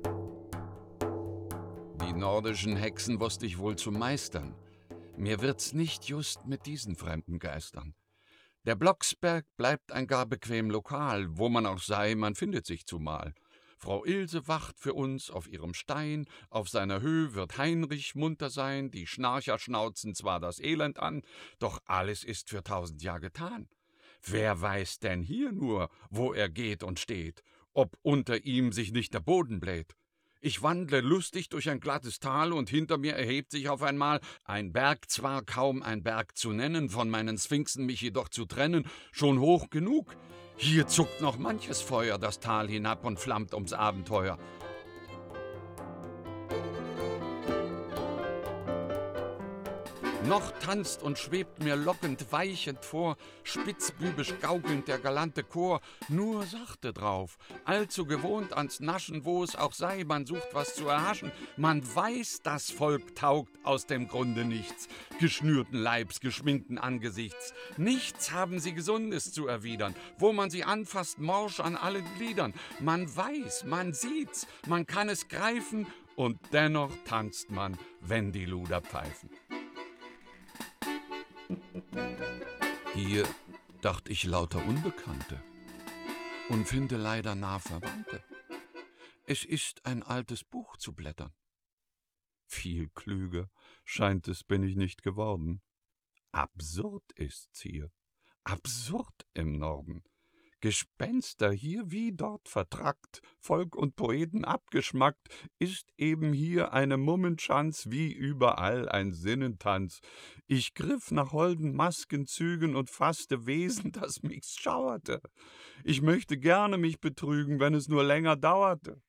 Die nordischen Hexen wusste ich wohl zu meistern. Mir wird's nicht just mit diesen fremden Geistern. Der Blocksberg bleibt ein gar bequem Lokal, wo man auch sei, man findet sich zumal. Frau Ilse wacht für uns auf ihrem Stein, auf seiner Höhe wird Heinrich munter sein, die Schnarcher schnauzen zwar das Elend an, doch alles ist für tausend Jahr getan. Wer weiß denn hier nur, wo er geht und steht, ob unter ihm sich nicht der Boden bläht? Ich wandle lustig durch ein glattes Tal, und hinter mir erhebt sich auf einmal ein Berg, zwar kaum ein Berg zu nennen, von meinen Sphinxen mich jedoch zu trennen, schon hoch genug. Hier zuckt noch manches Feuer das Tal hinab und flammt ums Abenteuer. Noch tanzt und schwebt mir lockend, weichend vor, spitzbübisch gaukelnd der galante Chor, nur sachte drauf, allzu gewohnt ans Naschen, wo es auch sei, man sucht was zu erhaschen. Man weiß, das Volk taugt aus dem Grunde nichts, geschnürten Leibs, geschminkten Angesichts. Nichts haben sie Gesundes zu erwidern, wo man sie anfasst, morsch an allen Gliedern. Man weiß, man sieht's, man kann es greifen, und dennoch tanzt man, wenn die Luder pfeifen. Hier dacht ich lauter Unbekannte und finde leider nah Verwandte. Es ist ein altes Buch zu blättern. Viel klüger, scheint es, bin ich nicht geworden. Absurd ist's hier, absurd im Norden. Gespenster hier wie dort vertrackt, Volk und Poeten abgeschmackt, ist eben hier eine Mummenschanz, wie überall ein Sinnentanz. Ich griff nach holden Maskenzügen und fasste Wesen, das mich schauerte. Ich möchte gerne mich betrügen, wenn es nur länger dauerte.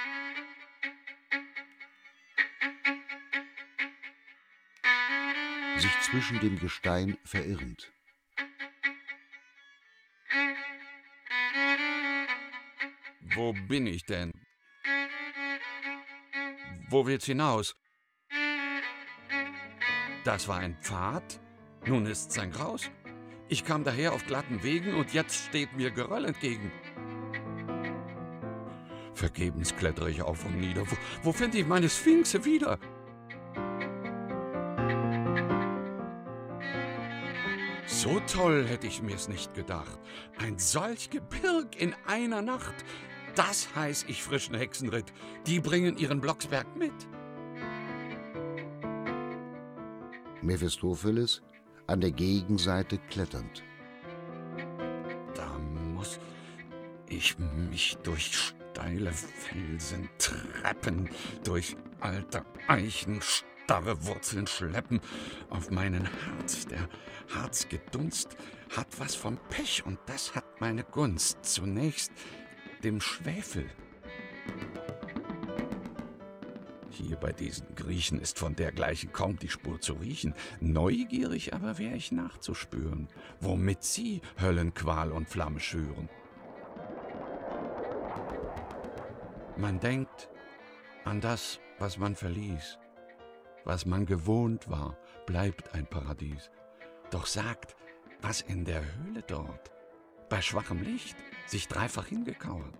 Sich zwischen dem Gestein verirrend. Wo bin ich denn? Wo will's hinaus? Das war ein Pfad, nun ist's ein Graus. Ich kam daher auf glatten Wegen und jetzt steht mir Geröll entgegen. Vergebens klettere ich auf und nieder. Wo, wo finde ich meine Sphinxe wieder? So toll hätte ich mir's nicht gedacht. Ein solch Gebirg in einer Nacht. Das heiß ich frischen Hexenritt. Die bringen ihren Blocksberg mit. Mephistopheles an der Gegenseite kletternd. Da muss ich mich durch steile Felsen treppen, durch alte Eichen starre Wurzeln schleppen, auf meinen Harz. Der Harzgedunst hat was vom Pech und das hat meine Gunst. Zunächst dem Schwefel. Hier bei diesen Griechen ist von dergleichen kaum die Spur zu riechen. Neugierig aber wär ich nachzuspüren, womit sie Höllenqual und Flamme schüren. Man denkt an das, was man verließ. Was man gewohnt war, bleibt ein Paradies. Doch sagt, was in der Höhle dort, bei schwachem Licht, sich dreifach hingekauert.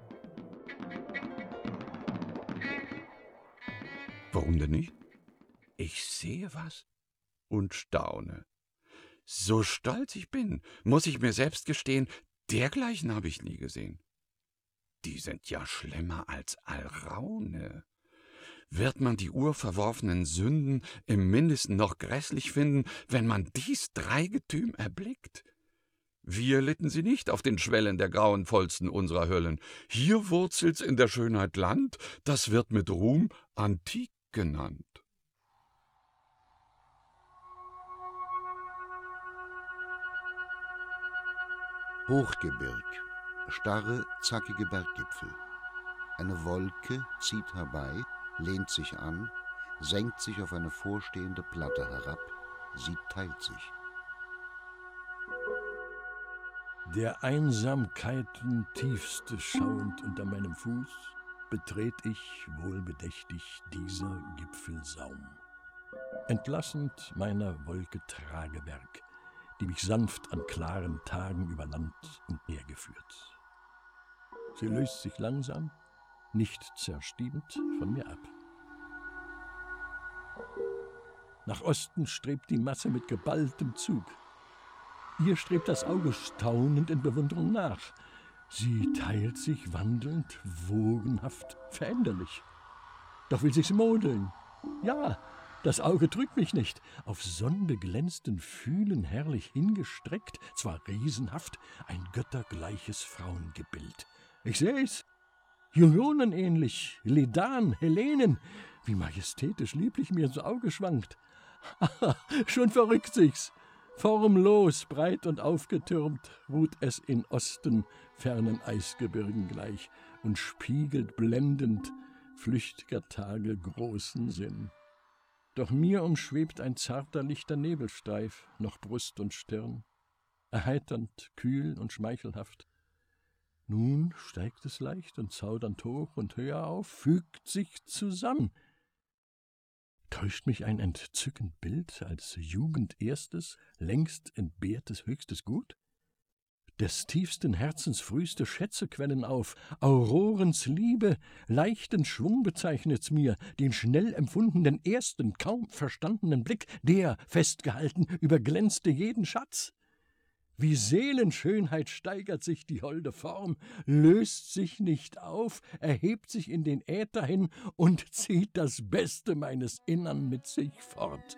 Warum denn nicht? Ich sehe was und staune. So stolz ich bin, muss ich mir selbst gestehen, dergleichen habe ich nie gesehen. Die sind ja schlimmer als Alraune. Wird man die urverworfenen Sünden im Mindesten noch grässlich finden, wenn man dies Dreigetüm erblickt? Wir litten sie nicht auf den Schwellen der grauenvollsten unserer Höllen. Hier wurzelt's in der Schönheit Land, das wird mit Ruhm antik genannt. Hochgebirg, starre, zackige Berggipfel. Eine Wolke zieht herbei, lehnt sich an, senkt sich auf eine vorstehende Platte herab, sie teilt sich. Der Einsamkeiten tiefste schauend unter meinem Fuß, betret ich wohlbedächtig dieser Gipfelsaum, entlassend meiner Wolke Tragewerk, die mich sanft an klaren Tagen über Land und Meer geführt. Sie löst sich langsam, nicht zerstiebend, von mir ab. Nach Osten strebt die Masse mit geballtem Zug. Ihr strebt das Auge staunend in Bewunderung nach. Sie teilt sich wandelnd, wogenhaft, veränderlich. Doch will sich's modeln. Ja, das Auge trügt mich nicht. Auf sonnbeglänzten Fühlen herrlich hingestreckt, zwar riesenhaft, ein göttergleiches Frauengebild. Ich seh's. Junonen ähnlich, Ledan, Hellenen, wie majestätisch lieblich mir ins Auge schwankt. Schon verrückt sich's. Formlos, breit und aufgetürmt ruht es in Osten, fernen Eisgebirgen gleich und spiegelt blendend flüchtiger Tage großen Sinn. Doch mir umschwebt ein zarter, lichter Nebelstreif, noch Brust und Stirn, erheiternd, kühl und schmeichelhaft. Nun steigt es leicht und zaudernd hoch und höher auf, fügt sich zusammen. Täuscht mich ein entzückend Bild als Jugend erstes, längst entbehrtes höchstes Gut? Des tiefsten Herzens frühste Schätze quellen auf, Aurorens Liebe, leichten Schwung bezeichnet's mir, den schnell empfundenen ersten, kaum verstandenen Blick, der, festgehalten, überglänzte jeden Schatz. Wie Seelenschönheit steigert sich die holde Form, löst sich nicht auf, erhebt sich in den Äther hin und zieht das Beste meines Innern mit sich fort.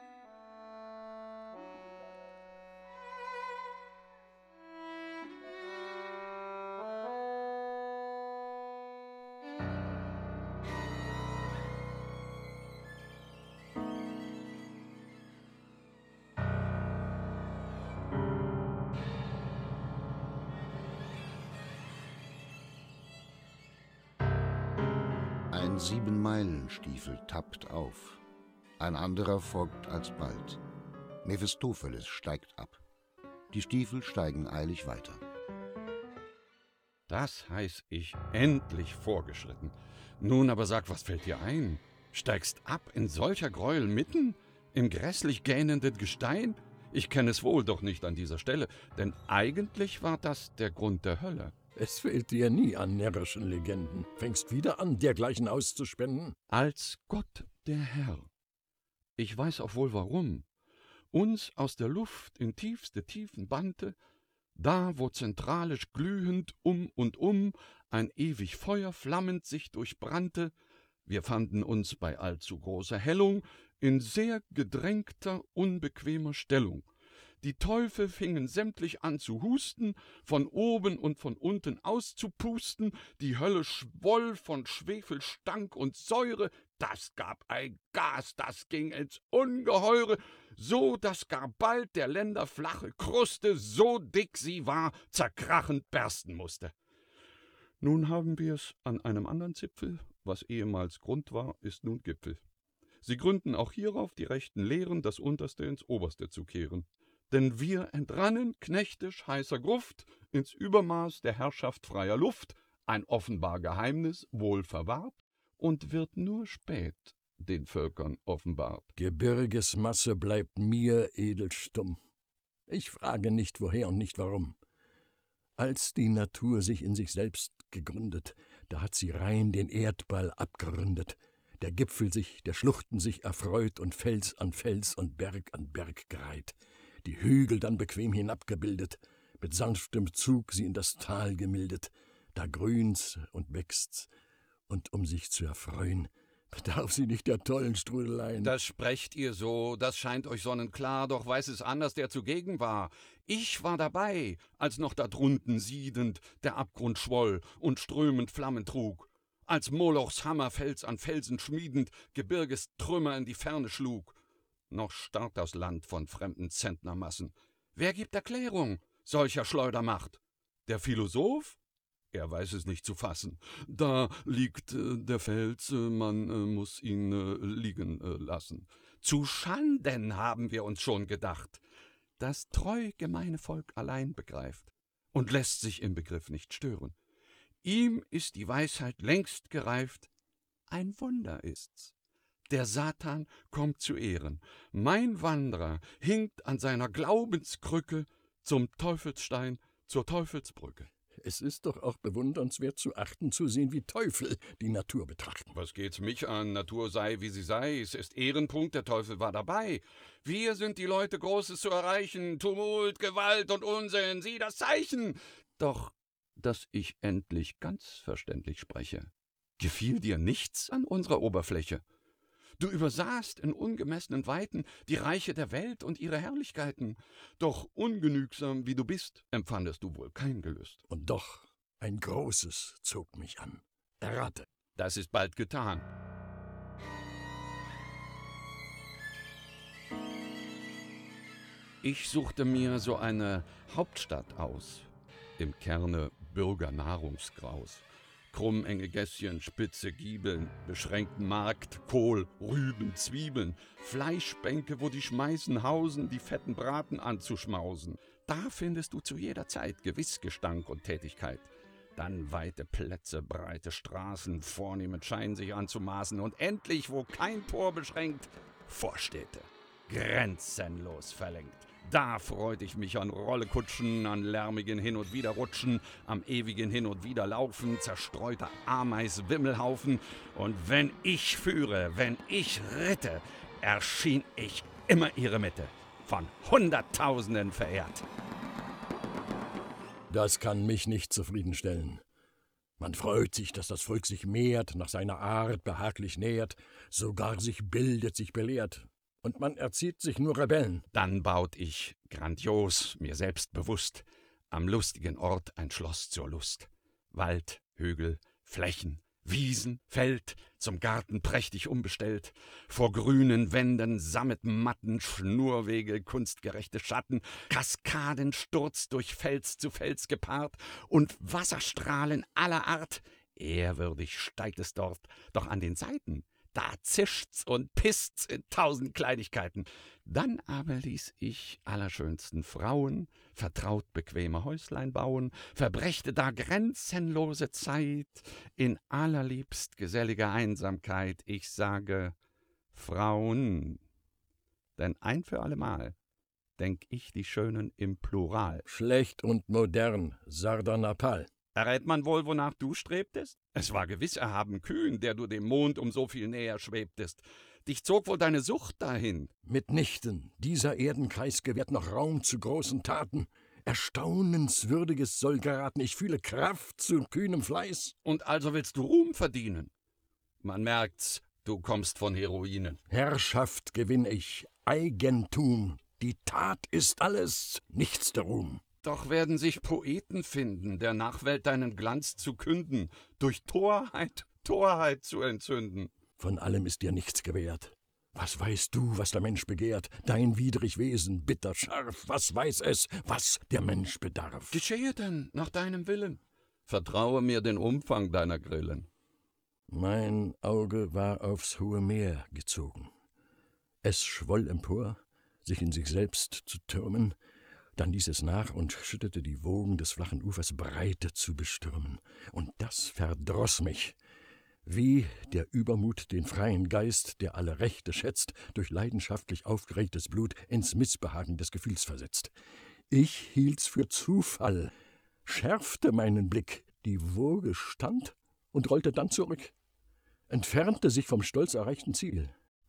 Ein Siebenmeilenstiefel tappt auf, ein anderer folgt alsbald. Mephistopheles steigt ab. Die Stiefel steigen eilig weiter. Das heiß ich endlich vorgeschritten. Nun aber sag, was fällt dir ein? Steigst ab in solcher Gräuel mitten? Im grässlich gähnenden Gestein? Ich kenne es wohl, doch nicht an dieser Stelle, denn eigentlich war das der Grund der Hölle. Es fehlt dir nie an närrischen Legenden. Fängst wieder an, dergleichen auszuspenden? Als Gott der Herr. Ich weiß auch wohl warum. Uns aus der Luft in tiefste Tiefen bannte, da wo zentralisch glühend um und um ein ewig Feuer flammend sich durchbrannte, wir fanden uns bei allzu großer Hellung in sehr gedrängter, unbequemer Stellung. Die Teufel fingen sämtlich an zu husten, von oben und von unten auszupusten, die Hölle schwoll von Schwefelstank und Säure, das gab ein Gas, das ging ins Ungeheure, so daß gar bald der Länder flache Kruste, so dick sie war, zerkrachend bersten mußte. Nun haben wir's an einem anderen Zipfel, was ehemals Grund war, ist nun Gipfel. Sie gründen auch hierauf die rechten Lehren, das Unterste ins Oberste zu kehren. Denn wir entrannen knechtisch heißer Gruft ins Übermaß der Herrschaft freier Luft, ein offenbar Geheimnis, wohl verwahrt, und wird nur spät den Völkern offenbart. Gebirgesmasse bleibt mir edelstumm. Ich frage nicht woher und nicht warum. Als die Natur sich in sich selbst gegründet, da hat sie rein den Erdball abgerundet, der Gipfel sich, der Schluchten sich erfreut und Fels an Fels und Berg an Berg gereiht, die Hügel dann bequem hinabgebildet, mit sanftem Zug sie in das Tal gemildet, da grünt's und wächst's, und um sich zu erfreuen, bedarf sie nicht der tollen Strudeleien. Das sprecht ihr so, das scheint euch sonnenklar, doch weiß es anders, der zugegen war. Ich war dabei, als noch da drunten siedend der Abgrund schwoll und strömend Flammen trug, als Molochs Hammer Fels an Felsen schmiedend Gebirges Trümmer in die Ferne schlug. Noch starrt das Land von fremden Zentnermassen. Wer gibt Erklärung solcher Schleudermacht? Der Philosoph? Er weiß es nicht zu fassen. Da liegt äh, der Fels, äh, man äh, muß ihn äh, liegen äh, lassen. Zu Schanden haben wir uns schon gedacht. Das treu gemeine Volk allein begreift und lässt sich im Begriff nicht stören. Ihm ist die Weisheit längst gereift. Ein Wunder ist's. Der Satan kommt zu Ehren. Mein Wanderer hinkt an seiner Glaubenskrücke zum Teufelsstein, zur Teufelsbrücke. Es ist doch auch bewundernswert zu achten, zu sehen, wie Teufel die Natur betrachten. Was geht's mich an? Natur sei, wie sie sei. Es ist Ehrenpunkt, der Teufel war dabei. Wir sind die Leute, Großes zu erreichen. Tumult, Gewalt und Unsinn, sieh das Zeichen. Doch, dass ich endlich ganz verständlich spreche. Gefiel dir nichts an unserer Oberfläche? Du übersahst in ungemessenen Weiten die Reiche der Welt und ihre Herrlichkeiten. Doch ungenügsam wie du bist, empfandest du wohl kein Gelüst. Und doch ein Großes zog mich an. Errate. Das ist bald getan. Ich suchte mir so eine Hauptstadt aus, im Kerne Bürgernahrungsgraus. Krummenge Gässchen, spitze Giebeln, beschränkten Markt, Kohl, Rüben, Zwiebeln, Fleischbänke, wo die Schmeißen hausen, die fetten Braten anzuschmausen. Da findest du zu jeder Zeit gewiss Gestank und Tätigkeit. Dann weite Plätze, breite Straßen, vornehmen Schein sich anzumaßen und endlich, wo kein Tor beschränkt, Vorstädte, grenzenlos verlängert. Da freut ich mich an Rollekutschen, an lärmigen Hin- und Widerrutschen, am ewigen Hin- und Widerlaufen, zerstreuter Ameis-Wimmelhaufen. Und wenn ich führe, wenn ich ritte, erschien ich immer ihre Mitte, von Hunderttausenden verehrt. Das kann mich nicht zufriedenstellen. Man freut sich, dass das Volk sich mehrt, nach seiner Art behaglich nähert, sogar sich bildet, sich belehrt. Und man erzieht sich nur Rebellen. Dann baut ich, grandios, mir selbst bewusst, am lustigen Ort ein Schloss zur Lust. Wald, Hügel, Flächen, Wiesen, Feld, zum Garten prächtig umbestellt, vor grünen Wänden, Sammetmatten, Schnurwege, kunstgerechte Schatten, Kaskadensturz durch Fels zu Fels gepaart und Wasserstrahlen aller Art. Ehrwürdig steigt es dort, doch an den Seiten, da zischt's und pisst's in tausend Kleinigkeiten. Dann aber ließ ich allerschönsten Frauen vertraut bequeme Häuslein bauen, verbrächte da grenzenlose Zeit in allerliebst geselliger Einsamkeit. Ich sage Frauen, denn ein für allemal denk ich die Schönen im Plural. Schlecht und modern, Sardanapal. Errät man wohl, wonach du strebtest? Es war gewiss erhaben kühn, der du dem Mond um so viel näher schwebtest. Dich zog wohl deine Sucht dahin. Mitnichten, dieser Erdenkreis gewährt noch Raum zu großen Taten. Erstaunenswürdiges soll geraten, ich fühle Kraft zu kühnem Fleiß. Und also willst du Ruhm verdienen? Man merkt's, du kommst von Heroinen. Herrschaft gewinn ich, Eigentum, die Tat ist alles, nichts der Ruhm. Doch werden sich Poeten finden, der Nachwelt deinen Glanz zu künden, durch Torheit, Torheit zu entzünden. Von allem ist dir nichts gewährt. Was weißt du, was der Mensch begehrt? Dein widrig Wesen, bitter scharf, was weiß es, was der Mensch bedarf? Geschehe denn nach deinem Willen. Vertraue mir den Umfang deiner Grillen. Mein Auge war aufs hohe Meer gezogen. Es schwoll empor, sich in sich selbst zu türmen, dann ließ es nach und schüttete die Wogen des flachen Ufers breite zu bestürmen. Und das verdroß mich, wie der Übermut den freien Geist, der alle Rechte schätzt, durch leidenschaftlich aufgeregtes Blut ins Missbehagen des Gefühls versetzt. Ich hielt's für Zufall, schärfte meinen Blick, die Woge stand und rollte dann zurück, entfernte sich vom stolz erreichten Ziel.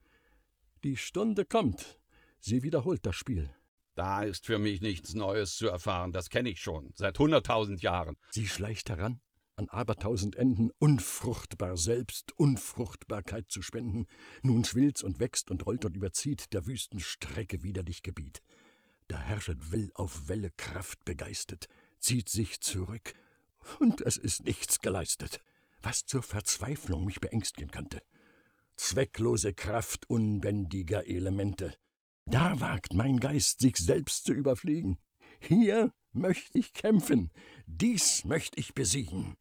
Die Stunde kommt, sie wiederholt das Spiel. Da ist für mich nichts Neues zu erfahren, das kenne ich schon, seit hunderttausend Jahren. Sie schleicht heran, an abertausend Enden, unfruchtbar selbst Unfruchtbarkeit zu spenden. Nun schwillt's und wächst und rollt und überzieht der wüsten Strecke wieder dich Gebiet. Da herrschet Will auf Welle Kraft begeistert, zieht sich zurück, und es ist nichts geleistet, was zur Verzweiflung mich beängstigen könnte. Zwecklose Kraft unbändiger Elemente. Da wagt mein Geist, sich selbst zu überfliegen. Hier möcht ich kämpfen, dies möcht ich besiegen.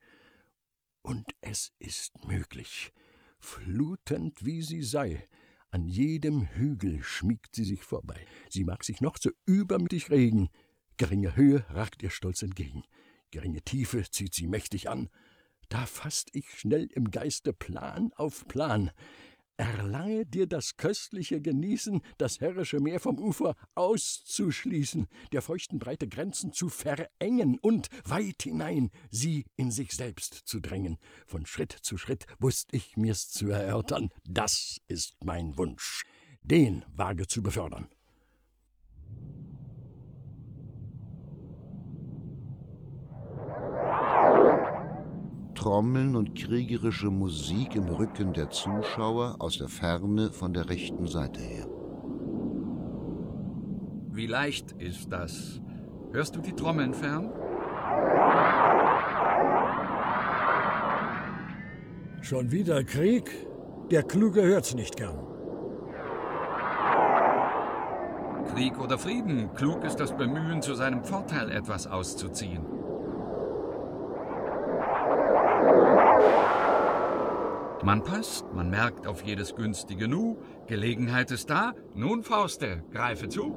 Und es ist möglich, flutend wie sie sei, an jedem Hügel schmiegt sie sich vorbei. Sie mag sich noch so übermütig regen, geringe Höhe ragt ihr stolz entgegen, geringe Tiefe zieht sie mächtig an. Da fasst ich schnell im Geiste Plan auf Plan. Erlange dir das köstliche Genießen, das herrische Meer vom Ufer auszuschließen, der feuchten Breite Grenzen zu verengen und weit hinein sie in sich selbst zu drängen. Von Schritt zu Schritt wusst ich mir's zu erörtern, das ist mein Wunsch, den wage zu befördern. Trommeln und kriegerische Musik im Rücken der Zuschauer aus der Ferne von der rechten Seite her. Wie leicht ist das? Hörst du die Trommeln fern? Schon wieder Krieg? Der Kluge hört's nicht gern. Krieg oder Frieden, klug ist das Bemühen, zu seinem Vorteil etwas auszuziehen. Man passt, man merkt auf jedes günstige Nu, Gelegenheit ist da, nun Fauste, greife zu.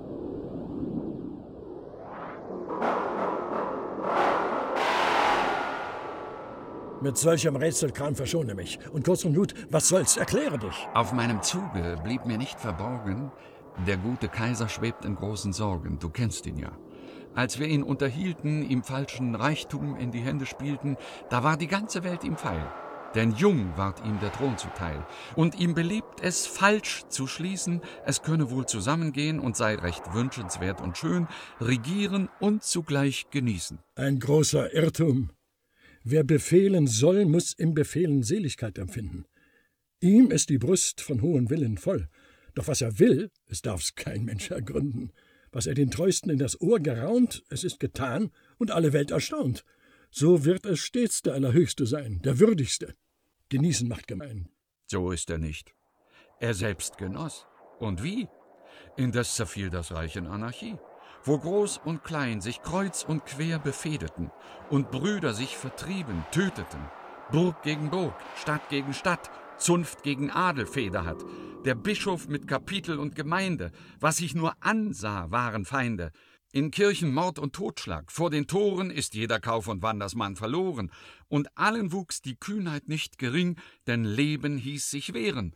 Mit solchem Rätselkram verschone mich. Und kurz und gut, was soll's, erkläre dich. Auf meinem Zuge blieb mir nicht verborgen, der gute Kaiser schwebt in großen Sorgen, du kennst ihn ja. Als wir ihn unterhielten, ihm falschen Reichtum in die Hände spielten, da war die ganze Welt ihm feil. Denn jung ward ihm der Thron zuteil. Und ihm beliebt es, falsch zu schließen, es könne wohl zusammengehen und sei recht wünschenswert und schön, regieren und zugleich genießen. Ein großer Irrtum. Wer befehlen soll, muss im Befehlen Seligkeit empfinden. Ihm ist die Brust von hohen Willen voll. Doch was er will, es darf's kein Mensch ergründen. Was er den Treuesten in das Ohr geraunt, es ist getan und alle Welt erstaunt. So wird es stets der Allerhöchste sein, der Würdigste. Genießen macht gemein. So ist er nicht. Er selbst genoss. Und wie? Indes zerfiel das Reich in Anarchie, wo Groß und Klein sich kreuz und quer befehdeten und Brüder sich vertrieben, töteten. Burg gegen Burg, Stadt gegen Stadt, Zunft gegen Adel Feder hat. Der Bischof mit Kapitel und Gemeinde, was sich nur ansah, waren Feinde. In Kirchen Mord und Totschlag, vor den Toren ist jeder Kauf- und Wandersmann verloren. Und allen wuchs die Kühnheit nicht gering, denn Leben hieß sich wehren.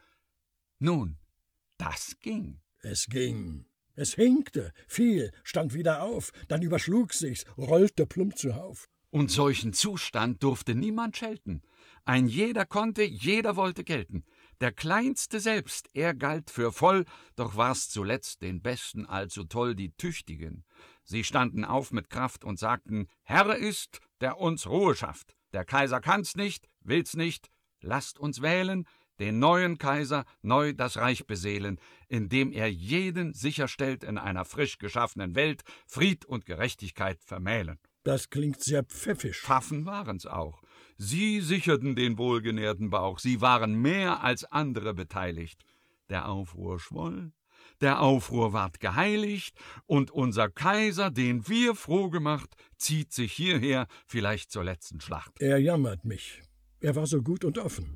Nun, das ging. Es ging. Es hinkte, fiel, stand wieder auf, dann überschlug sich's, rollte plump zuhauf. Und solchen Zustand durfte niemand schelten. Ein jeder konnte, jeder wollte gelten. Der Kleinste selbst, er galt für voll, doch war's zuletzt den Besten allzu toll die Tüchtigen. Sie standen auf mit Kraft und sagten, Herr ist, der uns Ruhe schafft. Der Kaiser kann's nicht, will's nicht, lasst uns wählen, den neuen Kaiser neu das Reich beseelen, indem er jeden sicherstellt in einer frisch geschaffenen Welt, Fried und Gerechtigkeit vermählen. Das klingt sehr pfiffisch. Pfaffen waren's auch. Sie sicherten den wohlgenährten Bauch, sie waren mehr als andere beteiligt. Der Aufruhr schwoll, der Aufruhr ward geheiligt, und unser Kaiser, den wir froh gemacht, zieht sich hierher, vielleicht zur letzten Schlacht. Er jammert mich. Er war so gut und offen.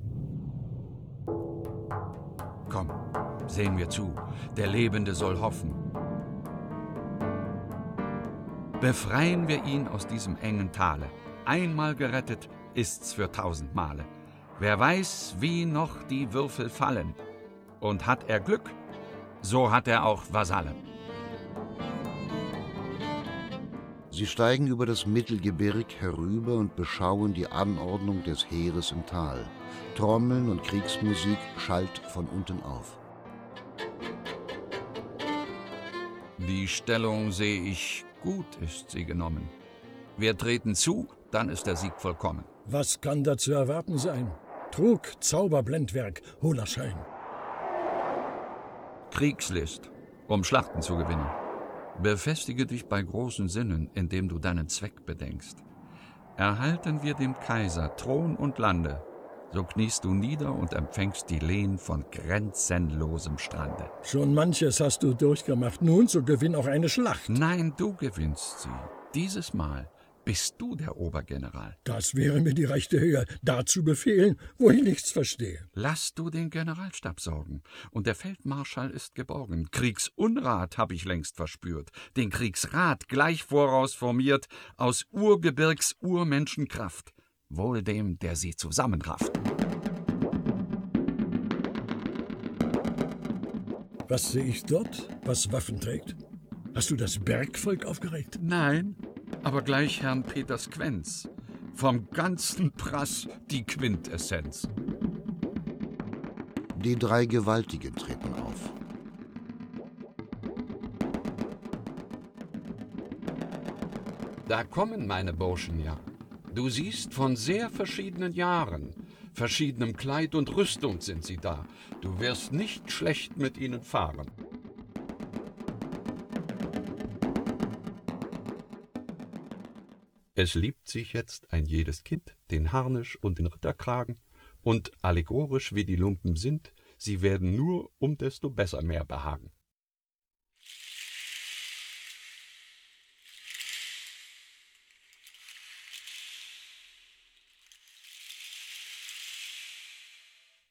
Komm, sehen wir zu, der Lebende soll hoffen. Befreien wir ihn aus diesem engen Tale. Einmal gerettet ist's für tausend Male. Wer weiß, wie noch die Würfel fallen. Und hat er Glück, so hat er auch Vasallen. Sie steigen über das Mittelgebirg herüber und beschauen die Anordnung des Heeres im Tal. Trommeln und Kriegsmusik schallt von unten auf. Die Stellung sehe ich, gut ist sie genommen. Wir treten zu, dann ist der Sieg vollkommen. Was kann da zu erwarten sein? Trug, Zauberblendwerk, hohler Schein. Kriegslist, um Schlachten zu gewinnen. Befestige dich bei großen Sinnen, indem du deinen Zweck bedenkst. Erhalten wir dem Kaiser Thron und Lande, so kniest du nieder und empfängst die Lehen von grenzenlosem Strande. Schon manches hast du durchgemacht, nun so gewinn auch eine Schlacht. Nein, du gewinnst sie. Dieses Mal bist du der Obergeneral. Das wäre mir die rechte Höhe, dazu befehlen, wo ich nichts verstehe. Lass du den Generalstab sorgen, und der Feldmarschall ist geborgen. Kriegsunrat hab ich längst verspürt, den Kriegsrat gleich voraus formiert, aus Urgebirgs Urmenschenkraft, wohl dem, der sie zusammenrafft. Was sehe ich dort, was Waffen trägt? Hast du das Bergvolk aufgeregt? Nein, aber gleich Herrn Peters Quenz. Vom ganzen Prass die Quintessenz. Die drei Gewaltigen treten auf. Da kommen meine Burschen ja. Du siehst, von sehr verschiedenen Jahren, verschiedenem Kleid und Rüstung sind sie da. Du wirst nicht schlecht mit ihnen fahren. Es liebt sich jetzt ein jedes Kind, den Harnisch und den Ritterkragen, und allegorisch wie die Lumpen sind, sie werden nur um desto besser mehr behagen.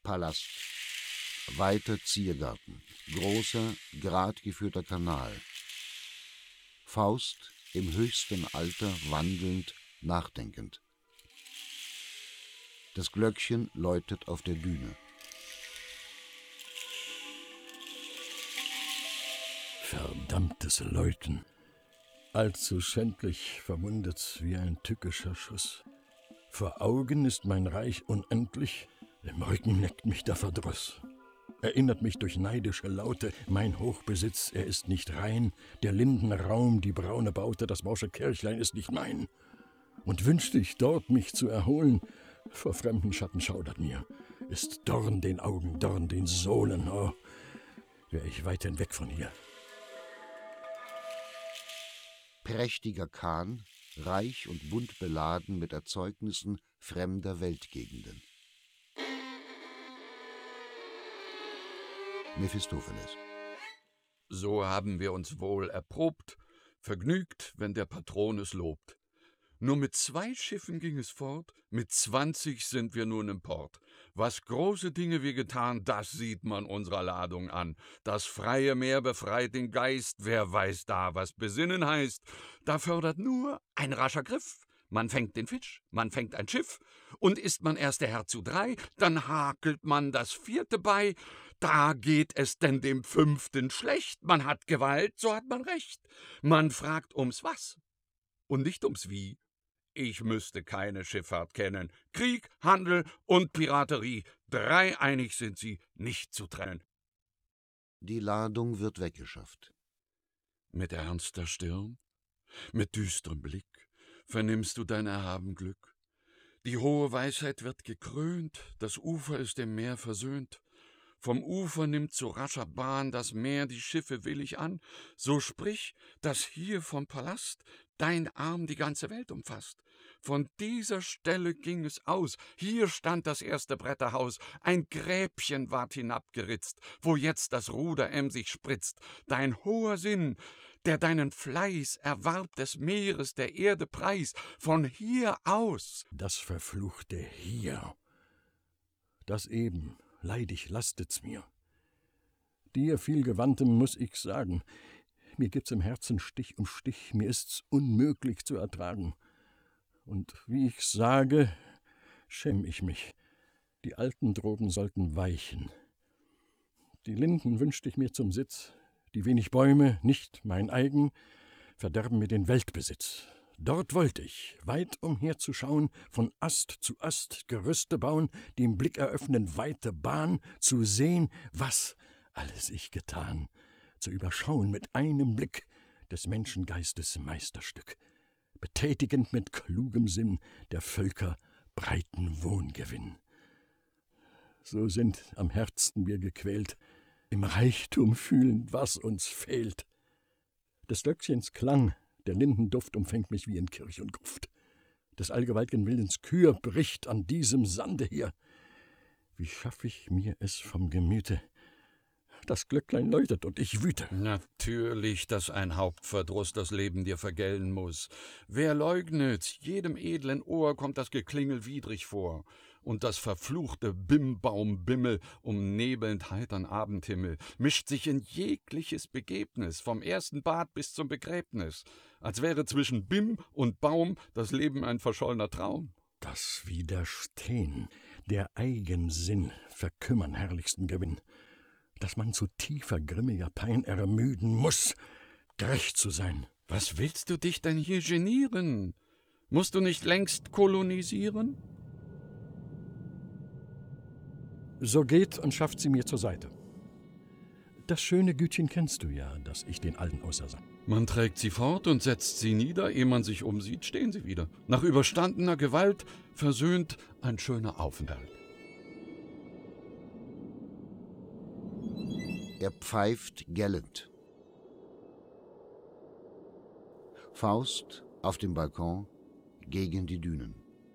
Palast. Weiter Ziergarten. Großer, gerad geführter Kanal. Faust im höchsten Alter wandelnd, nachdenkend. Das Glöckchen läutet auf der Düne. Verdammtes Läuten. Allzu schändlich verwundet wie ein tückischer Schuss. Vor Augen ist mein Reich unendlich, im Rücken neckt mich der Verdruss. Erinnert mich durch neidische Laute, mein Hochbesitz, er ist nicht rein, der linden Raum, die braune Baute, das morsche Kirchlein ist nicht mein. Und wünschte ich dort mich zu erholen, vor fremden Schatten schaudert mir, ist Dorn den Augen, Dorn den Sohlen, oh, wär ich weit hinweg von hier. Prächtiger Kahn, reich und bunt beladen mit Erzeugnissen fremder Weltgegenden. Mephistopheles. So haben wir uns wohl erprobt, vergnügt, wenn der Patron es lobt. Nur mit zwei Schiffen ging es fort, mit zwanzig sind wir nun im Port. Was große Dinge wir getan, das sieht man unserer Ladung an. Das freie Meer befreit den Geist, wer weiß da, was Besinnen heißt. Da fördert nur ein rascher Griff. Man fängt den Fisch, man fängt ein Schiff, und ist man erst der Herr zu drei, dann hakelt man das vierte bei. Da geht es denn dem fünften schlecht. Man hat Gewalt, so hat man Recht. Man fragt ums Was und nicht ums Wie. Ich müsste keine Schifffahrt kennen. Krieg, Handel und Piraterie, dreieinig sind sie, nicht zu trennen. Die Ladung wird weggeschafft. Mit ernster Stirn, mit düsterem Blick, vernimmst du dein erhaben Glück. Die hohe Weisheit wird gekrönt, das Ufer ist dem Meer versöhnt. Vom Ufer nimmt zu rascher Bahn das Meer die Schiffe willig an. So sprich, dass hier vom Palast dein Arm die ganze Welt umfasst. Von dieser Stelle ging es aus, hier stand das erste Bretterhaus, ein Gräbchen ward hinabgeritzt, wo jetzt das Ruder emsig spritzt. Dein hoher Sinn, der deinen Fleiß erwarb des Meeres der Erde Preis, von hier aus. Das verfluchte Hier, das eben, leidig lastet's mir. Dir vielgewandtem muß ich sagen, mir gibt's im Herzen Stich um Stich, mir ist's unmöglich zu ertragen. Und wie ich sage, schäm ich mich, die alten Drogen sollten weichen. Die Linden wünschte ich mir zum Sitz, die wenig Bäume, nicht mein eigen, verderben mir den Weltbesitz. Dort wollte ich, weit umherzuschauen, von Ast zu Ast Gerüste bauen, dem Blick eröffnen weite Bahn, zu sehen, was alles ich getan, zu überschauen mit einem Blick des Menschengeistes Meisterstück, betätigend mit klugem Sinn der Völker breiten Wohngewinn. So sind am Herzen wir gequält, im Reichtum fühlend, was uns fehlt. Des Glöckchens Klang, der Lindenduft umfängt mich wie in Kirch und Gruft. Des allgewalt'gen Willens Kür bricht an diesem Sande hier. Wie schaff ich mir es vom Gemüte? Das Glöcklein läutet und ich wüte. Natürlich, dass ein Hauptverdruss das Leben dir vergällen muß. Wer leugnet, jedem edlen Ohr kommt das Geklingel widrig vor. Und das verfluchte Bimbaumbimmel umnebelnd heitern Abendhimmel mischt sich in jegliches Begebnis, vom ersten Bad bis zum Begräbnis, als wäre zwischen Bim und Baum das Leben ein verschollener Traum. Das Widerstehen, der Eigensinn verkümmern herrlichsten Gewinn, dass man zu tiefer grimmiger Pein ermüden muß, gerecht zu sein. Was willst du dich denn hier genieren? Musst du nicht längst kolonisieren? So geht und schafft sie mir zur Seite. Das schöne Gütchen kennst du ja, das ich den Alten ausersah. Man trägt sie fort und setzt sie nieder, ehe man sich umsieht, stehen sie wieder. Nach überstandener Gewalt versöhnt ein schöner Aufenthalt. Er pfeift gellend. Faust auf dem Balkon gegen die Dünen.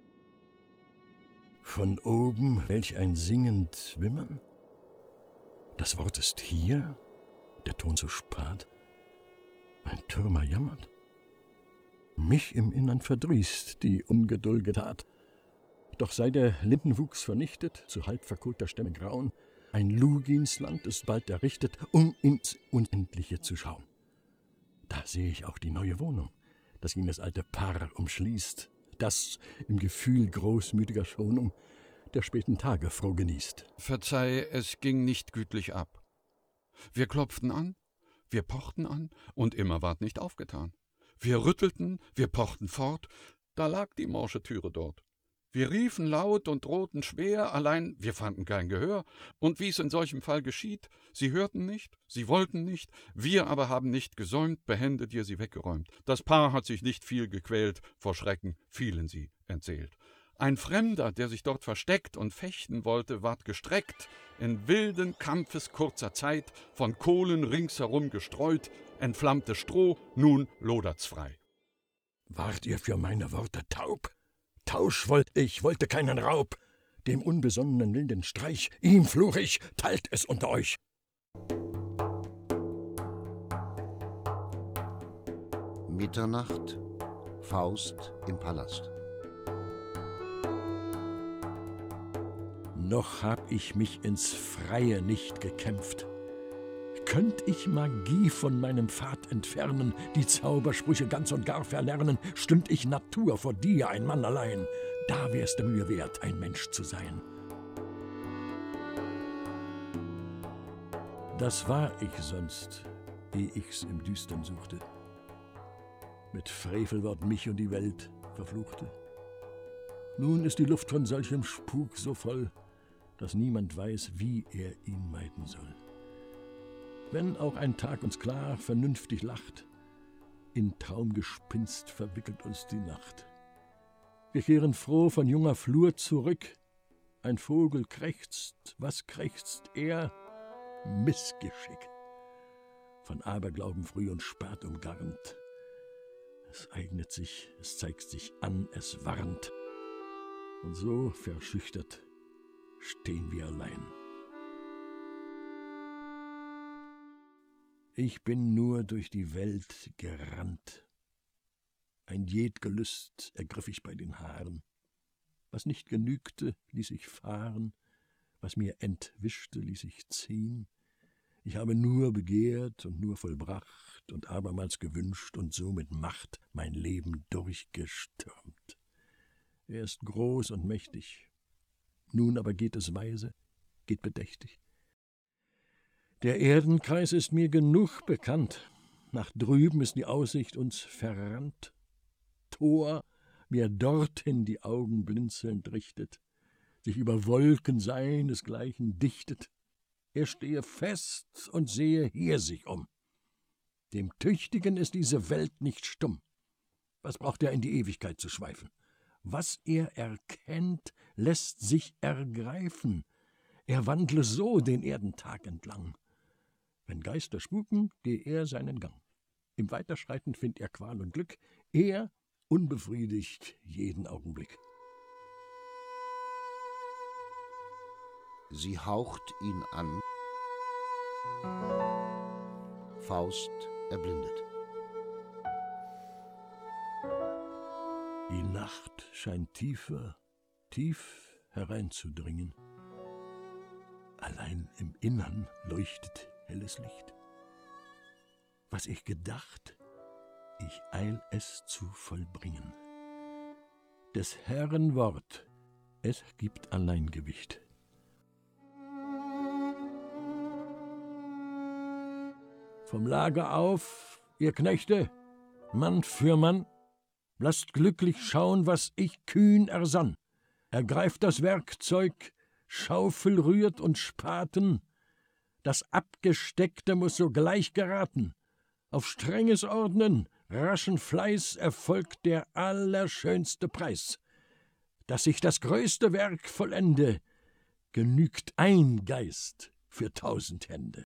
Von oben welch ein singend Wimmern? Das Wort ist hier, der Ton so spat. Ein Türmer jammert. Mich im Innern verdrießt die ungeduld'ge Tat. Doch sei der Lindenwuchs vernichtet, zu halb verkohlter Stämme grauen, ein Luginsland ist bald errichtet, um ins Unendliche zu schauen. Da sehe ich auch die neue Wohnung, das ihn das alte Paar umschließt, das im Gefühl großmütiger Schonung der späten Tage froh genießt. Verzeih, es ging nicht gütlich ab. Wir klopften an, wir pochten an, und immer ward nicht aufgetan. Wir rüttelten, wir pochten fort, da lag die morsche Türe dort. Wir riefen laut und drohten schwer, allein wir fanden kein Gehör, und wie's in solchem Fall geschieht, sie hörten nicht, sie wollten nicht, wir aber haben nicht gesäumt, behende dir sie weggeräumt. Das Paar hat sich nicht viel gequält, vor Schrecken fielen sie entseelt. Ein Fremder, der sich dort versteckt und fechten wollte, ward gestreckt, in wilden Kampfes kurzer Zeit, von Kohlen ringsherum gestreut, entflammte Stroh, nun lodert's frei. Wart ihr für meine Worte taub? Tausch wollt ich, wollte keinen Raub. Dem unbesonnenen wilden Streich, ihm fluch ich, teilt es unter euch. Mitternacht, Faust im Palast. Noch hab ich mich ins Freie nicht gekämpft. Könnt ich Magie von meinem Pfad entfernen, die Zaubersprüche ganz und gar verlernen, stünd ich Natur vor dir, ein Mann allein, da wär's der Mühe wert, ein Mensch zu sein. Das war ich sonst, ehe ich's im Düstern suchte, mit Frevelwort mich und die Welt verfluchte. Nun ist die Luft von solchem Spuk so voll, dass niemand weiß, wie er ihn meiden soll. Wenn auch ein Tag uns klar, vernünftig lacht, in Traumgespinst verwickelt uns die Nacht. Wir kehren froh von junger Flur zurück, ein Vogel krächzt, was krächzt er? Missgeschick. Von Aberglauben früh und spät umgarnt. Es eignet sich, es zeigt sich an, es warnt. Und so verschüchtert stehen wir allein. Ich bin nur durch die Welt gerannt. Ein Jedgelüst ergriff ich bei den Haaren. Was nicht genügte, ließ ich fahren. Was mir entwischte, ließ ich ziehen. Ich habe nur begehrt und nur vollbracht und abermals gewünscht und so mit Macht mein Leben durchgestürmt. Er ist groß und mächtig. Nun aber geht es weise, geht bedächtig. Der Erdenkreis ist mir genug bekannt. Nach drüben ist die Aussicht uns verrannt. Tor, mir dorthin die Augen blinzelnd richtet, sich über Wolken seinesgleichen dichtet. Er stehe fest und sehe hier sich um. Dem Tüchtigen ist diese Welt nicht stumm. Was braucht er in die Ewigkeit zu schweifen? Was er erkennt, lässt sich ergreifen. Er wandle so den Erdentag entlang. Wenn Geister spuken, geh er seinen Gang. Im Weiterschreiten find er Qual und Glück, er unbefriedigt jeden Augenblick. Sie haucht ihn an. Faust erblindet. Die Nacht scheint tiefer, tief hereinzudringen. Allein im Innern leuchtet helles Licht. Was ich gedacht, ich eil es zu vollbringen. Des Herrn Wort, es gibt allein Gewicht. Vom Lager auf, ihr Knechte, Mann für Mann, lasst glücklich schauen, was ich kühn ersann. Ergreift das Werkzeug, Schaufel rührt und Spaten, das Abgesteckte muß sogleich geraten. Auf strenges Ordnen, raschen Fleiß erfolgt der allerschönste Preis. Dass sich das größte Werk vollende, genügt ein Geist für tausend Hände.